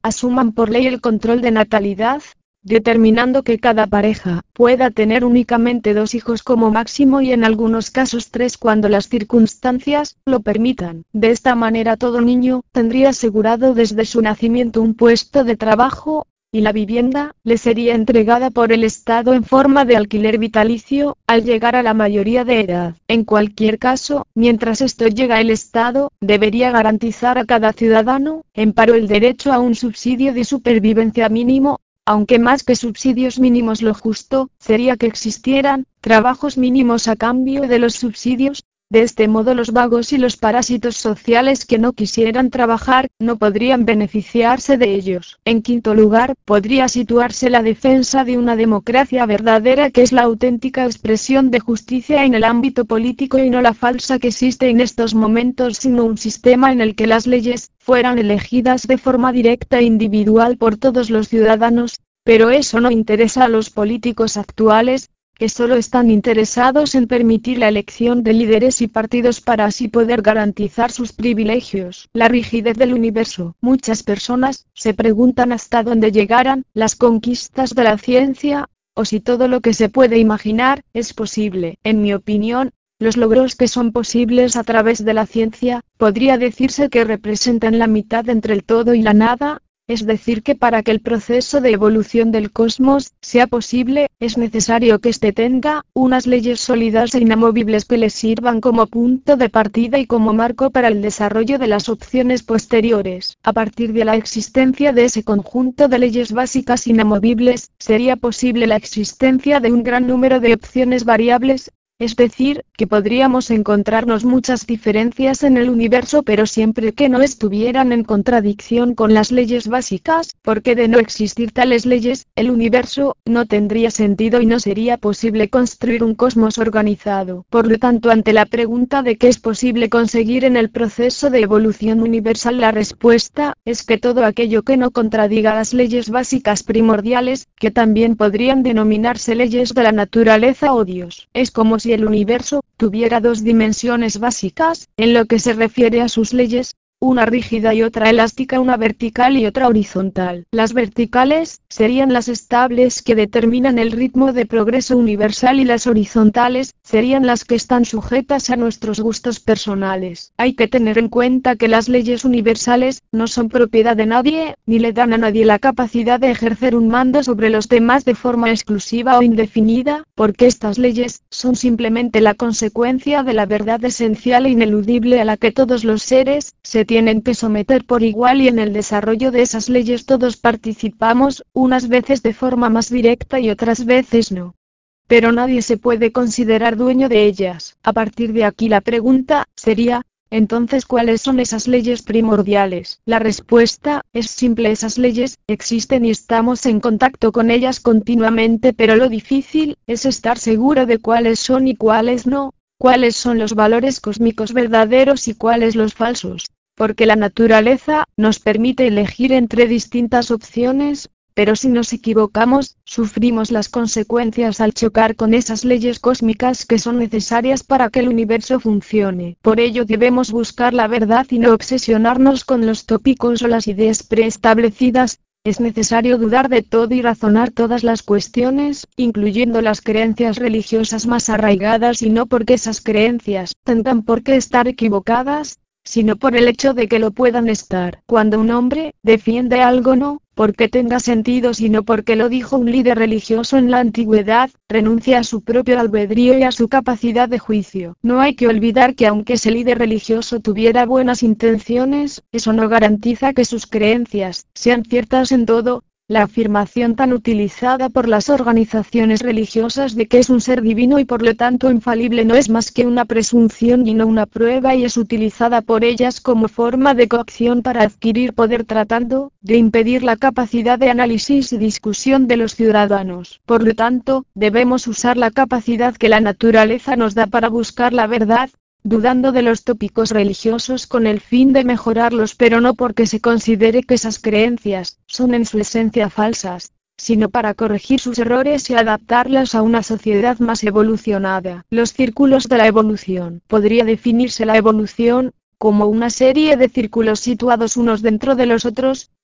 asuman por ley el control de natalidad, determinando que cada pareja pueda tener únicamente dos hijos como máximo y en algunos casos tres cuando las circunstancias lo permitan. De esta manera todo niño tendría asegurado desde su nacimiento un puesto de trabajo, y la vivienda le sería entregada por el Estado en forma de alquiler vitalicio, al llegar a la mayoría de edad. En cualquier caso, mientras esto llega el Estado, debería garantizar a cada ciudadano, en paro el derecho a un subsidio de supervivencia mínimo, aunque más que subsidios mínimos lo justo, sería que existieran trabajos mínimos a cambio de los subsidios. De este modo los vagos y los parásitos sociales que no quisieran trabajar, no podrían beneficiarse de ellos. En quinto lugar, podría situarse la defensa de una democracia verdadera que es la auténtica expresión de justicia en el ámbito político y no la falsa que existe en estos momentos, sino un sistema en el que las leyes fueran elegidas de forma directa e individual por todos los ciudadanos. Pero eso no interesa a los políticos actuales, que solo están interesados en permitir la elección de líderes y partidos para así poder garantizar sus privilegios. La rigidez del universo. Muchas personas se preguntan hasta dónde llegarán las conquistas de la ciencia, o si todo lo que se puede imaginar es posible. En mi opinión, los logros que son posibles a través de la ciencia, podría decirse que representan la mitad entre el todo y la nada. Es decir que para que el proceso de evolución del cosmos sea posible, es necesario que éste tenga unas leyes sólidas e inamovibles que le sirvan como punto de partida y como marco para el desarrollo de las opciones posteriores. A partir de la existencia de ese conjunto de leyes básicas inamovibles, sería posible la existencia de un gran número de opciones variables. Es decir, que podríamos encontrarnos muchas diferencias en el universo pero siempre que no estuvieran en contradicción con las leyes básicas, porque de no existir tales leyes, el universo no tendría sentido y no sería posible construir un cosmos organizado. Por lo tanto, ante la pregunta de qué es posible conseguir en el proceso de evolución universal, la respuesta es que todo aquello que no contradiga las leyes básicas primordiales, que también podrían denominarse leyes de la naturaleza o Dios. Es como si el universo tuviera dos dimensiones básicas, en lo que se refiere a sus leyes, una rígida y otra elástica, una vertical y otra horizontal. Las verticales serían las estables que determinan el ritmo de progreso universal y las horizontales serían las que están sujetas a nuestros gustos personales. Hay que tener en cuenta que las leyes universales no son propiedad de nadie, ni le dan a nadie la capacidad de ejercer un mando sobre los demás de forma exclusiva o indefinida, porque estas leyes son simplemente la consecuencia de la verdad esencial e ineludible a la que todos los seres se tienen que someter por igual, y en el desarrollo de esas leyes todos participamos, unas veces de forma más directa y otras veces no. Pero nadie se puede considerar dueño de ellas. A partir de aquí la pregunta sería, entonces, ¿cuáles son esas leyes primordiales? La respuesta es simple: esas leyes existen y estamos en contacto con ellas continuamente, pero lo difícil es estar seguro de cuáles son y cuáles no, cuáles son los valores cósmicos verdaderos y cuáles los falsos. Porque la naturaleza nos permite elegir entre distintas opciones, pero si nos equivocamos, sufrimos las consecuencias al chocar con esas leyes cósmicas que son necesarias para que el universo funcione. Por ello debemos buscar la verdad y no obsesionarnos con los tópicos o las ideas preestablecidas. Es necesario dudar de todo y razonar todas las cuestiones, incluyendo las creencias religiosas más arraigadas, y no porque esas creencias tengan por qué estar equivocadas, sino por el hecho de que lo puedan estar. Cuando un hombre defiende algo, no porque tenga sentido, sino porque lo dijo un líder religioso en la antigüedad, renuncia a su propio albedrío y a su capacidad de juicio. No hay que olvidar que aunque ese líder religioso tuviera buenas intenciones, eso no garantiza que sus creencias sean ciertas en todo. La afirmación tan utilizada por las organizaciones religiosas de que es un ser divino y por lo tanto infalible no es más que una presunción y no una prueba, y es utilizada por ellas como forma de coacción para adquirir poder, tratando de impedir la capacidad de análisis y discusión de los ciudadanos. Por lo tanto, debemos usar la capacidad que la naturaleza nos da para buscar la verdad, dudando de los tópicos religiosos con el fin de mejorarlos, pero no porque se considere que esas creencias son en su esencia falsas, sino para corregir sus errores y adaptarlas a una sociedad más evolucionada. Los círculos de la evolución. Podría definirse la evolución como una serie de círculos situados unos dentro de los otros,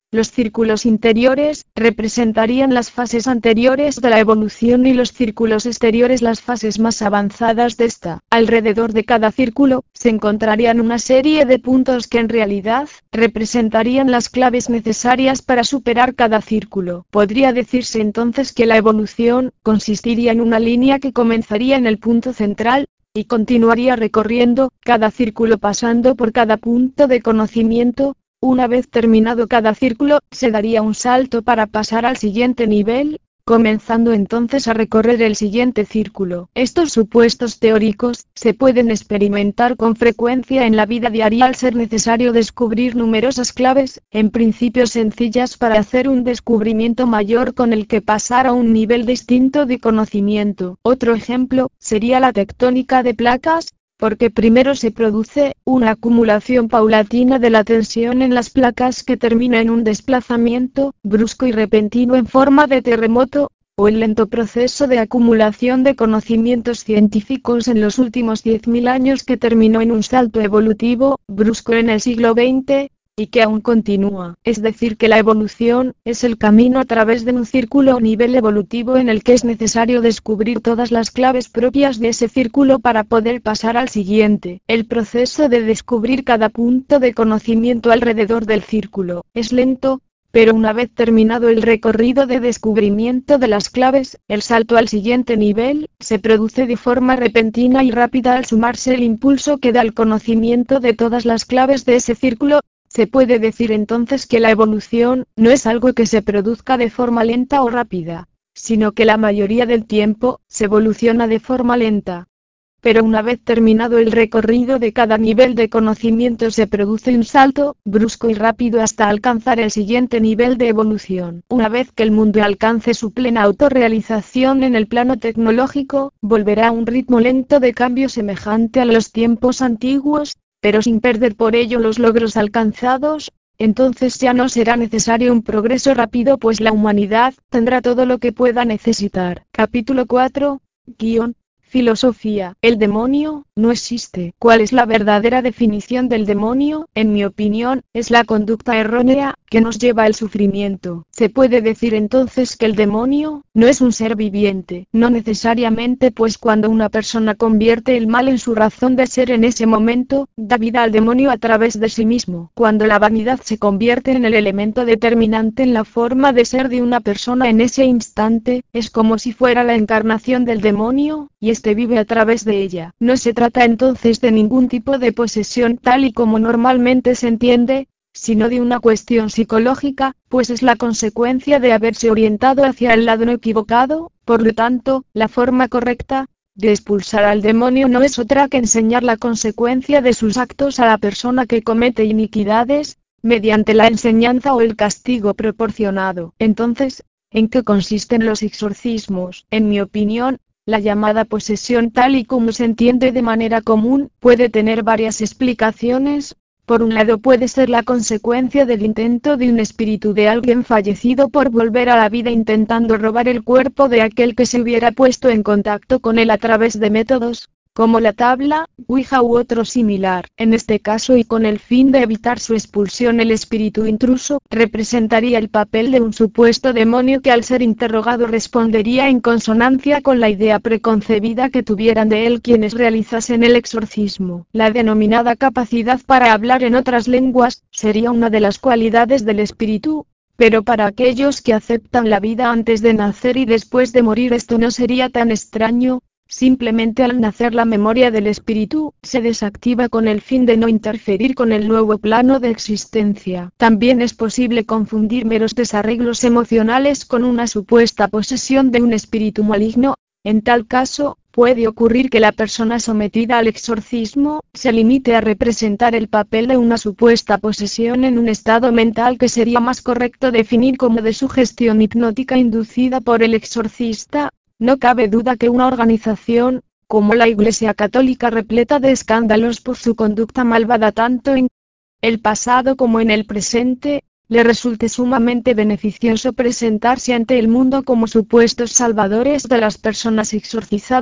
Los círculos interiores representarían las fases anteriores de la evolución y los círculos exteriores las fases más avanzadas de esta. Alrededor de cada círculo se encontrarían una serie de puntos que en realidad representarían las claves necesarias para superar cada círculo. Podría decirse entonces que la evolución consistiría en una línea que comenzaría en el punto central y continuaría recorriendo cada círculo pasando por cada punto de conocimiento. Una vez terminado cada círculo, se daría un salto para pasar al siguiente nivel, comenzando entonces a recorrer el siguiente círculo. Estos supuestos teóricos se pueden experimentar con frecuencia en la vida diaria al ser necesario descubrir numerosas claves, en principio sencillas para hacer un descubrimiento mayor con el que pasar a un nivel distinto de conocimiento. Otro ejemplo sería la tectónica de placas, porque primero se produce una acumulación paulatina de la tensión en las placas que termina en un desplazamiento brusco y repentino en forma de terremoto, o el lento proceso de acumulación de conocimientos científicos en los últimos diez mil años que terminó en un salto evolutivo brusco en el siglo veinte, y que aún continúa. Es decir, que la evolución es el camino a través de un círculo o nivel evolutivo en el que es necesario descubrir todas las claves propias de ese círculo para poder pasar al siguiente. El proceso de descubrir cada punto de conocimiento alrededor del círculo es lento, pero una vez terminado el recorrido de descubrimiento de las claves, el salto al siguiente nivel se produce de forma repentina y rápida al sumarse el impulso que da el conocimiento de todas las claves de ese círculo. Se puede decir entonces que la evolución no es algo que se produzca de forma lenta o rápida, sino que la mayoría del tiempo se evoluciona de forma lenta. Pero una vez terminado el recorrido de cada nivel de conocimiento se produce un salto brusco y rápido hasta alcanzar el siguiente nivel de evolución. Una vez que el mundo alcance su plena autorrealización en el plano tecnológico, volverá a un ritmo lento de cambio semejante a los tiempos antiguos, pero sin perder por ello los logros alcanzados. Entonces ya no será necesario un progreso rápido pues la humanidad tendrá todo lo que pueda necesitar. Capítulo cuatro. Guión. Filosofía. El demonio no existe. ¿Cuál es la verdadera definición del demonio? En mi opinión, es la conducta errónea que nos lleva al sufrimiento. Se puede decir entonces que el demonio no es un ser viviente. No necesariamente, pues cuando una persona convierte el mal en su razón de ser en ese momento, da vida al demonio a través de sí mismo. Cuando la vanidad se convierte en el elemento determinante en la forma de ser de una persona en ese instante, es como si fuera la encarnación del demonio, y este vive a través de ella. No se trata entonces de ningún tipo de posesión tal y como normalmente se entiende, sino de una cuestión psicológica, pues es la consecuencia de haberse orientado hacia el lado no equivocado. Por lo tanto, la forma correcta de expulsar al demonio no es otra que enseñar la consecuencia de sus actos a la persona que comete iniquidades, mediante la enseñanza o el castigo proporcionado. Entonces, ¿en qué consisten los exorcismos? En mi opinión, la llamada posesión tal y como se entiende de manera común, puede tener varias explicaciones. Por un lado puede ser la consecuencia del intento de un espíritu de alguien fallecido por volver a la vida intentando robar el cuerpo de aquel que se hubiera puesto en contacto con él a través de métodos, como la tabla, Ouija u otro similar. En este caso y con el fin de evitar su expulsión, el espíritu intruso representaría el papel de un supuesto demonio que al ser interrogado respondería en consonancia con la idea preconcebida que tuvieran de él quienes realizasen el exorcismo. La denominada capacidad para hablar en otras lenguas sería una de las cualidades del espíritu. Pero para aquellos que aceptan la vida antes de nacer y después de morir esto no sería tan extraño. Simplemente al nacer la memoria del espíritu se desactiva con el fin de no interferir con el nuevo plano de existencia. También es posible confundir meros desarreglos emocionales con una supuesta posesión de un espíritu maligno. En tal caso, puede ocurrir que la persona sometida al exorcismo se limite a representar el papel de una supuesta posesión en un estado mental que sería más correcto definir como de sugestión hipnótica inducida por el exorcista. No cabe duda que una organización, como la Iglesia Católica repleta de escándalos por su conducta malvada tanto en el pasado como en el presente, le resulte sumamente beneficioso presentarse ante el mundo como supuestos salvadores de las personas exorcizadas,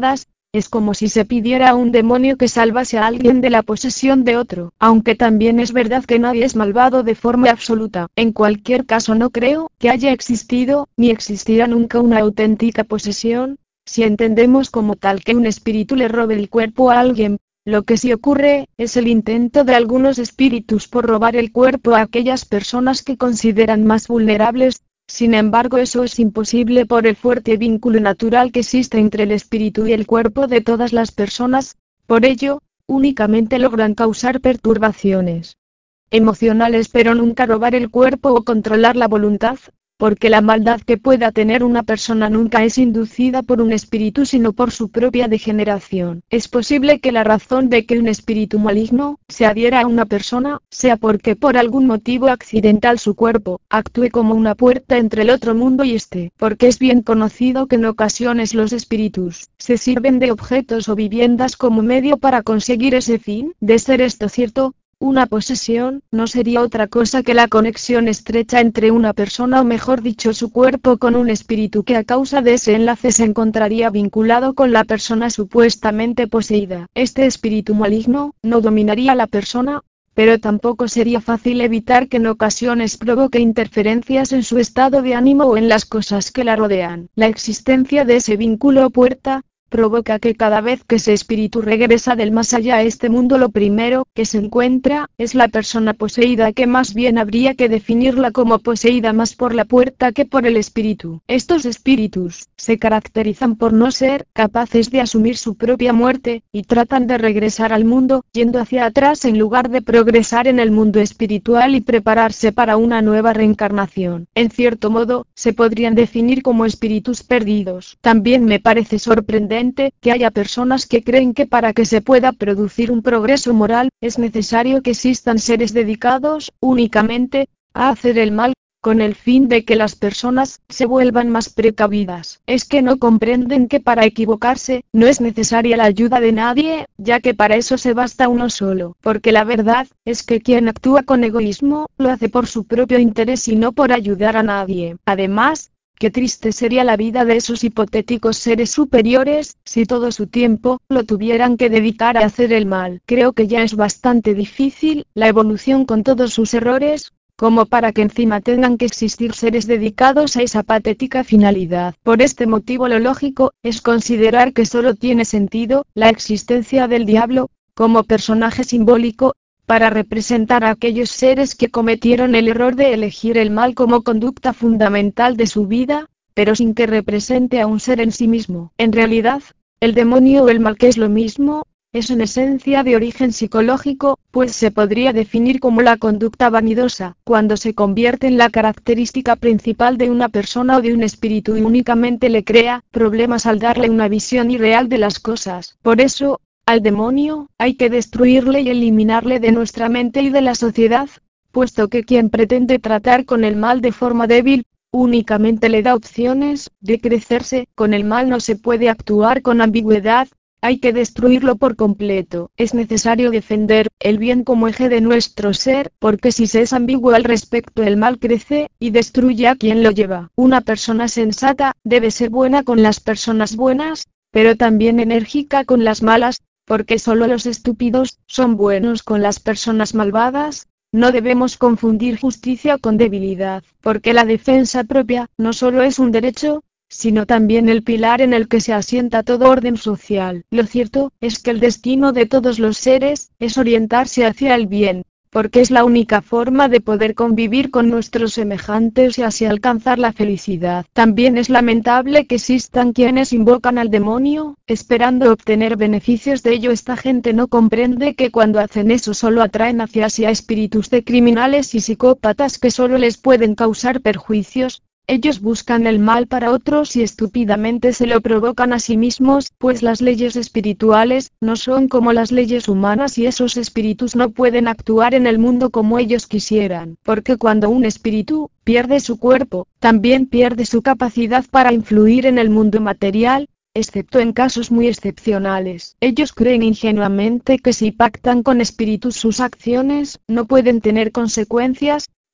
Es como si se pidiera a un demonio que salvase a alguien de la posesión de otro, aunque también es verdad que nadie es malvado de forma absoluta. En cualquier caso no creo que haya existido, ni existirá nunca una auténtica posesión, si entendemos como tal que un espíritu le robe el cuerpo a alguien. Lo que sí ocurre, es el intento de algunos espíritus por robar el cuerpo a aquellas personas que consideran más vulnerables. Sin embargo, eso es imposible por el fuerte vínculo natural que existe entre el espíritu y el cuerpo de todas las personas. Por ello, únicamente logran causar perturbaciones emocionales pero nunca robar el cuerpo o controlar la voluntad, porque la maldad que pueda tener una persona nunca es inducida por un espíritu sino por su propia degeneración. Es posible que la razón de que un espíritu maligno se adhiera a una persona, sea porque por algún motivo accidental su cuerpo actúe como una puerta entre el otro mundo y este, porque es bien conocido que en ocasiones los espíritus se sirven de objetos o viviendas como medio para conseguir ese fin. De ser esto cierto, una posesión no sería otra cosa que la conexión estrecha entre una persona o mejor dicho su cuerpo con un espíritu que a causa de ese enlace se encontraría vinculado con la persona supuestamente poseída. Este espíritu maligno no dominaría a la persona, pero tampoco sería fácil evitar que en ocasiones provoque interferencias en su estado de ánimo o en las cosas que la rodean. La existencia de ese vínculo o puerta provoca que cada vez que ese espíritu regresa del más allá a este mundo lo primero que se encuentra es la persona poseída, que más bien habría que definirla como poseída más por la puerta que por el espíritu. Estos espíritus se caracterizan por no ser capaces de asumir su propia muerte, y tratan de regresar al mundo, yendo hacia atrás en lugar de progresar en el mundo espiritual y prepararse para una nueva reencarnación. En cierto modo, se podrían definir como espíritus perdidos. También me parece sorprendente que haya personas que creen que para que se pueda producir un progreso moral, es necesario que existan seres dedicados, únicamente, a hacer el mal, con el fin de que las personas se vuelvan más precavidas. Es que no comprenden que para equivocarse, no es necesaria la ayuda de nadie, ya que para eso se basta uno solo. Porque la verdad, es que quien actúa con egoísmo, lo hace por su propio interés y no por ayudar a nadie. Además, qué triste sería la vida de esos hipotéticos seres superiores, si todo su tiempo lo tuvieran que dedicar a hacer el mal. Creo que ya es bastante difícil la evolución con todos sus errores, como para que encima tengan que existir seres dedicados a esa patética finalidad. Por este motivo lo lógico es considerar que solo tiene sentido la existencia del diablo, como personaje simbólico, para representar a aquellos seres que cometieron el error de elegir el mal como conducta fundamental de su vida, pero sin que represente a un ser en sí mismo. En realidad, el demonio o el mal, que es lo mismo, es en esencia de origen psicológico, pues se podría definir como la conducta vanidosa, cuando se convierte en la característica principal de una persona o de un espíritu y únicamente le crea problemas al darle una visión irreal de las cosas. Por eso, al demonio, hay que destruirle y eliminarle de nuestra mente y de la sociedad, puesto que quien pretende tratar con el mal de forma débil, únicamente le da opciones de crecerse. Con el mal no se puede actuar con ambigüedad, hay que destruirlo por completo. Es necesario defender el bien como eje de nuestro ser, porque si se es ambiguo al respecto el mal crece, y destruye a quien lo lleva. Una persona sensata, debe ser buena con las personas buenas, pero también enérgica con las malas, porque solo los estúpidos son buenos con las personas malvadas. No debemos confundir justicia con debilidad, porque la defensa propia no solo es un derecho, sino también el pilar en el que se asienta todo orden social. Lo cierto es que el destino de todos los seres es orientarse hacia el bien, porque es la única forma de poder convivir con nuestros semejantes y así alcanzar la felicidad. También es lamentable que existan quienes invocan al demonio, esperando obtener beneficios de ello. Esta gente no comprende que cuando hacen eso solo atraen hacia sí a espíritus de criminales y psicópatas que solo les pueden causar perjuicios. Ellos buscan el mal para otros y estúpidamente se lo provocan a sí mismos, pues las leyes espirituales no son como las leyes humanas y esos espíritus no pueden actuar en el mundo como ellos quisieran, porque cuando un espíritu pierde su cuerpo, también pierde su capacidad para influir en el mundo material, excepto en casos muy excepcionales. Ellos creen ingenuamente que si pactan con espíritus sus acciones no pueden tener consecuencias,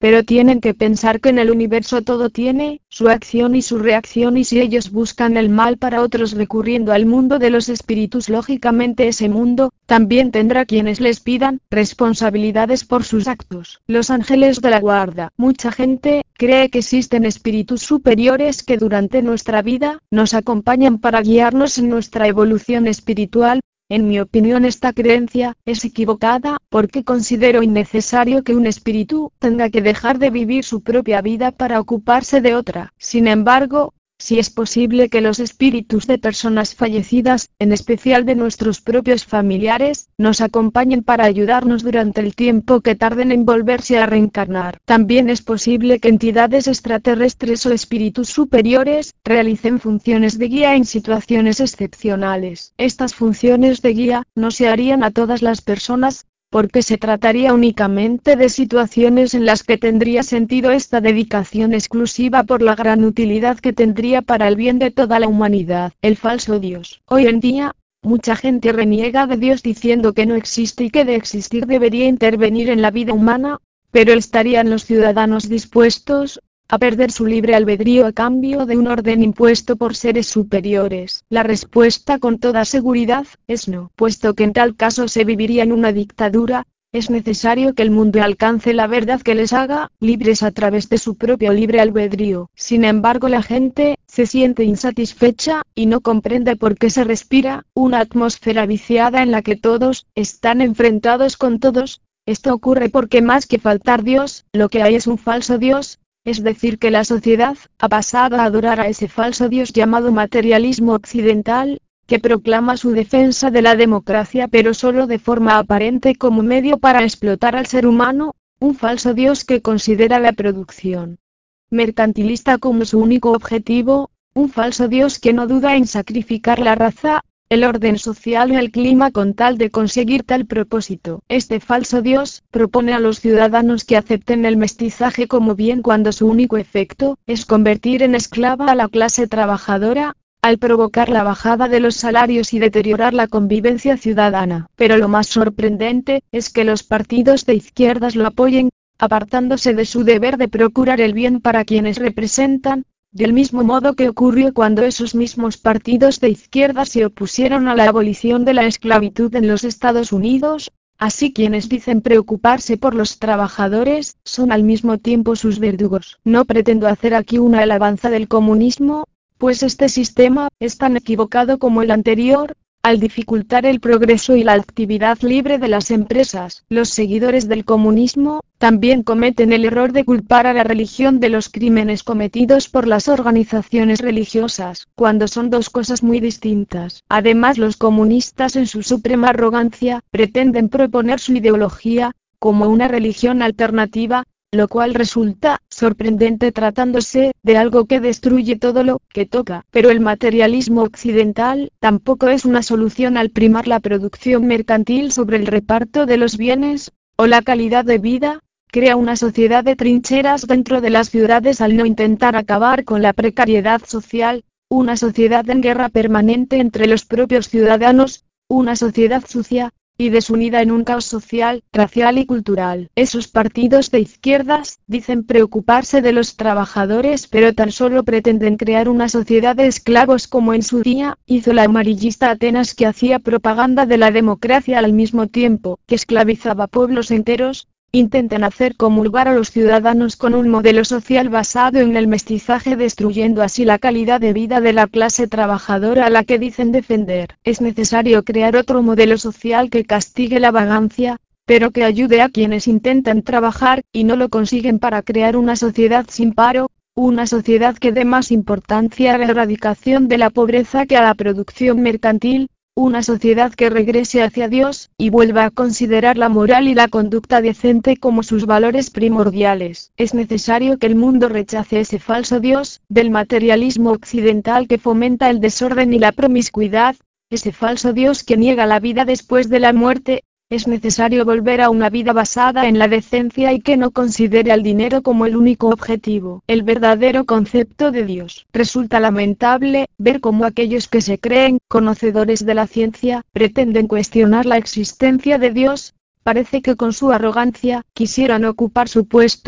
pero tienen que pensar que en el universo todo tiene su acción y su reacción, y si ellos buscan el mal para otros recurriendo al mundo de los espíritus, lógicamente ese mundo también tendrá quienes les pidan responsabilidades por sus actos. Los ángeles de la guarda. Mucha gente cree que existen espíritus superiores que durante nuestra vida nos acompañan para guiarnos en nuestra evolución espiritual. En mi opinión, esta creencia es equivocada, porque considero innecesario que un espíritu tenga que dejar de vivir su propia vida para ocuparse de otra. Sin embargo, si es posible que los espíritus de personas fallecidas, en especial de nuestros propios familiares, nos acompañen para ayudarnos durante el tiempo que tarden en volverse a reencarnar. También es posible que entidades extraterrestres o espíritus superiores realicen funciones de guía en situaciones excepcionales. Estas funciones de guía no se harían a todas las personas, porque se trataría únicamente de situaciones en las que tendría sentido esta dedicación exclusiva por la gran utilidad que tendría para el bien de toda la humanidad. El falso Dios. Hoy en día, mucha gente reniega de Dios diciendo que no existe y que de existir debería intervenir en la vida humana, pero ¿estarían los ciudadanos dispuestos a perder su libre albedrío a cambio de un orden impuesto por seres superiores? La respuesta con toda seguridad es no. Puesto que en tal caso se viviría en una dictadura, es necesario que el mundo alcance la verdad que les haga libres a través de su propio libre albedrío. Sin embargo, la gente se siente insatisfecha y no comprende por qué se respira una atmósfera viciada en la que todos están enfrentados con todos. Esto ocurre porque más que faltar Dios, lo que hay es un falso Dios. Es decir, que la sociedad ha pasado a adorar a ese falso Dios llamado materialismo occidental, que proclama su defensa de la democracia pero solo de forma aparente como medio para explotar al ser humano, un falso Dios que considera la producción mercantilista como su único objetivo, un falso Dios que no duda en sacrificar la raza, el orden social y el clima con tal de conseguir tal propósito. Este falso Dios propone a los ciudadanos que acepten el mestizaje como bien cuando su único efecto es convertir en esclava a la clase trabajadora, al provocar la bajada de los salarios y deteriorar la convivencia ciudadana. Pero lo más sorprendente es que los partidos de izquierdas lo apoyen, apartándose de su deber de procurar el bien para quienes representan, del mismo modo que ocurrió cuando esos mismos partidos de izquierda se opusieron a la abolición de la esclavitud en los Estados Unidos. Así quienes dicen preocuparse por los trabajadores, son al mismo tiempo sus verdugos. No pretendo hacer aquí una alabanza del comunismo, pues este sistema es tan equivocado como el anterior, al dificultar el progreso y la actividad libre de las empresas. Los seguidores del comunismo también cometen el error de culpar a la religión de los crímenes cometidos por las organizaciones religiosas, cuando son dos cosas muy distintas. Además, los comunistas en su suprema arrogancia pretenden proponer su ideología como una religión alternativa, lo cual resulta sorprendente tratándose de algo que destruye todo lo que toca. Pero el materialismo occidental tampoco es una solución al primar la producción mercantil sobre el reparto de los bienes, o la calidad de vida. Crea una sociedad de trincheras dentro de las ciudades al no intentar acabar con la precariedad social, una sociedad en guerra permanente entre los propios ciudadanos, una sociedad sucia y desunida en un caos social, racial y cultural. Esos partidos de izquierdas dicen preocuparse de los trabajadores, pero tan solo pretenden crear una sociedad de esclavos como en su día hizo la amarillista Atenas, que hacía propaganda de la democracia al mismo tiempo que esclavizaba pueblos enteros. Intentan hacer comulgar a los ciudadanos con un modelo social basado en el mestizaje, destruyendo así la calidad de vida de la clase trabajadora a la que dicen defender. Es necesario crear otro modelo social que castigue la vagancia, pero que ayude a quienes intentan trabajar y no lo consiguen, para crear una sociedad sin paro, una sociedad que dé más importancia a la erradicación de la pobreza que a la producción mercantil. Una sociedad que regrese hacia Dios, y vuelva a considerar la moral y la conducta decente como sus valores primordiales. Es necesario que el mundo rechace ese falso Dios, del materialismo occidental que fomenta el desorden y la promiscuidad, ese falso Dios que niega la vida después de la muerte. Es necesario volver a una vida basada en la decencia y que no considere al dinero como el único objetivo, el verdadero concepto de Dios. Resulta lamentable ver cómo aquellos que se creen conocedores de la ciencia pretenden cuestionar la existencia de Dios. Parece que con su arrogancia quisieran ocupar su puesto.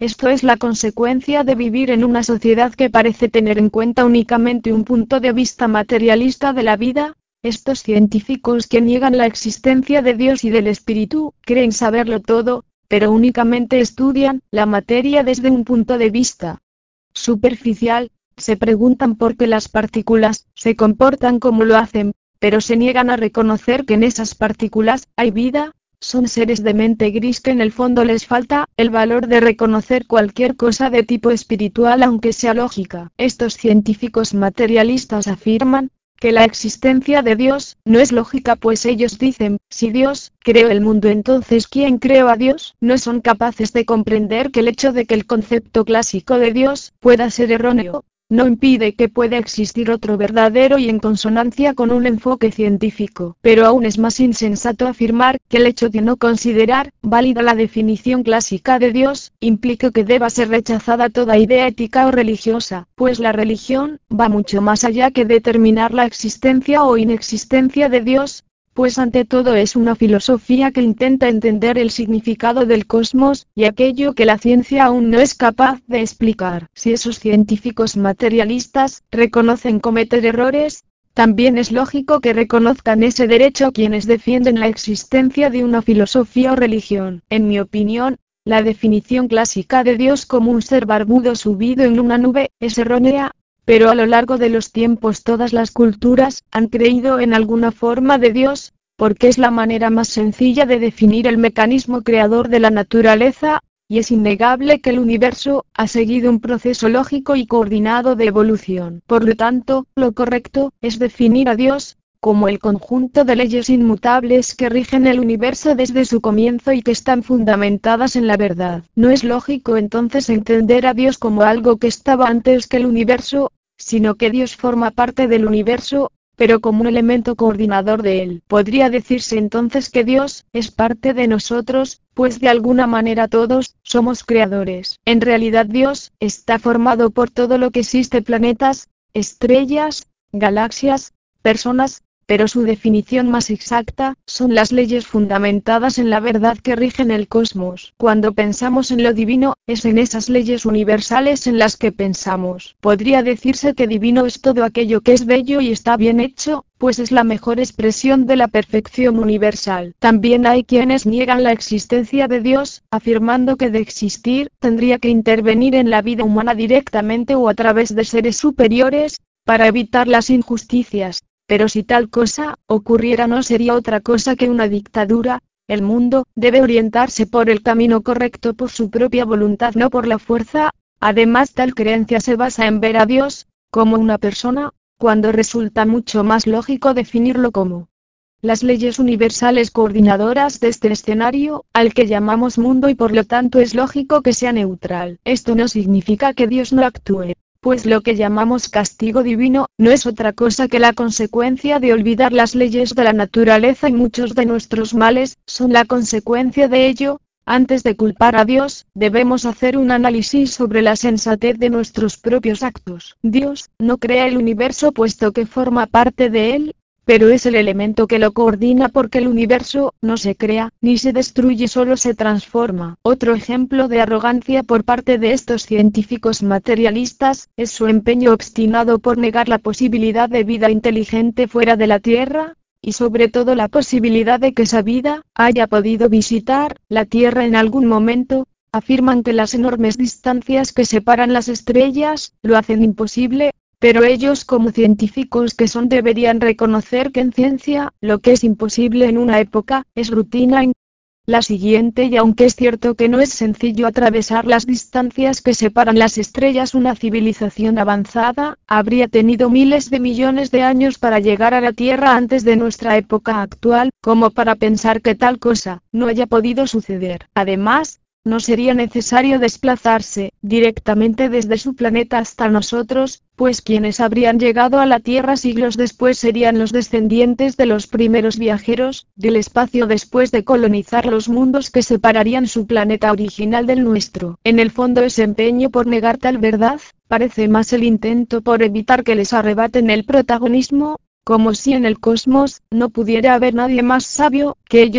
Esto es la consecuencia de vivir en una sociedad que parece tener en cuenta únicamente un punto de vista materialista de la vida. Estos científicos que niegan la existencia de Dios y del espíritu, creen saberlo todo, pero únicamente estudian la materia desde un punto de vista superficial. Se preguntan por qué las partículas se comportan como lo hacen, pero se niegan a reconocer que en esas partículas hay vida. Son seres de mente gris que en el fondo les falta el valor de reconocer cualquier cosa de tipo espiritual aunque sea lógica. Estos científicos materialistas afirman que la existencia de Dios no es lógica, pues ellos dicen, si Dios creó el mundo, entonces ¿quién creó a Dios? No son capaces de comprender que el hecho de que el concepto clásico de Dios pueda ser erróneo no impide que pueda existir otro verdadero y en consonancia con un enfoque científico. Pero aún es más insensato afirmar que el hecho de no considerar válida la definición clásica de Dios implica que deba ser rechazada toda idea ética o religiosa, pues la religión va mucho más allá que determinar la existencia o inexistencia de Dios, pues ante todo es una filosofía que intenta entender el significado del cosmos, y aquello que la ciencia aún no es capaz de explicar. Si esos científicos materialistas reconocen cometer errores, también es lógico que reconozcan ese derecho quienes defienden la existencia de una filosofía o religión. En mi opinión, la definición clásica de Dios como un ser barbudo subido en una nube es errónea. Pero a lo largo de los tiempos todas las culturas han creído en alguna forma de Dios, porque es la manera más sencilla de definir el mecanismo creador de la naturaleza, y es innegable que el universo ha seguido un proceso lógico y coordinado de evolución. Por lo tanto, lo correcto es definir a Dios como el conjunto de leyes inmutables que rigen el universo desde su comienzo y que están fundamentadas en la verdad. No es lógico entonces entender a Dios como algo que estaba antes que el universo, sino que Dios forma parte del universo, pero como un elemento coordinador de él. Podría decirse entonces que Dios es parte de nosotros, pues de alguna manera todos somos creadores. En realidad Dios está formado por todo lo que existe: planetas, estrellas, galaxias, personas, pero su definición más exacta son las leyes fundamentadas en la verdad que rigen el cosmos. Cuando pensamos en lo divino, es en esas leyes universales en las que pensamos. Podría decirse que divino es todo aquello que es bello y está bien hecho, pues es la mejor expresión de la perfección universal. También hay quienes niegan la existencia de Dios, afirmando que de existir, tendría que intervenir en la vida humana directamente o a través de seres superiores, para evitar las injusticias. Pero si tal cosa ocurriera no sería otra cosa que una dictadura. El mundo debe orientarse por el camino correcto por su propia voluntad, no por la fuerza. Además, tal creencia se basa en ver a Dios como una persona, cuando resulta mucho más lógico definirlo como las leyes universales coordinadoras de este escenario, al que llamamos mundo, y por lo tanto es lógico que sea neutral. Esto no significa que Dios no actúe, pues lo que llamamos castigo divino, no es otra cosa que la consecuencia de olvidar las leyes de la naturaleza, y muchos de nuestros males son la consecuencia de ello. Antes de culpar a Dios, debemos hacer un análisis sobre la sensatez de nuestros propios actos. Dios no crea el universo puesto que forma parte de él, pero es el elemento que lo coordina, porque el universo no se crea, ni se destruye, solo se transforma. Otro ejemplo de arrogancia por parte de estos científicos materialistas, es su empeño obstinado por negar la posibilidad de vida inteligente fuera de la Tierra, y sobre todo la posibilidad de que esa vida haya podido visitar la Tierra en algún momento. Afirman que las enormes distancias que separan las estrellas lo hacen imposible. Pero ellos, como científicos que son, deberían reconocer que en ciencia, lo que es imposible en una época, es rutina en la siguiente, y aunque es cierto que no es sencillo atravesar las distancias que separan las estrellas, una civilización avanzada habría tenido miles de millones de años para llegar a la Tierra antes de nuestra época actual, como para pensar que tal cosa no haya podido suceder. Además, no sería necesario desplazarse directamente desde su planeta hasta nosotros, pues quienes habrían llegado a la Tierra siglos después serían los descendientes de los primeros viajeros del espacio después de colonizar los mundos que separarían su planeta original del nuestro. En el fondo, ese empeño por negar tal verdad parece más el intento por evitar que les arrebaten el protagonismo, como si en el cosmos no pudiera haber nadie más sabio que ellos.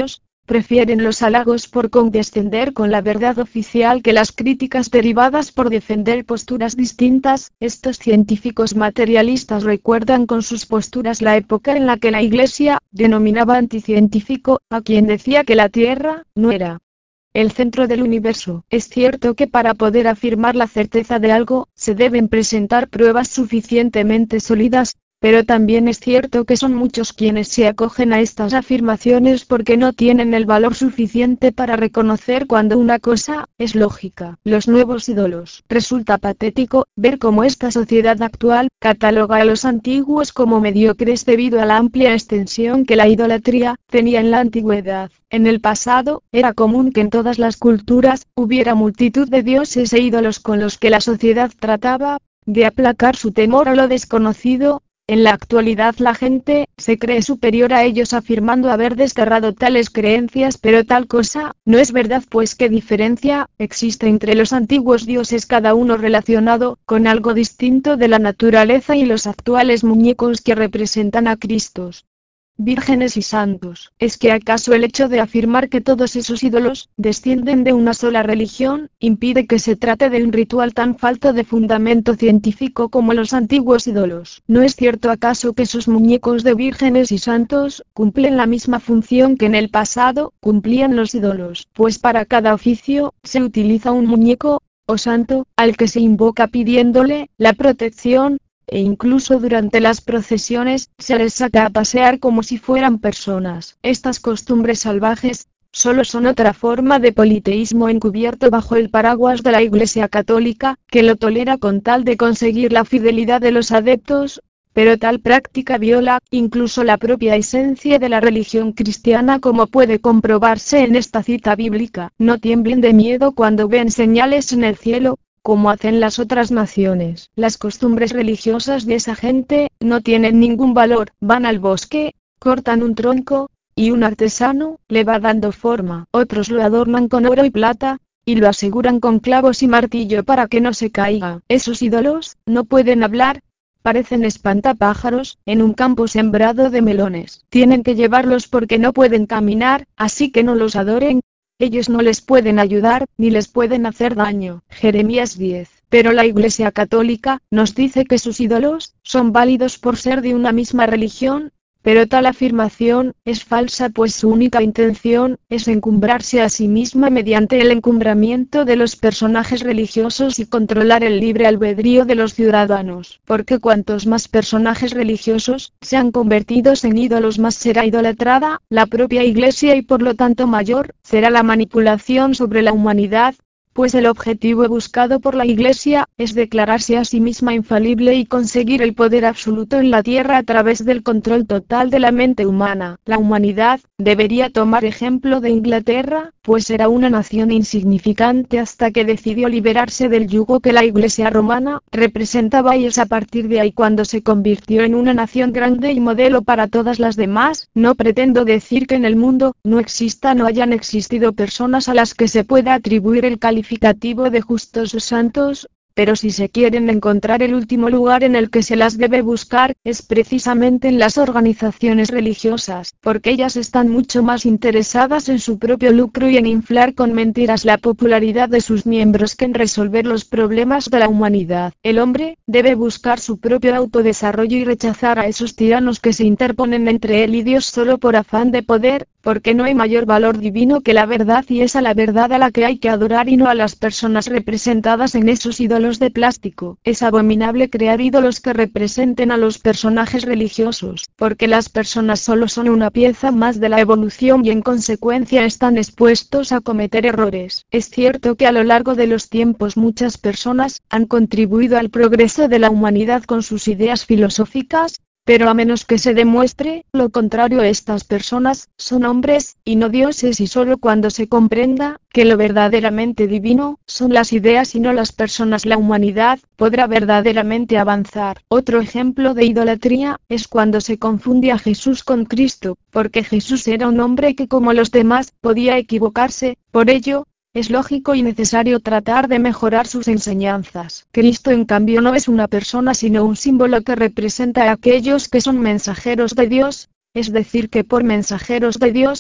Prefieren los halagos por condescender con la verdad oficial que las críticas derivadas por defender posturas distintas. Estos científicos materialistas recuerdan con sus posturas la época en la que la Iglesia denominaba anticientífico a quien decía que la Tierra no era el centro del universo. Es cierto que para poder afirmar la certeza de algo, se deben presentar pruebas suficientemente sólidas, pero también es cierto que son muchos quienes se acogen a estas afirmaciones porque no tienen el valor suficiente para reconocer cuando una cosa es lógica. Los nuevos ídolos. Resulta patético ver cómo esta sociedad actual cataloga a los antiguos como mediocres debido a la amplia extensión que la idolatría tenía en la antigüedad. En el pasado, era común que en todas las culturas hubiera multitud de dioses e ídolos con los que la sociedad trataba de aplacar su temor a lo desconocido. En la actualidad la gente se cree superior a ellos afirmando haber desterrado tales creencias, pero tal cosa no es verdad, pues qué diferencia existe entre los antiguos dioses, cada uno relacionado con algo distinto de la naturaleza, y los actuales muñecos que representan a Cristos, vírgenes y santos. ¿Es que acaso el hecho de afirmar que todos esos ídolos descienden de una sola religión, impide que se trate de un ritual tan falto de fundamento científico como los antiguos ídolos? ¿No es cierto acaso que esos muñecos de vírgenes y santos cumplen la misma función que en el pasado cumplían los ídolos? Pues para cada oficio se utiliza un muñeco o santo, al que se invoca pidiéndole la protección, e incluso durante las procesiones, se les saca a pasear como si fueran personas. Estas costumbres salvajes, solo son otra forma de politeísmo encubierto bajo el paraguas de la Iglesia Católica, que lo tolera con tal de conseguir la fidelidad de los adeptos, pero tal práctica viola, incluso la propia esencia de la religión cristiana, como puede comprobarse en esta cita bíblica. No tiemblen de miedo cuando ven señales en el cielo, como hacen las otras naciones. Las costumbres religiosas de esa gente no tienen ningún valor. Van al bosque, cortan un tronco, y un artesano le va dando forma. Otros lo adornan con oro y plata, y lo aseguran con clavos y martillo para que no se caiga. Esos ídolos no pueden hablar, parecen espantapájaros en un campo sembrado de melones. Tienen que llevarlos porque no pueden caminar, así que no los adoren. Ellos no les pueden ayudar, ni les pueden hacer daño. Jeremías diez. Pero la Iglesia Católica nos dice que sus ídolos son válidos por ser de una misma religión, pero tal afirmación es falsa, pues su única intención es encumbrarse a sí misma mediante el encumbramiento de los personajes religiosos y controlar el libre albedrío de los ciudadanos. Porque cuantos más personajes religiosos sean convertidos en ídolos, más será idolatrada la propia Iglesia y por lo tanto mayor será la manipulación sobre la humanidad. Pues el objetivo buscado por la Iglesia es declararse a sí misma infalible y conseguir el poder absoluto en la tierra a través del control total de la mente humana. La humanidad debería tomar ejemplo de Inglaterra, pues era una nación insignificante hasta que decidió liberarse del yugo que la Iglesia romana representaba, y es a partir de ahí cuando se convirtió en una nación grande y modelo para todas las demás. No pretendo decir que en el mundo no existan o hayan existido personas a las que se pueda atribuir el calificativo de justos o santos, pero si se quieren encontrar el último lugar en el que se las debe buscar, es precisamente en las organizaciones religiosas, porque ellas están mucho más interesadas en su propio lucro y en inflar con mentiras la popularidad de sus miembros que en resolver los problemas de la humanidad. El hombre debe buscar su propio autodesarrollo y rechazar a esos tiranos que se interponen entre él y Dios solo por afán de poder, porque no hay mayor valor divino que la verdad, y es a la verdad a la que hay que adorar y no a las personas representadas en esos ídolos de plástico. Es abominable crear ídolos que representen a los personajes religiosos, porque las personas solo son una pieza más de la evolución y en consecuencia están expuestos a cometer errores. Es cierto que a lo largo de los tiempos muchas personas han contribuido al progreso de la humanidad con sus ideas filosóficas, pero a menos que se demuestre lo contrario, estas personas son hombres y no dioses, y solo cuando se comprenda que lo verdaderamente divino son las ideas y no las personas, la humanidad podrá verdaderamente avanzar. Otro ejemplo de idolatría es cuando se confunde a Jesús con Cristo, porque Jesús era un hombre que, como los demás, podía equivocarse. Por ello, es lógico y necesario tratar de mejorar sus enseñanzas. Cristo en cambio no es una persona sino un símbolo que representa a aquellos que son mensajeros de Dios, es decir que por mensajeros de Dios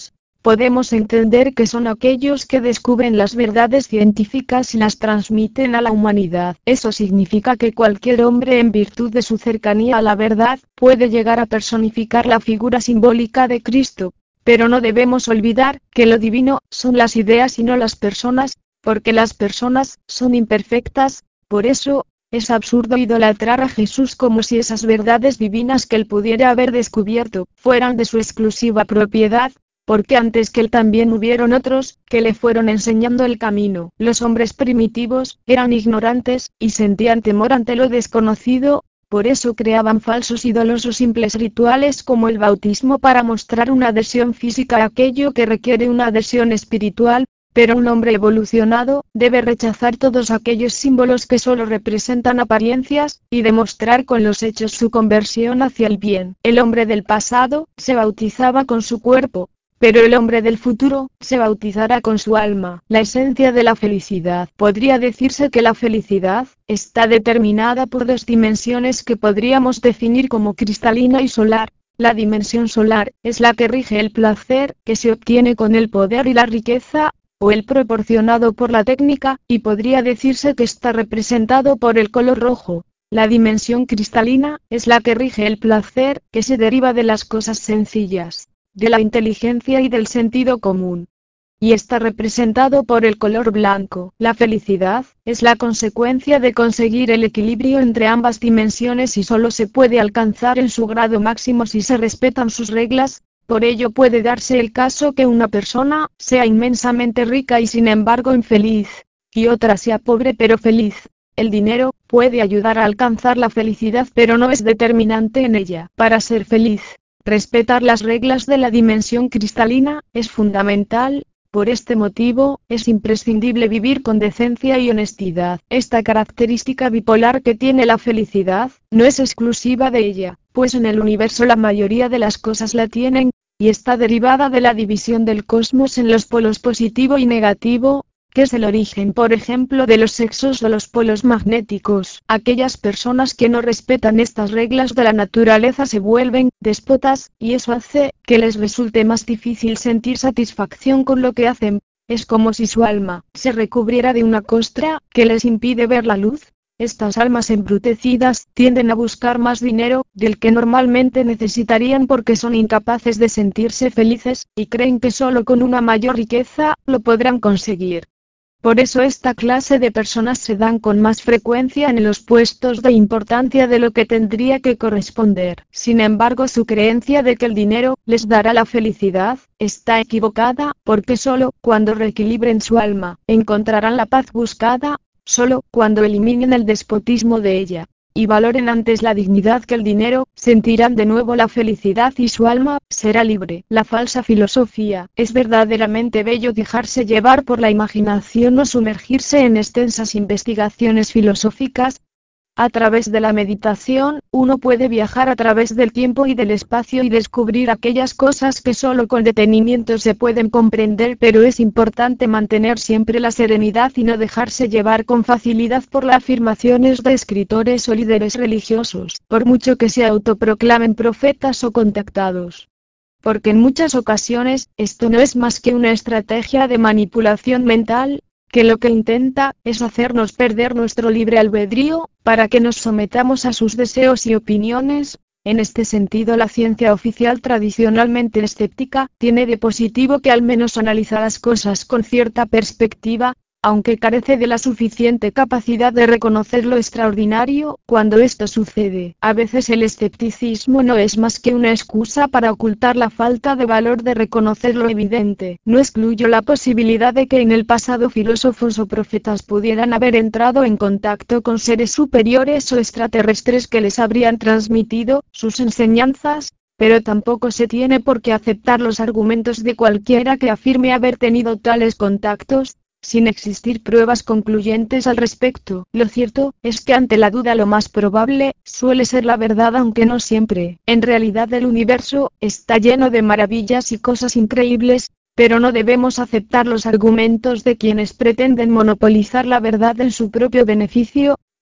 podemos entender que son aquellos que descubren las verdades científicas y las transmiten a la humanidad. Eso significa que cualquier hombre, en virtud de su cercanía a la verdad, puede llegar a personificar la figura simbólica de Cristo. Pero no debemos olvidar que lo divino son las ideas y no las personas, porque las personas son imperfectas. Por eso, es absurdo idolatrar a Jesús como si esas verdades divinas que él pudiera haber descubierto fueran de su exclusiva propiedad, porque antes que él también hubieron otros que le fueron enseñando el camino. Los hombres primitivos eran ignorantes y sentían temor ante lo desconocido. Por eso creaban falsos ídolos o simples rituales como el bautismo para mostrar una adhesión física a aquello que requiere una adhesión espiritual, pero un hombre evolucionado debe rechazar todos aquellos símbolos que solo representan apariencias, y demostrar con los hechos su conversión hacia el bien. El hombre del pasado se bautizaba con su cuerpo, pero el hombre del futuro se bautizará con su alma. La esencia de la felicidad. Podría decirse que la felicidad está determinada por dos dimensiones que podríamos definir como cristalina y solar. La dimensión solar es la que rige el placer que se obtiene con el poder y la riqueza, o el proporcionado por la técnica, y podría decirse que está representado por el color rojo. La dimensión cristalina es la que rige el placer que se deriva de las cosas sencillas, de la inteligencia y del sentido común, y está representado por el color blanco. La felicidad es la consecuencia de conseguir el equilibrio entre ambas dimensiones y solo se puede alcanzar en su grado máximo si se respetan sus reglas. Por ello puede darse el caso que una persona sea inmensamente rica y sin embargo infeliz, y otra sea pobre pero feliz. El dinero puede ayudar a alcanzar la felicidad pero no es determinante en ella. Para ser feliz, respetar las reglas de la dimensión cristalina es fundamental. Por este motivo, es imprescindible vivir con decencia y honestidad. Esta característica bipolar que tiene la felicidad, no es exclusiva de ella, pues en el universo la mayoría de las cosas la tienen, y está derivada de la división del cosmos en los polos positivo y negativo, que es el origen, por ejemplo, de los sexos o los polos magnéticos. Aquellas personas que no respetan estas reglas de la naturaleza se vuelven déspotas, y eso hace que les resulte más difícil sentir satisfacción con lo que hacen. Es como si su alma se recubriera de una costra que les impide ver la luz. Estas almas embrutecidas tienden a buscar más dinero del que normalmente necesitarían porque son incapaces de sentirse felices, y creen que solo con una mayor riqueza lo podrán conseguir. Por eso esta clase de personas se dan con más frecuencia en los puestos de importancia de lo que tendría que corresponder. Sin embargo, su creencia de que el dinero les dará la felicidad está equivocada, porque solo cuando reequilibren su alma encontrarán la paz buscada, solo cuando eliminen el despotismo de ella y valoren antes la dignidad que el dinero, sentirán de nuevo la felicidad y su alma será libre. La falsa filosofía. Es verdaderamente bello dejarse llevar por la imaginación o sumergirse en extensas investigaciones filosóficas. A través de la meditación, uno puede viajar a través del tiempo y del espacio y descubrir aquellas cosas que solo con detenimiento se pueden comprender, pero es importante mantener siempre la serenidad y no dejarse llevar con facilidad por las afirmaciones de escritores o líderes religiosos, por mucho que se autoproclamen profetas o contactados. Porque en muchas ocasiones, esto no es más que una estrategia de manipulación mental, que lo que intenta es hacernos perder nuestro libre albedrío, para que nos sometamos a sus deseos y opiniones. En este sentido, la ciencia oficial tradicionalmente escéptica tiene de positivo que al menos analiza las cosas con cierta perspectiva, aunque carece de la suficiente capacidad de reconocer lo extraordinario cuando esto sucede. A veces el escepticismo no es más que una excusa para ocultar la falta de valor de reconocer lo evidente. No excluyo la posibilidad de que en el pasado filósofos o profetas pudieran haber entrado en contacto con seres superiores o extraterrestres que les habrían transmitido sus enseñanzas, pero tampoco se tiene por qué aceptar los argumentos de cualquiera que afirme haber tenido tales contactos, sin existir pruebas concluyentes al respecto. Lo cierto es que ante la duda lo más probable suele ser la verdad, aunque no siempre. En realidad el universo está lleno de maravillas y cosas increíbles, pero no debemos aceptar los argumentos de quienes pretenden monopolizar la verdad en su propio beneficio.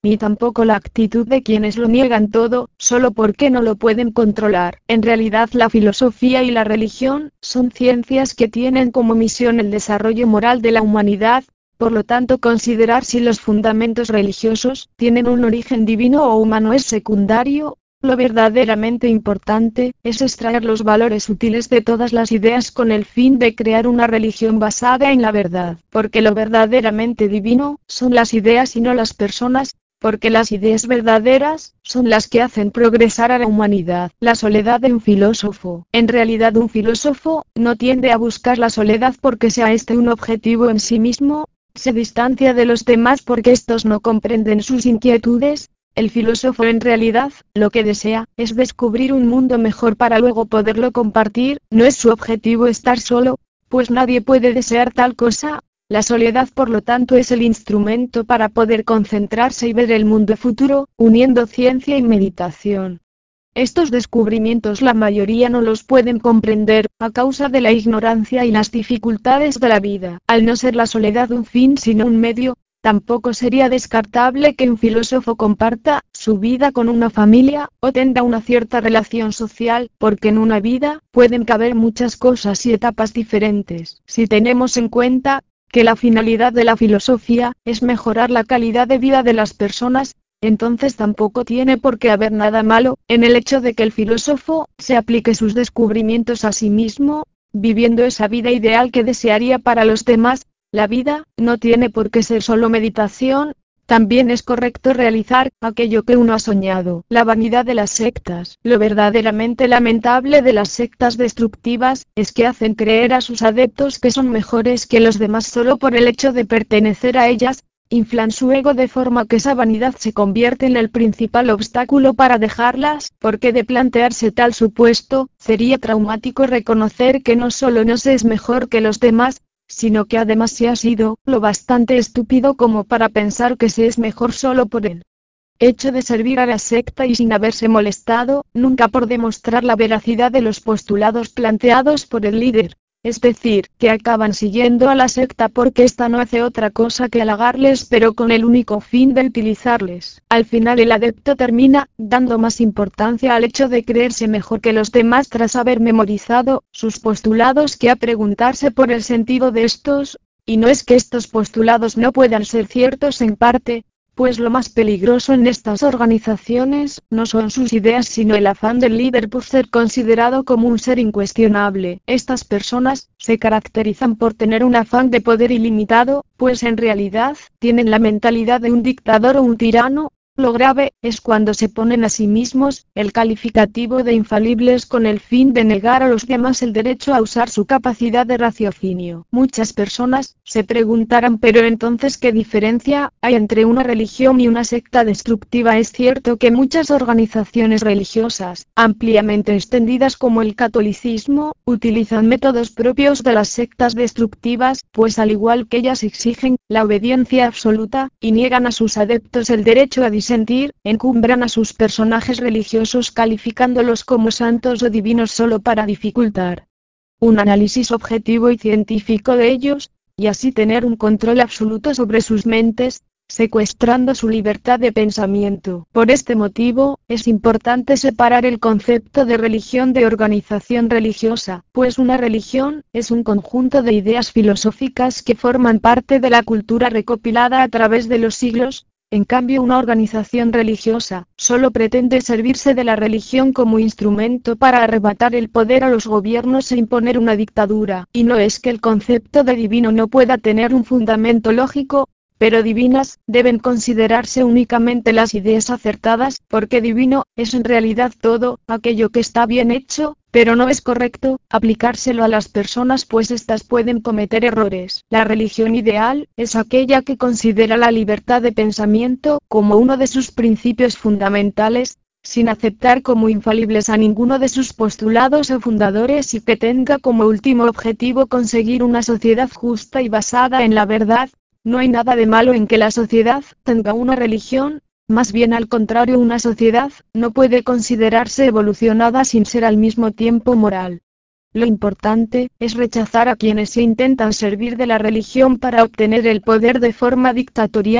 ni tampoco la actitud de quienes lo niegan todo, solo porque no lo pueden controlar. En realidad la filosofía y la religión, son ciencias que tienen como misión el desarrollo moral de la humanidad, por lo tanto considerar si los fundamentos religiosos, tienen un origen divino o humano es secundario. Lo verdaderamente importante, es extraer los valores útiles de todas las ideas con el fin de crear una religión basada en la verdad. Porque lo verdaderamente divino, son las ideas y no las personas, porque las ideas verdaderas, son las que hacen progresar a la humanidad. La soledad de un filósofo. En realidad un filósofo, no tiende a buscar la soledad porque sea este un objetivo en sí mismo, se distancia de los demás porque estos no comprenden sus inquietudes. El filósofo en realidad, lo que desea, es descubrir un mundo mejor para luego poderlo compartir, no es su objetivo estar solo, pues nadie puede desear tal cosa. La soledad por lo tanto es el instrumento para poder concentrarse y ver el mundo futuro, uniendo ciencia y meditación. Estos descubrimientos la mayoría no los pueden comprender, a causa de la ignorancia y las dificultades de la vida. Al no ser la soledad un fin sino un medio, tampoco sería descartable que un filósofo comparta su vida con una familia, o tenga una cierta relación social, porque en una vida, pueden caber muchas cosas y etapas diferentes. Si tenemos en cuenta, que la finalidad de la filosofía, es mejorar la calidad de vida de las personas, entonces tampoco tiene por qué haber nada malo, en el hecho de que el filósofo, se aplique sus descubrimientos a sí mismo, viviendo esa vida ideal que desearía para los demás. La vida, no tiene por qué ser solo meditación, también es correcto realizar, aquello que uno ha soñado. La vanidad de las sectas. Lo verdaderamente lamentable de las sectas destructivas, es que hacen creer a sus adeptos que son mejores que los demás solo por el hecho de pertenecer a ellas, inflan su ego de forma que esa vanidad se convierte en el principal obstáculo para dejarlas, porque de plantearse tal supuesto, sería traumático reconocer que no solo no se es mejor que los demás, sino que además se ha sido lo bastante estúpido como para pensar que se es mejor solo por el hecho de servir a la secta y sin haberse molestado, nunca por demostrar la veracidad de los postulados planteados por el líder. Es decir, que acaban siguiendo a la secta porque ésta no hace otra cosa que halagarles pero con el único fin de utilizarles. Al final el adepto termina, dando más importancia al hecho de creerse mejor que los demás tras haber memorizado sus postulados que a preguntarse por el sentido de estos, y no es que estos postulados no puedan ser ciertos en parte, pues lo más peligroso en estas organizaciones, no son sus ideas sino el afán del líder por ser considerado como un ser incuestionable. Estas personas, se caracterizan por tener un afán de poder ilimitado, pues en realidad, tienen la mentalidad de un dictador o un tirano. Lo grave, es cuando se ponen a sí mismos, el calificativo de infalibles con el fin de negar a los demás el derecho a usar su capacidad de raciocinio. Muchas personas, se preguntarán pero entonces ¿qué diferencia hay entre una religión y una secta destructiva? Es cierto que muchas organizaciones religiosas, ampliamente extendidas como el catolicismo, utilizan métodos propios de las sectas destructivas, pues al igual que ellas exigen, la obediencia absoluta, y niegan a sus adeptos el derecho a disentir, encumbran a sus personajes religiosos calificándolos como santos o divinos solo para dificultar un análisis objetivo y científico de ellos, y así tener un control absoluto sobre sus mentes, secuestrando su libertad de pensamiento. Por este motivo, es importante separar el concepto de religión de organización religiosa, pues una religión, es un conjunto de ideas filosóficas que forman parte de la cultura recopilada a través de los siglos. En cambio una organización religiosa, solo pretende servirse de la religión como instrumento para arrebatar el poder a los gobiernos e imponer una dictadura. Y no es que el concepto de divino no pueda tener un fundamento lógico, pero divinas, deben considerarse únicamente las ideas acertadas, porque divino, es en realidad todo, aquello que está bien hecho, pero no es correcto aplicárselo a las personas pues éstas pueden cometer errores. La religión ideal, es aquella que considera la libertad de pensamiento como uno de sus principios fundamentales, sin aceptar como infalibles a ninguno de sus postulados o fundadores y que tenga como último objetivo conseguir una sociedad justa y basada en la verdad. No hay nada de malo en que la sociedad tenga una religión, más bien al contrario, una sociedad no puede considerarse evolucionada sin ser al mismo tiempo moral. Lo importante es rechazar a quienes se intentan servir de la religión para obtener el poder de forma dictatorial,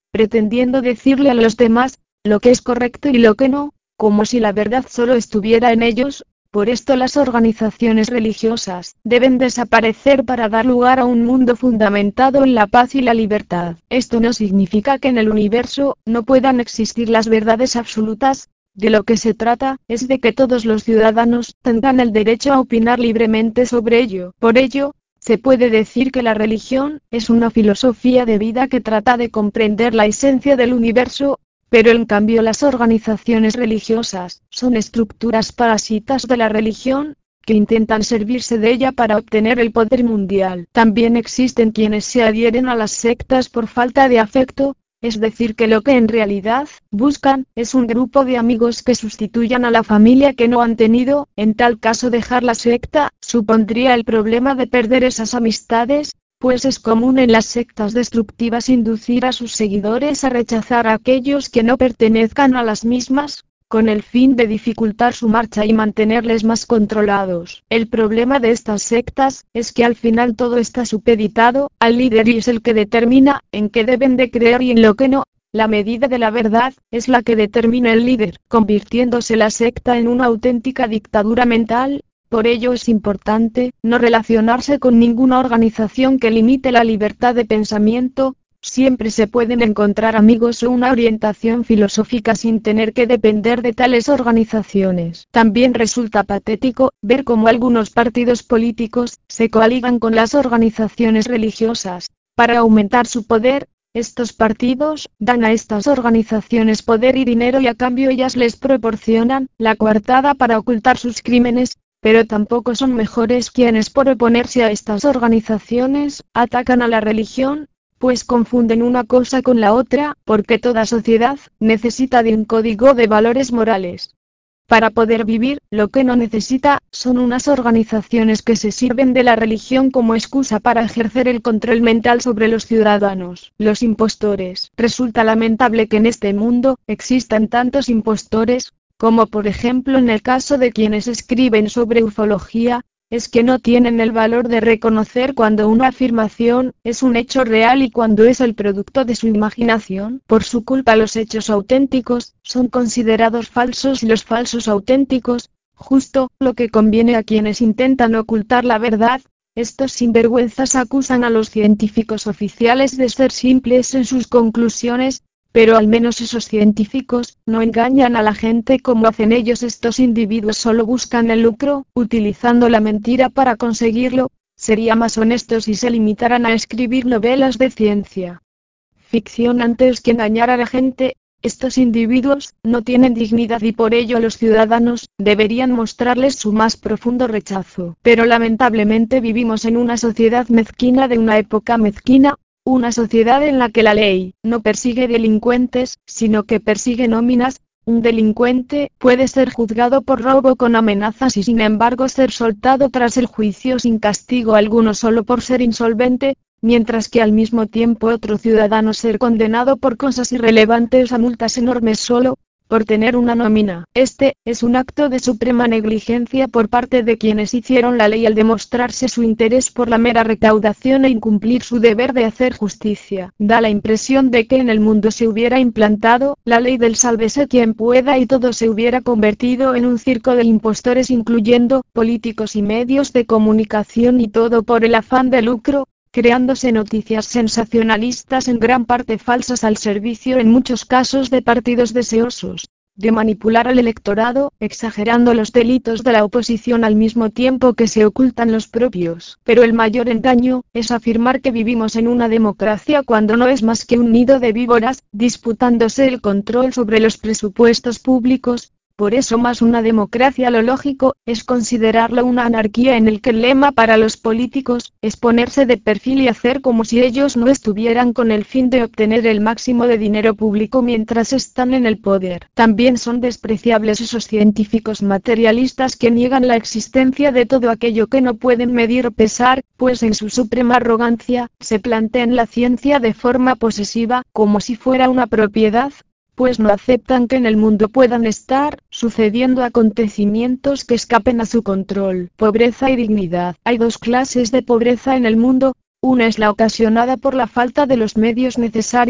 pretendiendo decirle a los demás lo que es correcto y lo que no, como si la verdad solo estuviera en ellos. Por esto las organizaciones religiosas deben desaparecer para dar lugar a un mundo fundamentado en la paz y la libertad. Esto no significa que en el universo no puedan existir las verdades absolutas. De lo que se trata es de que todos los ciudadanos tengan el derecho a opinar libremente sobre ello. Por ello, se puede decir que la religión es una filosofía de vida que trata de comprender la esencia del universo, pero en cambio las organizaciones religiosas son estructuras parásitas de la religión, que intentan servirse de ella para obtener el poder mundial. También existen quienes se adhieren a las sectas por falta de afecto, es decir que lo que en realidad buscan es un grupo de amigos que sustituyan a la familia que no han tenido. En tal caso dejar la secta supondría el problema de perder esas amistades, pues es común en las sectas destructivas inducir a sus seguidores a rechazar a aquellos que no pertenezcan a las mismas, con el fin de dificultar su marcha y mantenerles más controlados. El problema de estas sectas es que al final todo está supeditado al líder y es el que determina en qué deben de creer y en lo que no. La medida de la verdad es la que determina el líder, convirtiéndose la secta en una auténtica dictadura mental. Por ello es importante no relacionarse con ninguna organización que limite la libertad de pensamiento. Siempre se pueden encontrar amigos o una orientación filosófica sin tener que depender de tales organizaciones. También resulta patético ver cómo algunos partidos políticos se coaligan con las organizaciones religiosas para aumentar su poder. Estos partidos dan a estas organizaciones poder y dinero y a cambio ellas les proporcionan la coartada para ocultar sus crímenes. Pero tampoco son mejores quienes por oponerse a estas organizaciones atacan a la religión, pues confunden una cosa con la otra, porque toda sociedad necesita de un código de valores morales. Para poder vivir, lo que no necesita son unas organizaciones que se sirven de la religión como excusa para ejercer el control mental sobre los ciudadanos. Los impostores. Resulta lamentable que en este mundo existan tantos impostores, como por ejemplo en el caso de quienes escriben sobre ufología, es que no tienen el valor de reconocer cuando una afirmación es un hecho real y cuando es el producto de su imaginación. Por su culpa los hechos auténticos son considerados falsos y los falsos auténticos, justo lo que conviene a quienes intentan ocultar la verdad. Estos sinvergüenzas acusan a los científicos oficiales de ser simples en sus conclusiones, pero al menos esos científicos no engañan a la gente como hacen ellos. Estos individuos solo buscan el lucro, utilizando la mentira para conseguirlo. Sería más honesto si se limitaran a escribir novelas de ciencia ficción antes que engañar a la gente. Estos individuos no tienen dignidad y por ello los ciudadanos deberían mostrarles su más profundo rechazo. Pero lamentablemente vivimos en una sociedad mezquina de una época mezquina. Una sociedad en la que la ley no persigue delincuentes, sino que persigue nóminas. Un delincuente puede ser juzgado por robo con amenazas y sin embargo ser soltado tras el juicio sin castigo alguno solo por ser insolvente, mientras que al mismo tiempo otro ciudadano ser condenado por cosas irrelevantes a multas enormes solo por tener una nómina. Este es un acto de suprema negligencia por parte de quienes hicieron la ley al demostrarse su interés por la mera recaudación e incumplir su deber de hacer justicia. Da la impresión de que en el mundo se hubiera implantado la ley del sálvese quien pueda y todo se hubiera convertido en un circo de impostores incluyendo políticos y medios de comunicación y todo por el afán de lucro, creándose noticias sensacionalistas en gran parte falsas al servicio en muchos casos de partidos deseosos de manipular al electorado, exagerando los delitos de la oposición al mismo tiempo que se ocultan los propios. Pero el mayor engaño es afirmar que vivimos en una democracia cuando no es más que un nido de víboras, disputándose el control sobre los presupuestos públicos. Por eso más una democracia lo lógico es considerarlo una anarquía en el que el lema para los políticos es ponerse de perfil y hacer como si ellos no estuvieran con el fin de obtener el máximo de dinero público mientras están en el poder. También son despreciables esos científicos materialistas que niegan la existencia de todo aquello que no pueden medir o pesar, pues en su suprema arrogancia se plantean la ciencia de forma posesiva, como si fuera una propiedad, pues no aceptan que en el mundo puedan estar sucediendo acontecimientos que escapen a su control. Pobreza y dignidad. Hay dos clases de pobreza en el mundo, una es la ocasionada por la falta de los medios necesarios,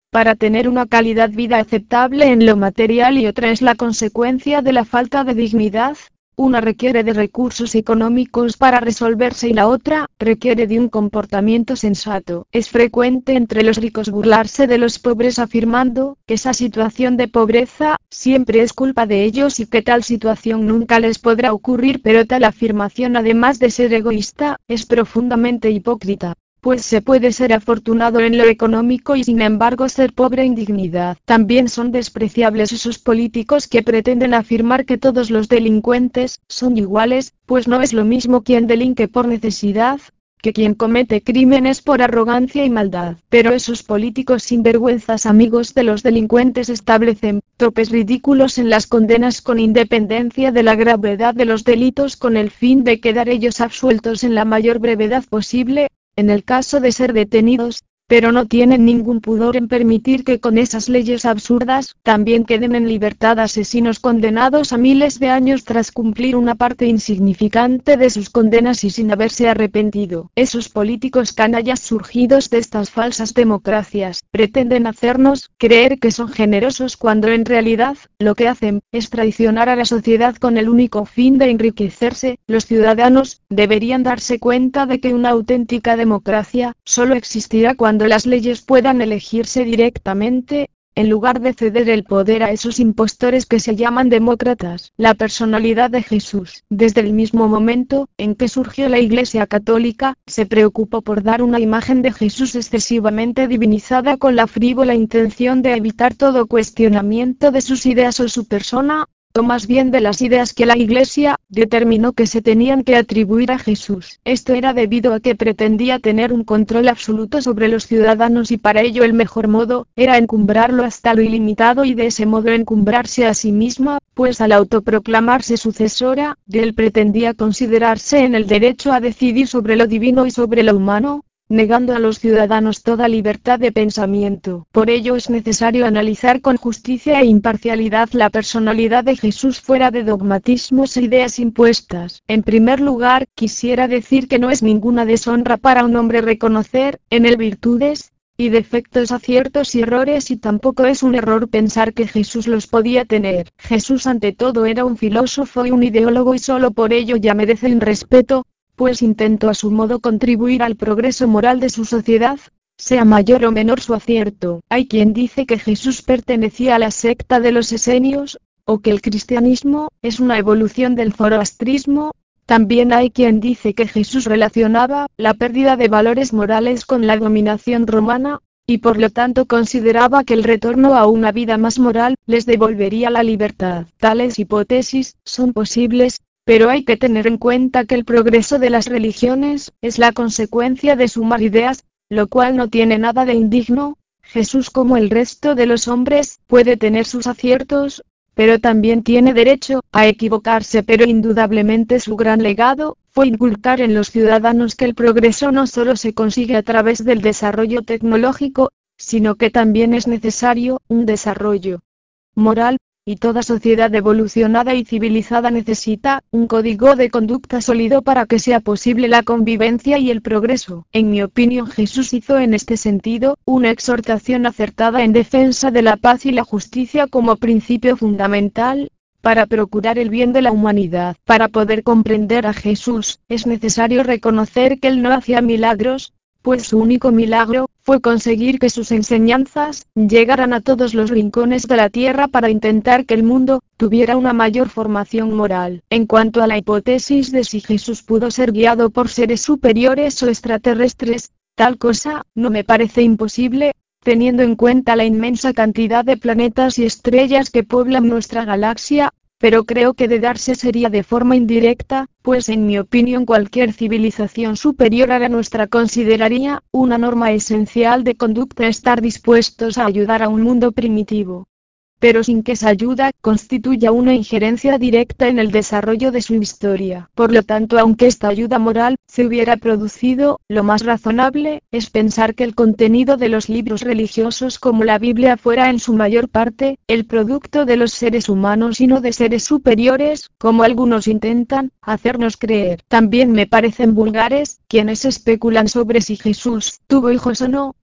para tener una calidad vida aceptable en lo material y otra es la consecuencia de la falta de dignidad. Una requiere de recursos económicos para resolverse y la otra requiere de un comportamiento sensato. Es frecuente entre los ricos burlarse de los pobres afirmando que esa situación de pobreza siempre es culpa de ellos y que tal situación nunca les podrá ocurrir, pero tal afirmación, además de ser egoísta, es profundamente hipócrita. Pues se puede ser afortunado en lo económico y sin embargo ser pobre en dignidad. También son despreciables esos políticos que pretenden afirmar que todos los delincuentes son iguales, pues no es lo mismo quien delinque por necesidad, que quien comete crímenes por arrogancia y maldad. Pero esos políticos sinvergüenzas, amigos de los delincuentes, establecen topes ridículos en las condenas con independencia de la gravedad de los delitos con el fin de quedar ellos absueltos en la mayor brevedad posible, en el caso de ser detenidos, pero no tienen ningún pudor en permitir que con esas leyes absurdas también queden en libertad asesinos condenados a miles de años tras cumplir una parte insignificante de sus condenas y sin haberse arrepentido. Esos políticos canallas surgidos de estas falsas democracias pretenden hacernos creer que son generosos cuando en realidad lo que hacen es traicionar a la sociedad con el único fin de enriquecerse. Los ciudadanos deberían darse cuenta de que una auténtica democracia solo existirá cuando las leyes puedan elegirse directamente, en lugar de ceder el poder a esos impostores que se llaman demócratas. La personalidad de Jesús. Desde el mismo momento en que surgió la Iglesia Católica, se preocupó por dar una imagen de Jesús excesivamente divinizada con la frívola intención de evitar todo cuestionamiento de sus ideas o su persona, o más bien de las ideas que la Iglesia determinó que se tenían que atribuir a Jesús. Esto era debido a que pretendía tener un control absoluto sobre los ciudadanos y para ello el mejor modo era encumbrarlo hasta lo ilimitado y de ese modo encumbrarse a sí misma, pues al autoproclamarse sucesora de él pretendía considerarse en el derecho a decidir sobre lo divino y sobre lo humano, negando a los ciudadanos toda libertad de pensamiento. Por ello es necesario analizar con justicia e imparcialidad la personalidad de Jesús fuera de dogmatismos e ideas impuestas. En primer lugar, quisiera decir que no es ninguna deshonra para un hombre reconocer en él virtudes y defectos, aciertos y errores, y tampoco es un error pensar que Jesús los podía tener. Jesús ante todo era un filósofo y un ideólogo y solo por ello ya merecen respeto, pues intentó a su modo contribuir al progreso moral de su sociedad, sea mayor o menor su acierto. Hay quien dice que Jesús pertenecía a la secta de los esenios, o que el cristianismo es una evolución del zoroastrismo. También hay quien dice que Jesús relacionaba la pérdida de valores morales con la dominación romana, y por lo tanto consideraba que el retorno a una vida más moral les devolvería la libertad. Tales hipótesis son posibles, pero hay que tener en cuenta que el progreso de las religiones es la consecuencia de sumar ideas, lo cual no tiene nada de indigno. Jesús, como el resto de los hombres, puede tener sus aciertos, pero también tiene derecho a equivocarse, pero indudablemente su gran legado fue inculcar en los ciudadanos que el progreso no solo se consigue a través del desarrollo tecnológico, sino que también es necesario un desarrollo moral, y toda sociedad evolucionada y civilizada necesita un código de conducta sólido para que sea posible la convivencia y el progreso. En mi opinión, Jesús hizo en este sentido una exhortación acertada en defensa de la paz y la justicia como principio fundamental para procurar el bien de la humanidad. Para poder comprender a Jesús, es necesario reconocer que él no hacía milagros, pues su único milagro fue conseguir que sus enseñanzas llegaran a todos los rincones de la tierra para intentar que el mundo tuviera una mayor formación moral. En cuanto a la hipótesis de si Jesús pudo ser guiado por seres superiores o extraterrestres, tal cosa no me parece imposible, teniendo en cuenta la inmensa cantidad de planetas y estrellas que pueblan nuestra galaxia, pero creo que de darse sería de forma indirecta, pues en mi opinión cualquier civilización superior a la nuestra consideraría una norma esencial de conducta estar dispuestos a ayudar a un mundo primitivo, pero sin que esa ayuda constituya una injerencia directa en el desarrollo de su historia. Por lo tanto, aunque esta ayuda moral se hubiera producido, lo más razonable es pensar que el contenido de los libros religiosos como la Biblia fuera en su mayor parte el producto de los seres humanos y no de seres superiores, como algunos intentan hacernos creer. También me parecen vulgares quienes especulan sobre si Jesús tuvo hijos o no,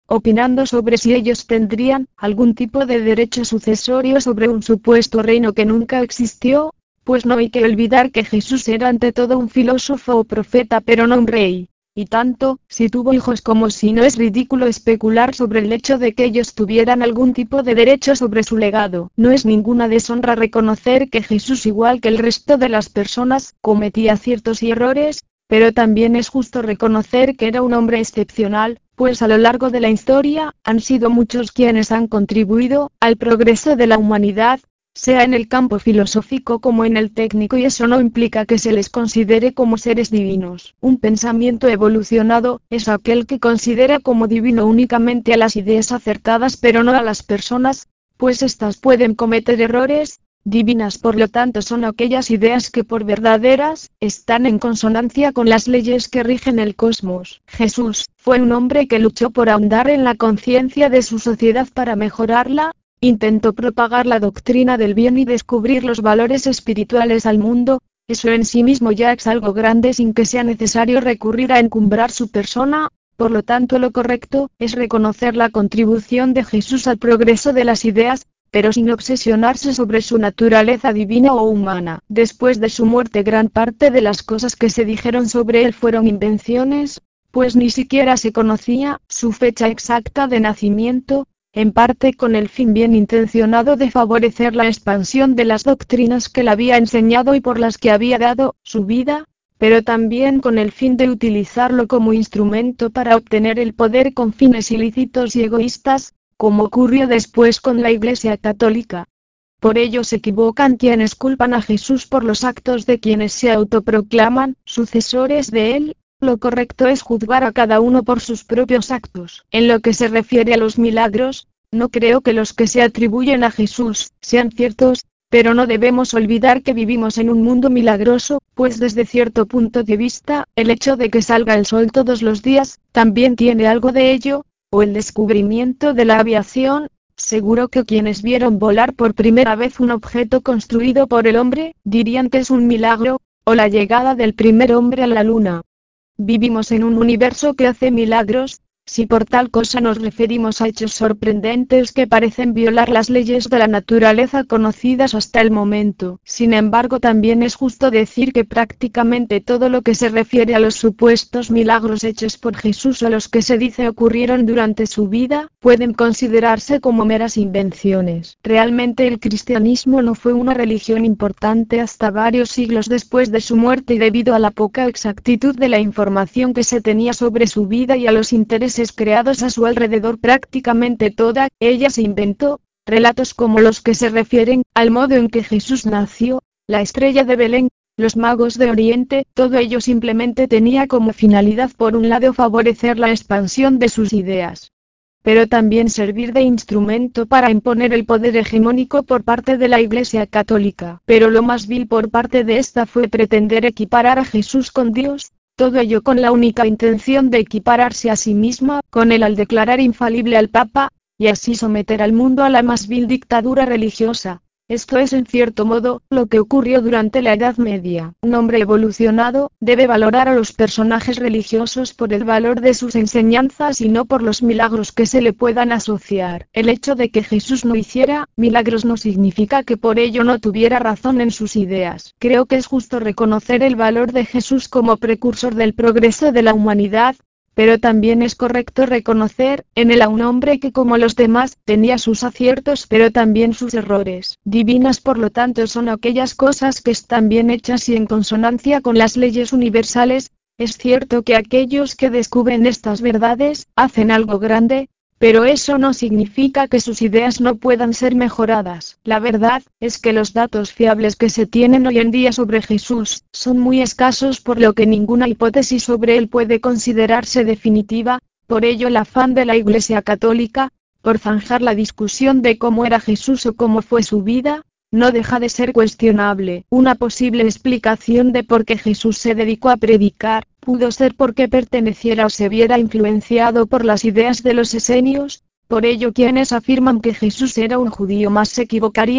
opinando sobre si ellos tendrían algún tipo de derecho sucesorio sobre un supuesto reino que nunca existió, pues no hay que olvidar que Jesús era ante todo un filósofo o profeta pero no un rey. Y tanto, si tuvo hijos como si no es ridículo especular sobre el hecho de que ellos tuvieran algún tipo de derecho sobre su legado. No es ninguna deshonra reconocer que Jesús, igual que el resto de las personas, cometía ciertos errores, pero también es justo reconocer que era un hombre excepcional, pues a lo largo de la historia, han sido muchos quienes han contribuido al progreso de la humanidad, sea en el campo filosófico como en el técnico, y eso no implica que se les considere como seres divinos. Un pensamiento evolucionado es aquel que considera como divino únicamente a las ideas acertadas pero no a las personas, pues éstas pueden cometer errores. Divinas por lo tanto son aquellas ideas que por verdaderas, están en consonancia con las leyes que rigen el cosmos. Jesús fue un hombre que luchó por ahondar en la conciencia de su sociedad para mejorarla. Intentó propagar la doctrina del bien y descubrir los valores espirituales al mundo. Eso en sí mismo ya es algo grande sin que sea necesario recurrir a encumbrar su persona. Por lo tanto, lo correcto es reconocer la contribución de Jesús al progreso de las ideas, pero sin obsesionarse sobre su naturaleza divina o humana. Después de su muerte, gran parte de las cosas que se dijeron sobre él fueron invenciones, pues ni siquiera se conocía su fecha exacta de nacimiento, en parte con el fin bien intencionado de favorecer la expansión de las doctrinas que él había enseñado y por las que había dado su vida, pero también con el fin de utilizarlo como instrumento para obtener el poder con fines ilícitos y egoístas, como ocurrió después con la Iglesia Católica. Por ello se equivocan quienes culpan a Jesús por los actos de quienes se autoproclaman sucesores de él. Lo correcto es juzgar a cada uno por sus propios actos. En lo que se refiere a los milagros, no creo que los que se atribuyen a Jesús sean ciertos, pero no debemos olvidar que vivimos en un mundo milagroso, pues desde cierto punto de vista, el hecho de que salga el sol todos los días, también tiene algo de ello, o el descubrimiento de la aviación. Seguro que quienes vieron volar por primera vez un objeto construido por el hombre, dirían que es un milagro, o la llegada del primer hombre a la luna. Vivimos en un universo que hace milagros. Si por tal cosa nos referimos a hechos sorprendentes que parecen violar las leyes de la naturaleza conocidas hasta el momento. Sin embargo, también es justo decir que prácticamente todo lo que se refiere a los supuestos milagros hechos por Jesús o los que se dice ocurrieron durante su vida, pueden considerarse como meras invenciones. Realmente el cristianismo no fue una religión importante hasta varios siglos después de su muerte, y debido a la poca exactitud de la información que se tenía sobre su vida y a los intereses creados a su alrededor, prácticamente toda ella se inventó. Relatos como los que se refieren al modo en que Jesús nació, la estrella de Belén, los magos de Oriente, todo ello simplemente tenía como finalidad por un lado favorecer la expansión de sus ideas, pero también servir de instrumento para imponer el poder hegemónico por parte de la Iglesia Católica. Pero lo más vil por parte de esta fue pretender equiparar a Jesús con Dios. Todo ello con la única intención de equipararse a sí misma con él al declarar infalible al Papa, y así someter al mundo a la más vil dictadura religiosa. Esto es en cierto modo lo que ocurrió durante la Edad Media. Un hombre evolucionado debe valorar a los personajes religiosos por el valor de sus enseñanzas y no por los milagros que se le puedan asociar. El hecho de que Jesús no hiciera milagros no significa que por ello no tuviera razón en sus ideas. Creo que es justo reconocer el valor de Jesús como precursor del progreso de la humanidad, pero también es correcto reconocer en él a un hombre que, como los demás, tenía sus aciertos pero también sus errores. Divinas por lo tanto son aquellas cosas que están bien hechas y en consonancia con las leyes universales. Es cierto que aquellos que descubren estas verdades hacen algo grande, pero eso no significa que sus ideas no puedan ser mejoradas. La verdad es que los datos fiables que se tienen hoy en día sobre Jesús son muy escasos, por lo que ninguna hipótesis sobre él puede considerarse definitiva. Por ello el afán de la Iglesia Católica por zanjar la discusión de cómo era Jesús o cómo fue su vida, no deja de ser cuestionable. Una posible explicación de por qué Jesús se dedicó a predicar pudo ser porque perteneciera o se viera influenciado por las ideas de los esenios. Por ello quienes afirman que Jesús era un judío más se equivocarían,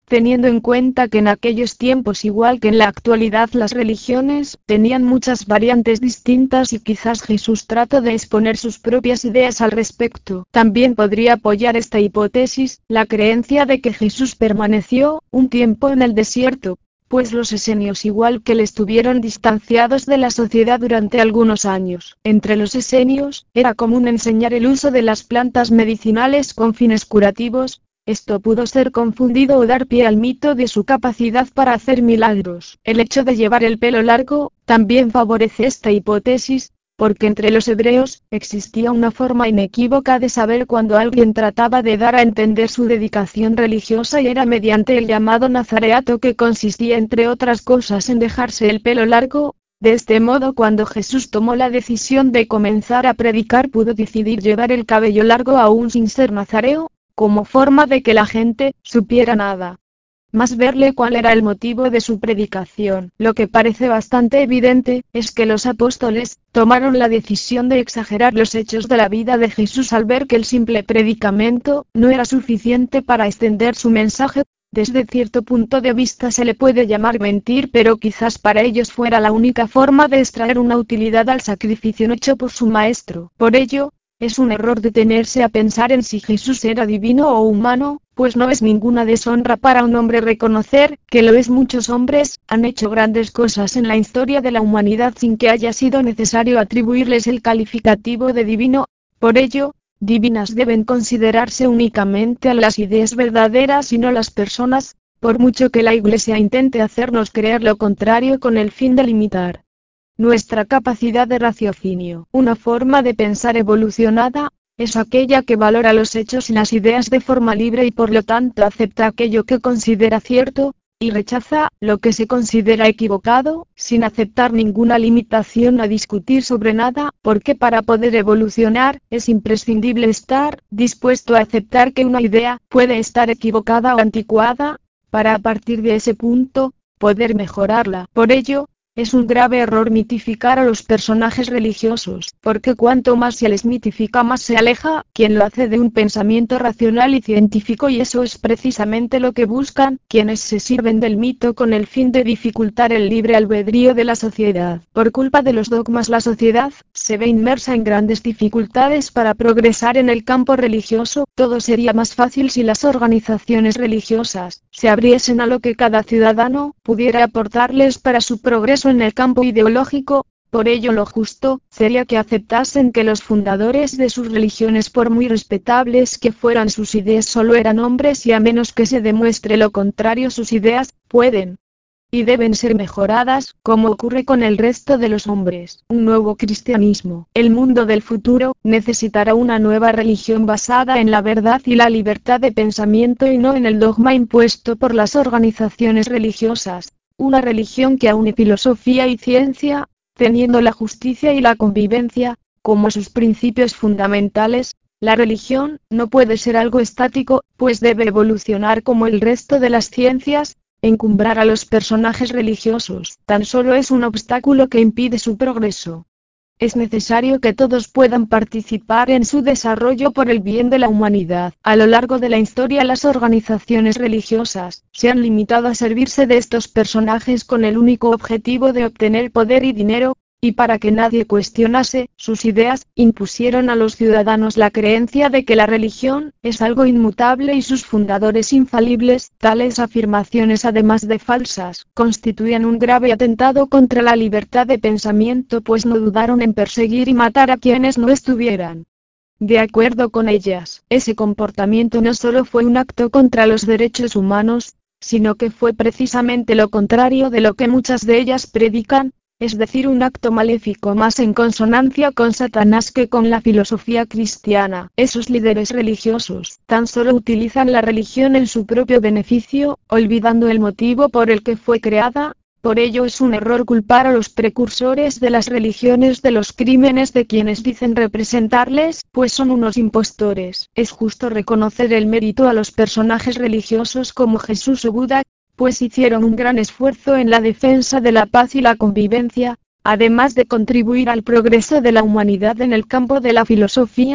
teniendo en cuenta que en aquellos tiempos, igual que en la actualidad, las religiones tenían muchas variantes distintas y quizás Jesús trató de exponer sus propias ideas al respecto. También podría apoyar esta hipótesis la creencia de que Jesús permaneció un tiempo en el desierto, pues los esenios, igual que él, estuvieron distanciados de la sociedad durante algunos años. Entre los esenios, era común enseñar el uso de las plantas medicinales con fines curativos. Esto pudo ser confundido o dar pie al mito de su capacidad para hacer milagros. El hecho de llevar el pelo largo también favorece esta hipótesis, porque entre los hebreos existía una forma inequívoca de saber cuando alguien trataba de dar a entender su dedicación religiosa, y era mediante el llamado nazareato, que consistía entre otras cosas en dejarse el pelo largo. De este modo, cuando Jesús tomó la decisión de comenzar a predicar, pudo decidir llevar el cabello largo aún sin ser nazareo, como forma de que la gente supiera nada más verle cuál era el motivo de su predicación. Lo que parece bastante evidente, es que los apóstoles tomaron la decisión de exagerar los hechos de la vida de Jesús al ver que el simple predicamento no era suficiente para extender su mensaje. Desde cierto punto de vista se le puede llamar mentir, pero quizás para ellos fuera la única forma de extraer una utilidad al sacrificio hecho por su maestro. Por ello, es un error detenerse a pensar en si Jesús era divino o humano, pues no es ninguna deshonra para un hombre reconocer que lo es. Muchos hombres han hecho grandes cosas en la historia de la humanidad sin que haya sido necesario atribuirles el calificativo de divino. Por ello, divinas deben considerarse únicamente a las ideas verdaderas y no las personas, por mucho que la Iglesia intente hacernos creer lo contrario con el fin de limitar nuestra capacidad de raciocinio. Una forma de pensar evolucionada es aquella que valora los hechos y las ideas de forma libre y por lo tanto acepta aquello que considera cierto, y rechaza lo que se considera equivocado, sin aceptar ninguna limitación a discutir sobre nada, porque para poder evolucionar, es imprescindible estar dispuesto a aceptar que una idea puede estar equivocada o anticuada, para a partir de ese punto, poder mejorarla. Por ello, es un grave error mitificar a los personajes religiosos, porque cuanto más se les mitifica, más se aleja quien lo hace de un pensamiento racional y científico, y eso es precisamente lo que buscan quienes se sirven del mito con el fin de dificultar el libre albedrío de la sociedad. Por culpa de los dogmas, la sociedad se ve inmersa en grandes dificultades para progresar en el campo religioso. Todo sería más fácil si las organizaciones religiosas se abriesen a lo que cada ciudadano pudiera aportarles para su progreso en el campo ideológico. Por ello, lo justo sería que aceptasen que los fundadores de sus religiones, por muy respetables que fueran sus ideas, solo eran hombres, y a menos que se demuestre lo contrario, sus ideas pueden y deben ser mejoradas, como ocurre con el resto de los hombres. Un nuevo cristianismo. El mundo del futuro necesitará una nueva religión basada en la verdad y la libertad de pensamiento, y no en el dogma impuesto por las organizaciones religiosas. Una religión que aúne filosofía y ciencia, teniendo la justicia y la convivencia como sus principios fundamentales. La religión no puede ser algo estático, pues debe evolucionar como el resto de las ciencias. Encumbrar a los personajes religiosos tan solo es un obstáculo que impide su progreso. Es necesario que todos puedan participar en su desarrollo por el bien de la humanidad. A lo largo de la historia, las organizaciones religiosas se han limitado a servirse de estos personajes con el único objetivo de obtener poder y dinero, y para que nadie cuestionase sus ideas, impusieron a los ciudadanos la creencia de que la religión es algo inmutable y sus fundadores infalibles. Tales afirmaciones, además de falsas, constituían un grave atentado contra la libertad de pensamiento, pues no dudaron en perseguir y matar a quienes no estuvieran de acuerdo con ellas. Ese comportamiento no solo fue un acto contra los derechos humanos, sino que fue precisamente lo contrario de lo que muchas de ellas predican, es decir, un acto maléfico más en consonancia con Satanás que con la filosofía cristiana. Esos líderes religiosos tan solo utilizan la religión en su propio beneficio, olvidando el motivo por el que fue creada. Por ello es un error culpar a los precursores de las religiones de los crímenes de quienes dicen representarles, pues son unos impostores. Es justo reconocer el mérito a los personajes religiosos como Jesús o Buda, pues hicieron un gran esfuerzo en la defensa de la paz y la convivencia, además de contribuir al progreso de la humanidad en el campo de la filosofía.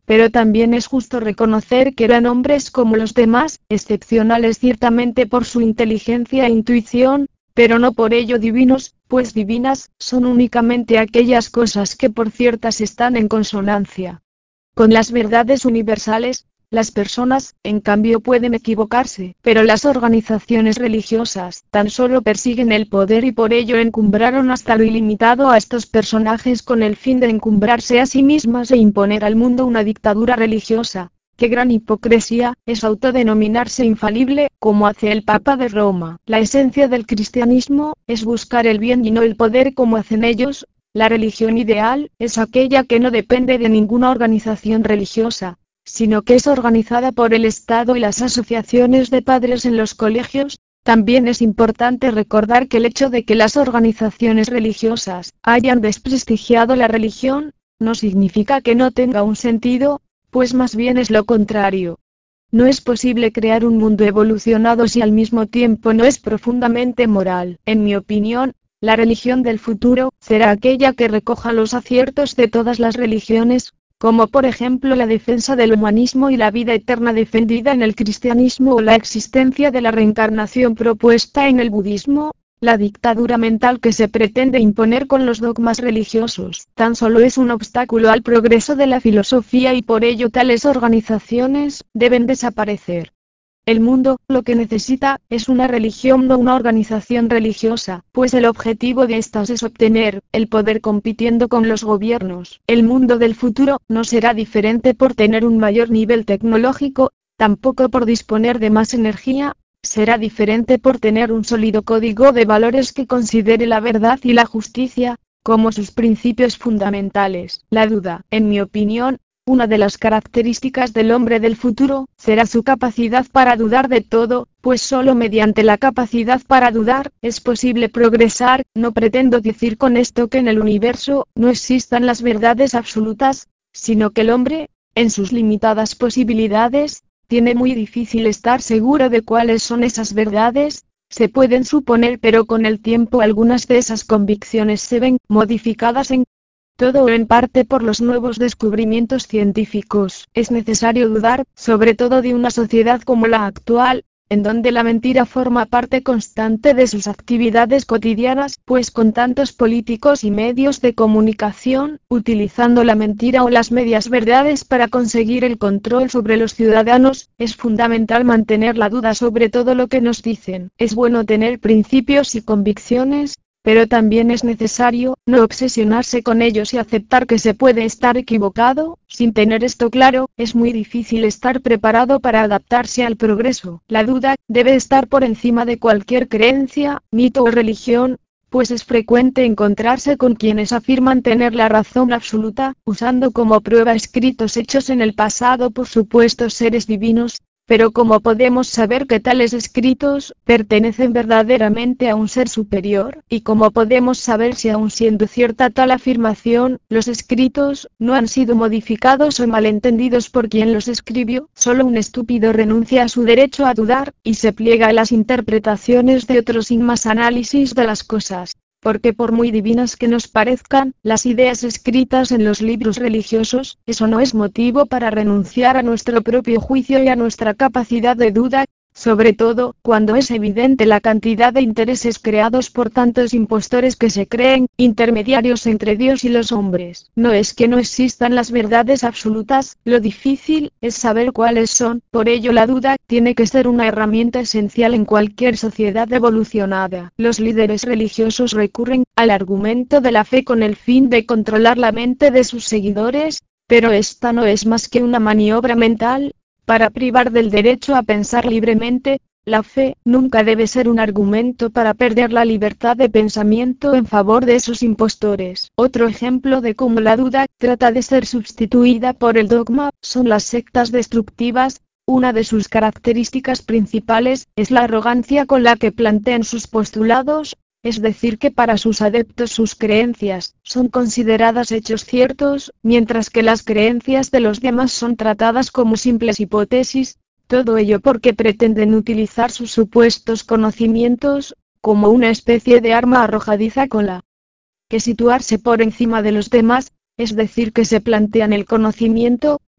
pero también es justo reconocer que eran hombres como los demás, excepcionales ciertamente por su inteligencia e intuición, pero no por ello divinos, pues divinas son únicamente aquellas cosas que por ciertas están en consonancia con las verdades universales. Las personas, en cambio, pueden equivocarse, pero las organizaciones religiosas tan solo persiguen el poder y por ello encumbraron hasta lo ilimitado a estos personajes con el fin de encumbrarse a sí mismas e imponer al mundo una dictadura religiosa. ¡Qué gran hipocresía es autodenominarse infalible, como hace el Papa de Roma! La esencia del cristianismo es buscar el bien y no el poder como hacen ellos. La religión ideal es aquella que no depende de ninguna organización religiosa, sino que es organizada por el Estado y las asociaciones de padres en los colegios. También es importante recordar que el hecho de que las organizaciones religiosas hayan desprestigiado la religión, no significa que no tenga un sentido, pues más bien es lo contrario. No es posible crear un mundo evolucionado si al mismo tiempo no es profundamente moral. En mi opinión, la religión del futuro será aquella que recoja los aciertos de todas las religiones, como por ejemplo la defensa del humanismo y la vida eterna defendida en el cristianismo o la existencia de la reencarnación propuesta en el budismo. La dictadura mental que se pretende imponer con los dogmas religiosos tan solo es un obstáculo al progreso de la filosofía y por ello tales organizaciones deben desaparecer. El mundo, lo que necesita, es una religión no una organización religiosa, pues el objetivo de estas es obtener el poder compitiendo con los gobiernos. El mundo del futuro no será diferente por tener un mayor nivel tecnológico, tampoco por disponer de más energía, será diferente por tener un sólido código de valores que considere la verdad y la justicia como sus principios fundamentales. La duda, en mi opinión, una de las características del hombre del futuro, será su capacidad para dudar de todo, pues solo mediante la capacidad para dudar, es posible progresar. No pretendo decir con esto que en el universo no existan las verdades absolutas, sino que el hombre, en sus limitadas posibilidades, tiene muy difícil estar seguro de cuáles son esas verdades. Se pueden suponer, pero con el tiempo algunas de esas convicciones se ven modificadas en todo o en parte por los nuevos descubrimientos científicos. Es necesario dudar, sobre todo de una sociedad como la actual, en donde la mentira forma parte constante de sus actividades cotidianas, pues con tantos políticos y medios de comunicación, utilizando la mentira o las medias verdades para conseguir el control sobre los ciudadanos, es fundamental mantener la duda sobre todo lo que nos dicen. Es bueno tener principios y convicciones, pero también es necesario no obsesionarse con ellos y aceptar que se puede estar equivocado. Sin tener esto claro, es muy difícil estar preparado para adaptarse al progreso. La duda debe estar por encima de cualquier creencia, mito o religión, pues es frecuente encontrarse con quienes afirman tener la razón absoluta, usando como prueba escritos hechos en el pasado por supuestos seres divinos. Pero ¿cómo podemos saber que tales escritos pertenecen verdaderamente a un ser superior? ¿Y cómo podemos saber si aun siendo cierta tal afirmación, los escritos no han sido modificados o malentendidos por quien los escribió? Solo un estúpido renuncia a su derecho a dudar, y se pliega a las interpretaciones de otros sin más análisis de las cosas. Porque por muy divinas que nos parezcan las ideas escritas en los libros religiosos, eso no es motivo para renunciar a nuestro propio juicio y a nuestra capacidad de duda, sobre todo cuando es evidente la cantidad de intereses creados por tantos impostores que se creen intermediarios entre Dios y los hombres. No es que no existan las verdades absolutas, lo difícil es saber cuáles son. Por ello la duda tiene que ser una herramienta esencial en cualquier sociedad evolucionada. Los líderes religiosos recurren al argumento de la fe con el fin de controlar la mente de sus seguidores, pero esta no es más que una maniobra mental para privar del derecho a pensar libremente. La fe nunca debe ser un argumento para perder la libertad de pensamiento en favor de esos impostores. Otro ejemplo de cómo la duda trata de ser sustituida por el dogma son las sectas destructivas. Una de sus características principales es la arrogancia con la que plantean sus postulados, es decir que para sus adeptos sus creencias son consideradas hechos ciertos, mientras que las creencias de los demás son tratadas como simples hipótesis. Todo ello porque pretenden utilizar sus supuestos conocimientos como una especie de arma arrojadiza con la que situarse por encima de los demás, es decir que se plantean el conocimiento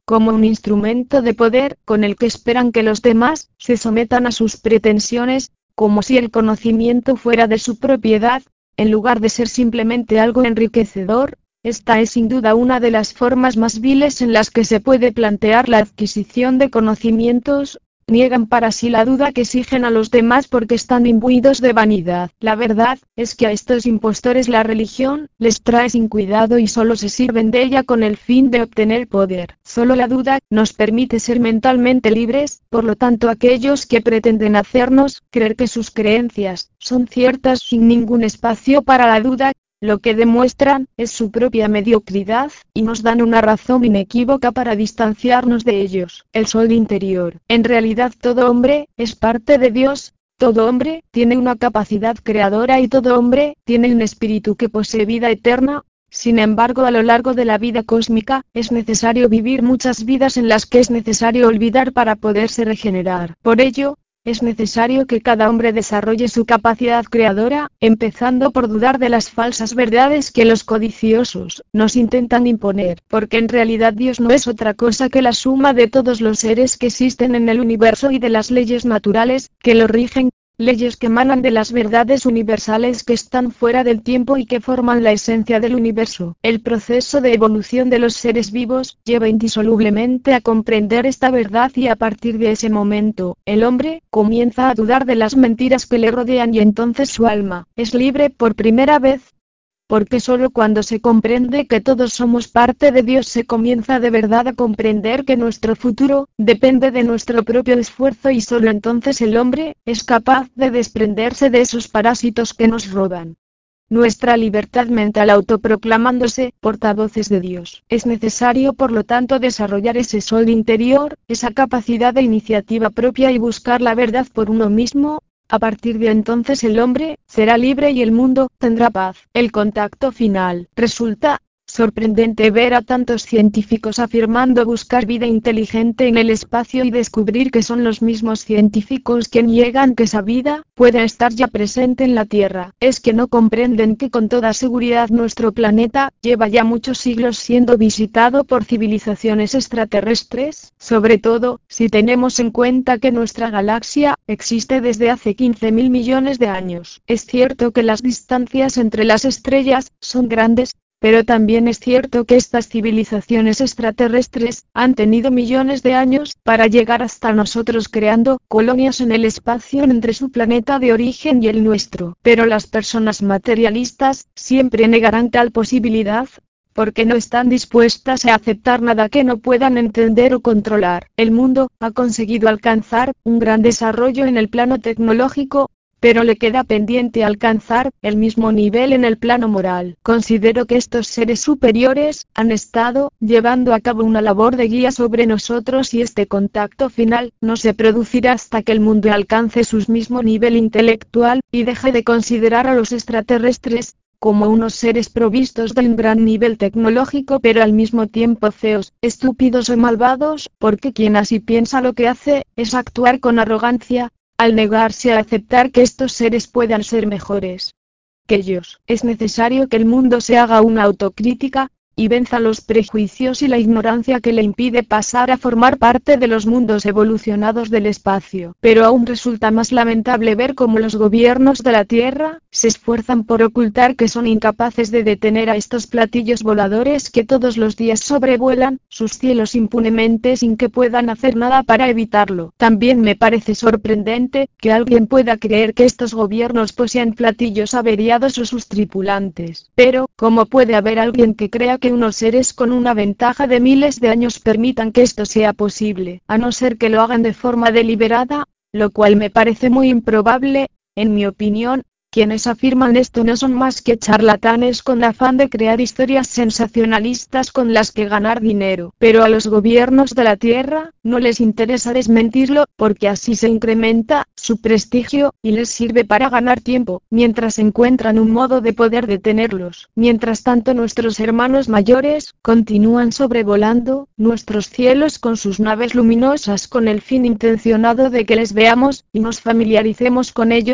como un instrumento de poder con el que esperan que los demás se sometan a sus pretensiones, como si el conocimiento fuera de su propiedad, en lugar de ser simplemente algo enriquecedor. Esta es sin duda una de las formas más viles en las que se puede plantear la adquisición de conocimientos. Niegan para sí la duda que exigen a los demás porque están imbuidos de vanidad. La verdad es que a estos impostores la religión les trae sin cuidado y solo se sirven de ella con el fin de obtener poder. Solo la duda nos permite ser mentalmente libres, por lo tanto aquellos que pretenden hacernos creer que sus creencias son ciertas sin ningún espacio para la duda, lo que demuestran es su propia mediocridad, y nos dan una razón inequívoca para distanciarnos de ellos. El sol interior. En realidad todo hombre es parte de Dios, todo hombre tiene una capacidad creadora y todo hombre tiene un espíritu que posee vida eterna. Sin embargo, a lo largo de la vida cósmica, es necesario vivir muchas vidas en las que es necesario olvidar para poderse regenerar. Por ello, es necesario que cada hombre desarrolle su capacidad creadora, empezando por dudar de las falsas verdades que los codiciosos nos intentan imponer, porque en realidad Dios no es otra cosa que la suma de todos los seres que existen en el universo y de las leyes naturales que lo rigen, leyes que emanan de las verdades universales que están fuera del tiempo y que forman la esencia del universo. El proceso de evolución de los seres vivos lleva indisolublemente a comprender esta verdad y a partir de ese momento, el hombre comienza a dudar de las mentiras que le rodean y entonces su alma es libre por primera vez. Porque solo cuando se comprende que todos somos parte de Dios se comienza de verdad a comprender que nuestro futuro depende de nuestro propio esfuerzo y solo entonces el hombre es capaz de desprenderse de esos parásitos que nos roban nuestra libertad mental autoproclamándose portavoces de Dios. Es necesario por lo tanto desarrollar ese sol interior, esa capacidad de iniciativa propia y buscar la verdad por uno mismo. A partir de entonces el hombre será libre y el mundo tendrá paz. El contacto final. Resulta sorprendente ver a tantos científicos afirmando buscar vida inteligente en el espacio y descubrir que son los mismos científicos que niegan que esa vida pueda estar ya presente en la Tierra. Es que no comprenden que con toda seguridad nuestro planeta lleva ya muchos siglos siendo visitado por civilizaciones extraterrestres, sobre todo si tenemos en cuenta que nuestra galaxia existe desde hace quince mil millones de años. Es cierto que las distancias entre las estrellas son grandes, pero también es cierto que estas civilizaciones extraterrestres han tenido millones de años para llegar hasta nosotros creando colonias en el espacio entre su planeta de origen y el nuestro. Pero las personas materialistas siempre negarán tal posibilidad, porque no están dispuestas a aceptar nada que no puedan entender o controlar. El mundo ha conseguido alcanzar un gran desarrollo en el plano tecnológico, pero le queda pendiente alcanzar el mismo nivel en el plano moral. Considero que estos seres superiores han estado llevando a cabo una labor de guía sobre nosotros y este contacto final no se producirá hasta que el mundo alcance su mismo nivel intelectual, y deje de considerar a los extraterrestres como unos seres provistos de un gran nivel tecnológico pero al mismo tiempo feos, estúpidos o malvados, porque quien así piensa lo que hace es actuar con arrogancia, al negarse a aceptar que estos seres puedan ser mejores que ellos. Es necesario que el mundo se haga una autocrítica, y venza los prejuicios y la ignorancia que le impide pasar a formar parte de los mundos evolucionados del espacio. Pero aún resulta más lamentable ver cómo los gobiernos de la Tierra se esfuerzan por ocultar que son incapaces de detener a estos platillos voladores que todos los días sobrevuelan sus cielos impunemente sin que puedan hacer nada para evitarlo. También me parece sorprendente que alguien pueda creer que estos gobiernos posean platillos averiados o sus tripulantes. Pero, ¿cómo puede haber alguien que crea que unos seres con una ventaja de miles de años permitan que esto sea posible, a no ser que lo hagan de forma deliberada, lo cual me parece muy improbable? En mi opinión, quienes afirman esto no son más que charlatanes con afán de crear historias sensacionalistas con las que ganar dinero. Pero a los gobiernos de la Tierra no les interesa desmentirlo, porque así se incrementa su prestigio, y les sirve para ganar tiempo, mientras encuentran un modo de poder detenerlos. Mientras tanto nuestros hermanos mayores continúan sobrevolando nuestros cielos con sus naves luminosas con el fin intencionado de que les veamos y nos familiaricemos con ellos,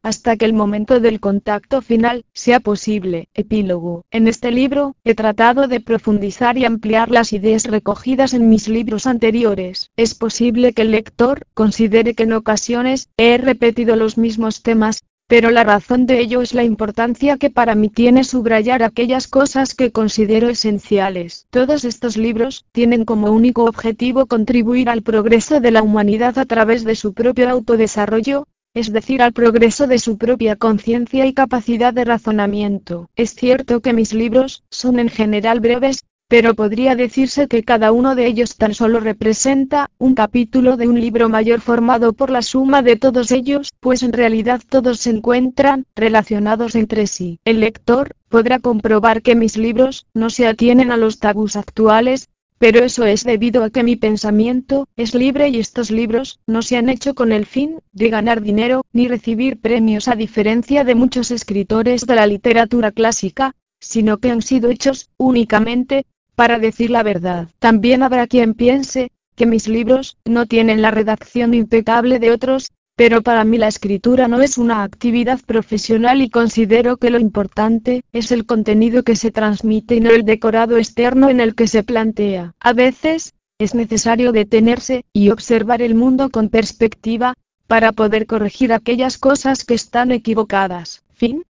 hasta que el momento del contacto final sea posible. Epílogo. En este libro, he tratado de profundizar y ampliar las ideas recogidas en mis libros anteriores. Es posible que el lector considere que en ocasiones he repetido los mismos temas, pero la razón de ello es la importancia que para mí tiene subrayar aquellas cosas que considero esenciales. Todos estos libros tienen como único objetivo contribuir al progreso de la humanidad a través de su propio autodesarrollo, es decir, al progreso de su propia conciencia y capacidad de razonamiento. Es cierto que mis libros son en general breves, pero podría decirse que cada uno de ellos tan solo representa un capítulo de un libro mayor formado por la suma de todos ellos, pues en realidad todos se encuentran relacionados entre sí. El lector podrá comprobar que mis libros no se atienen a los tabús actuales, pero eso es debido a que mi pensamiento es libre y estos libros no se han hecho con el fin de ganar dinero ni recibir premios a diferencia de muchos escritores de la literatura clásica, sino que han sido hechos únicamente para decir la verdad. También habrá quien piense que mis libros no tienen la redacción impecable de otros, pero para mí la escritura no es una actividad profesional y considero que lo importante es el contenido que se transmite y no el decorado externo en el que se plantea. A veces, es necesario detenerse y observar el mundo con perspectiva, para poder corregir aquellas cosas que están equivocadas. Fin.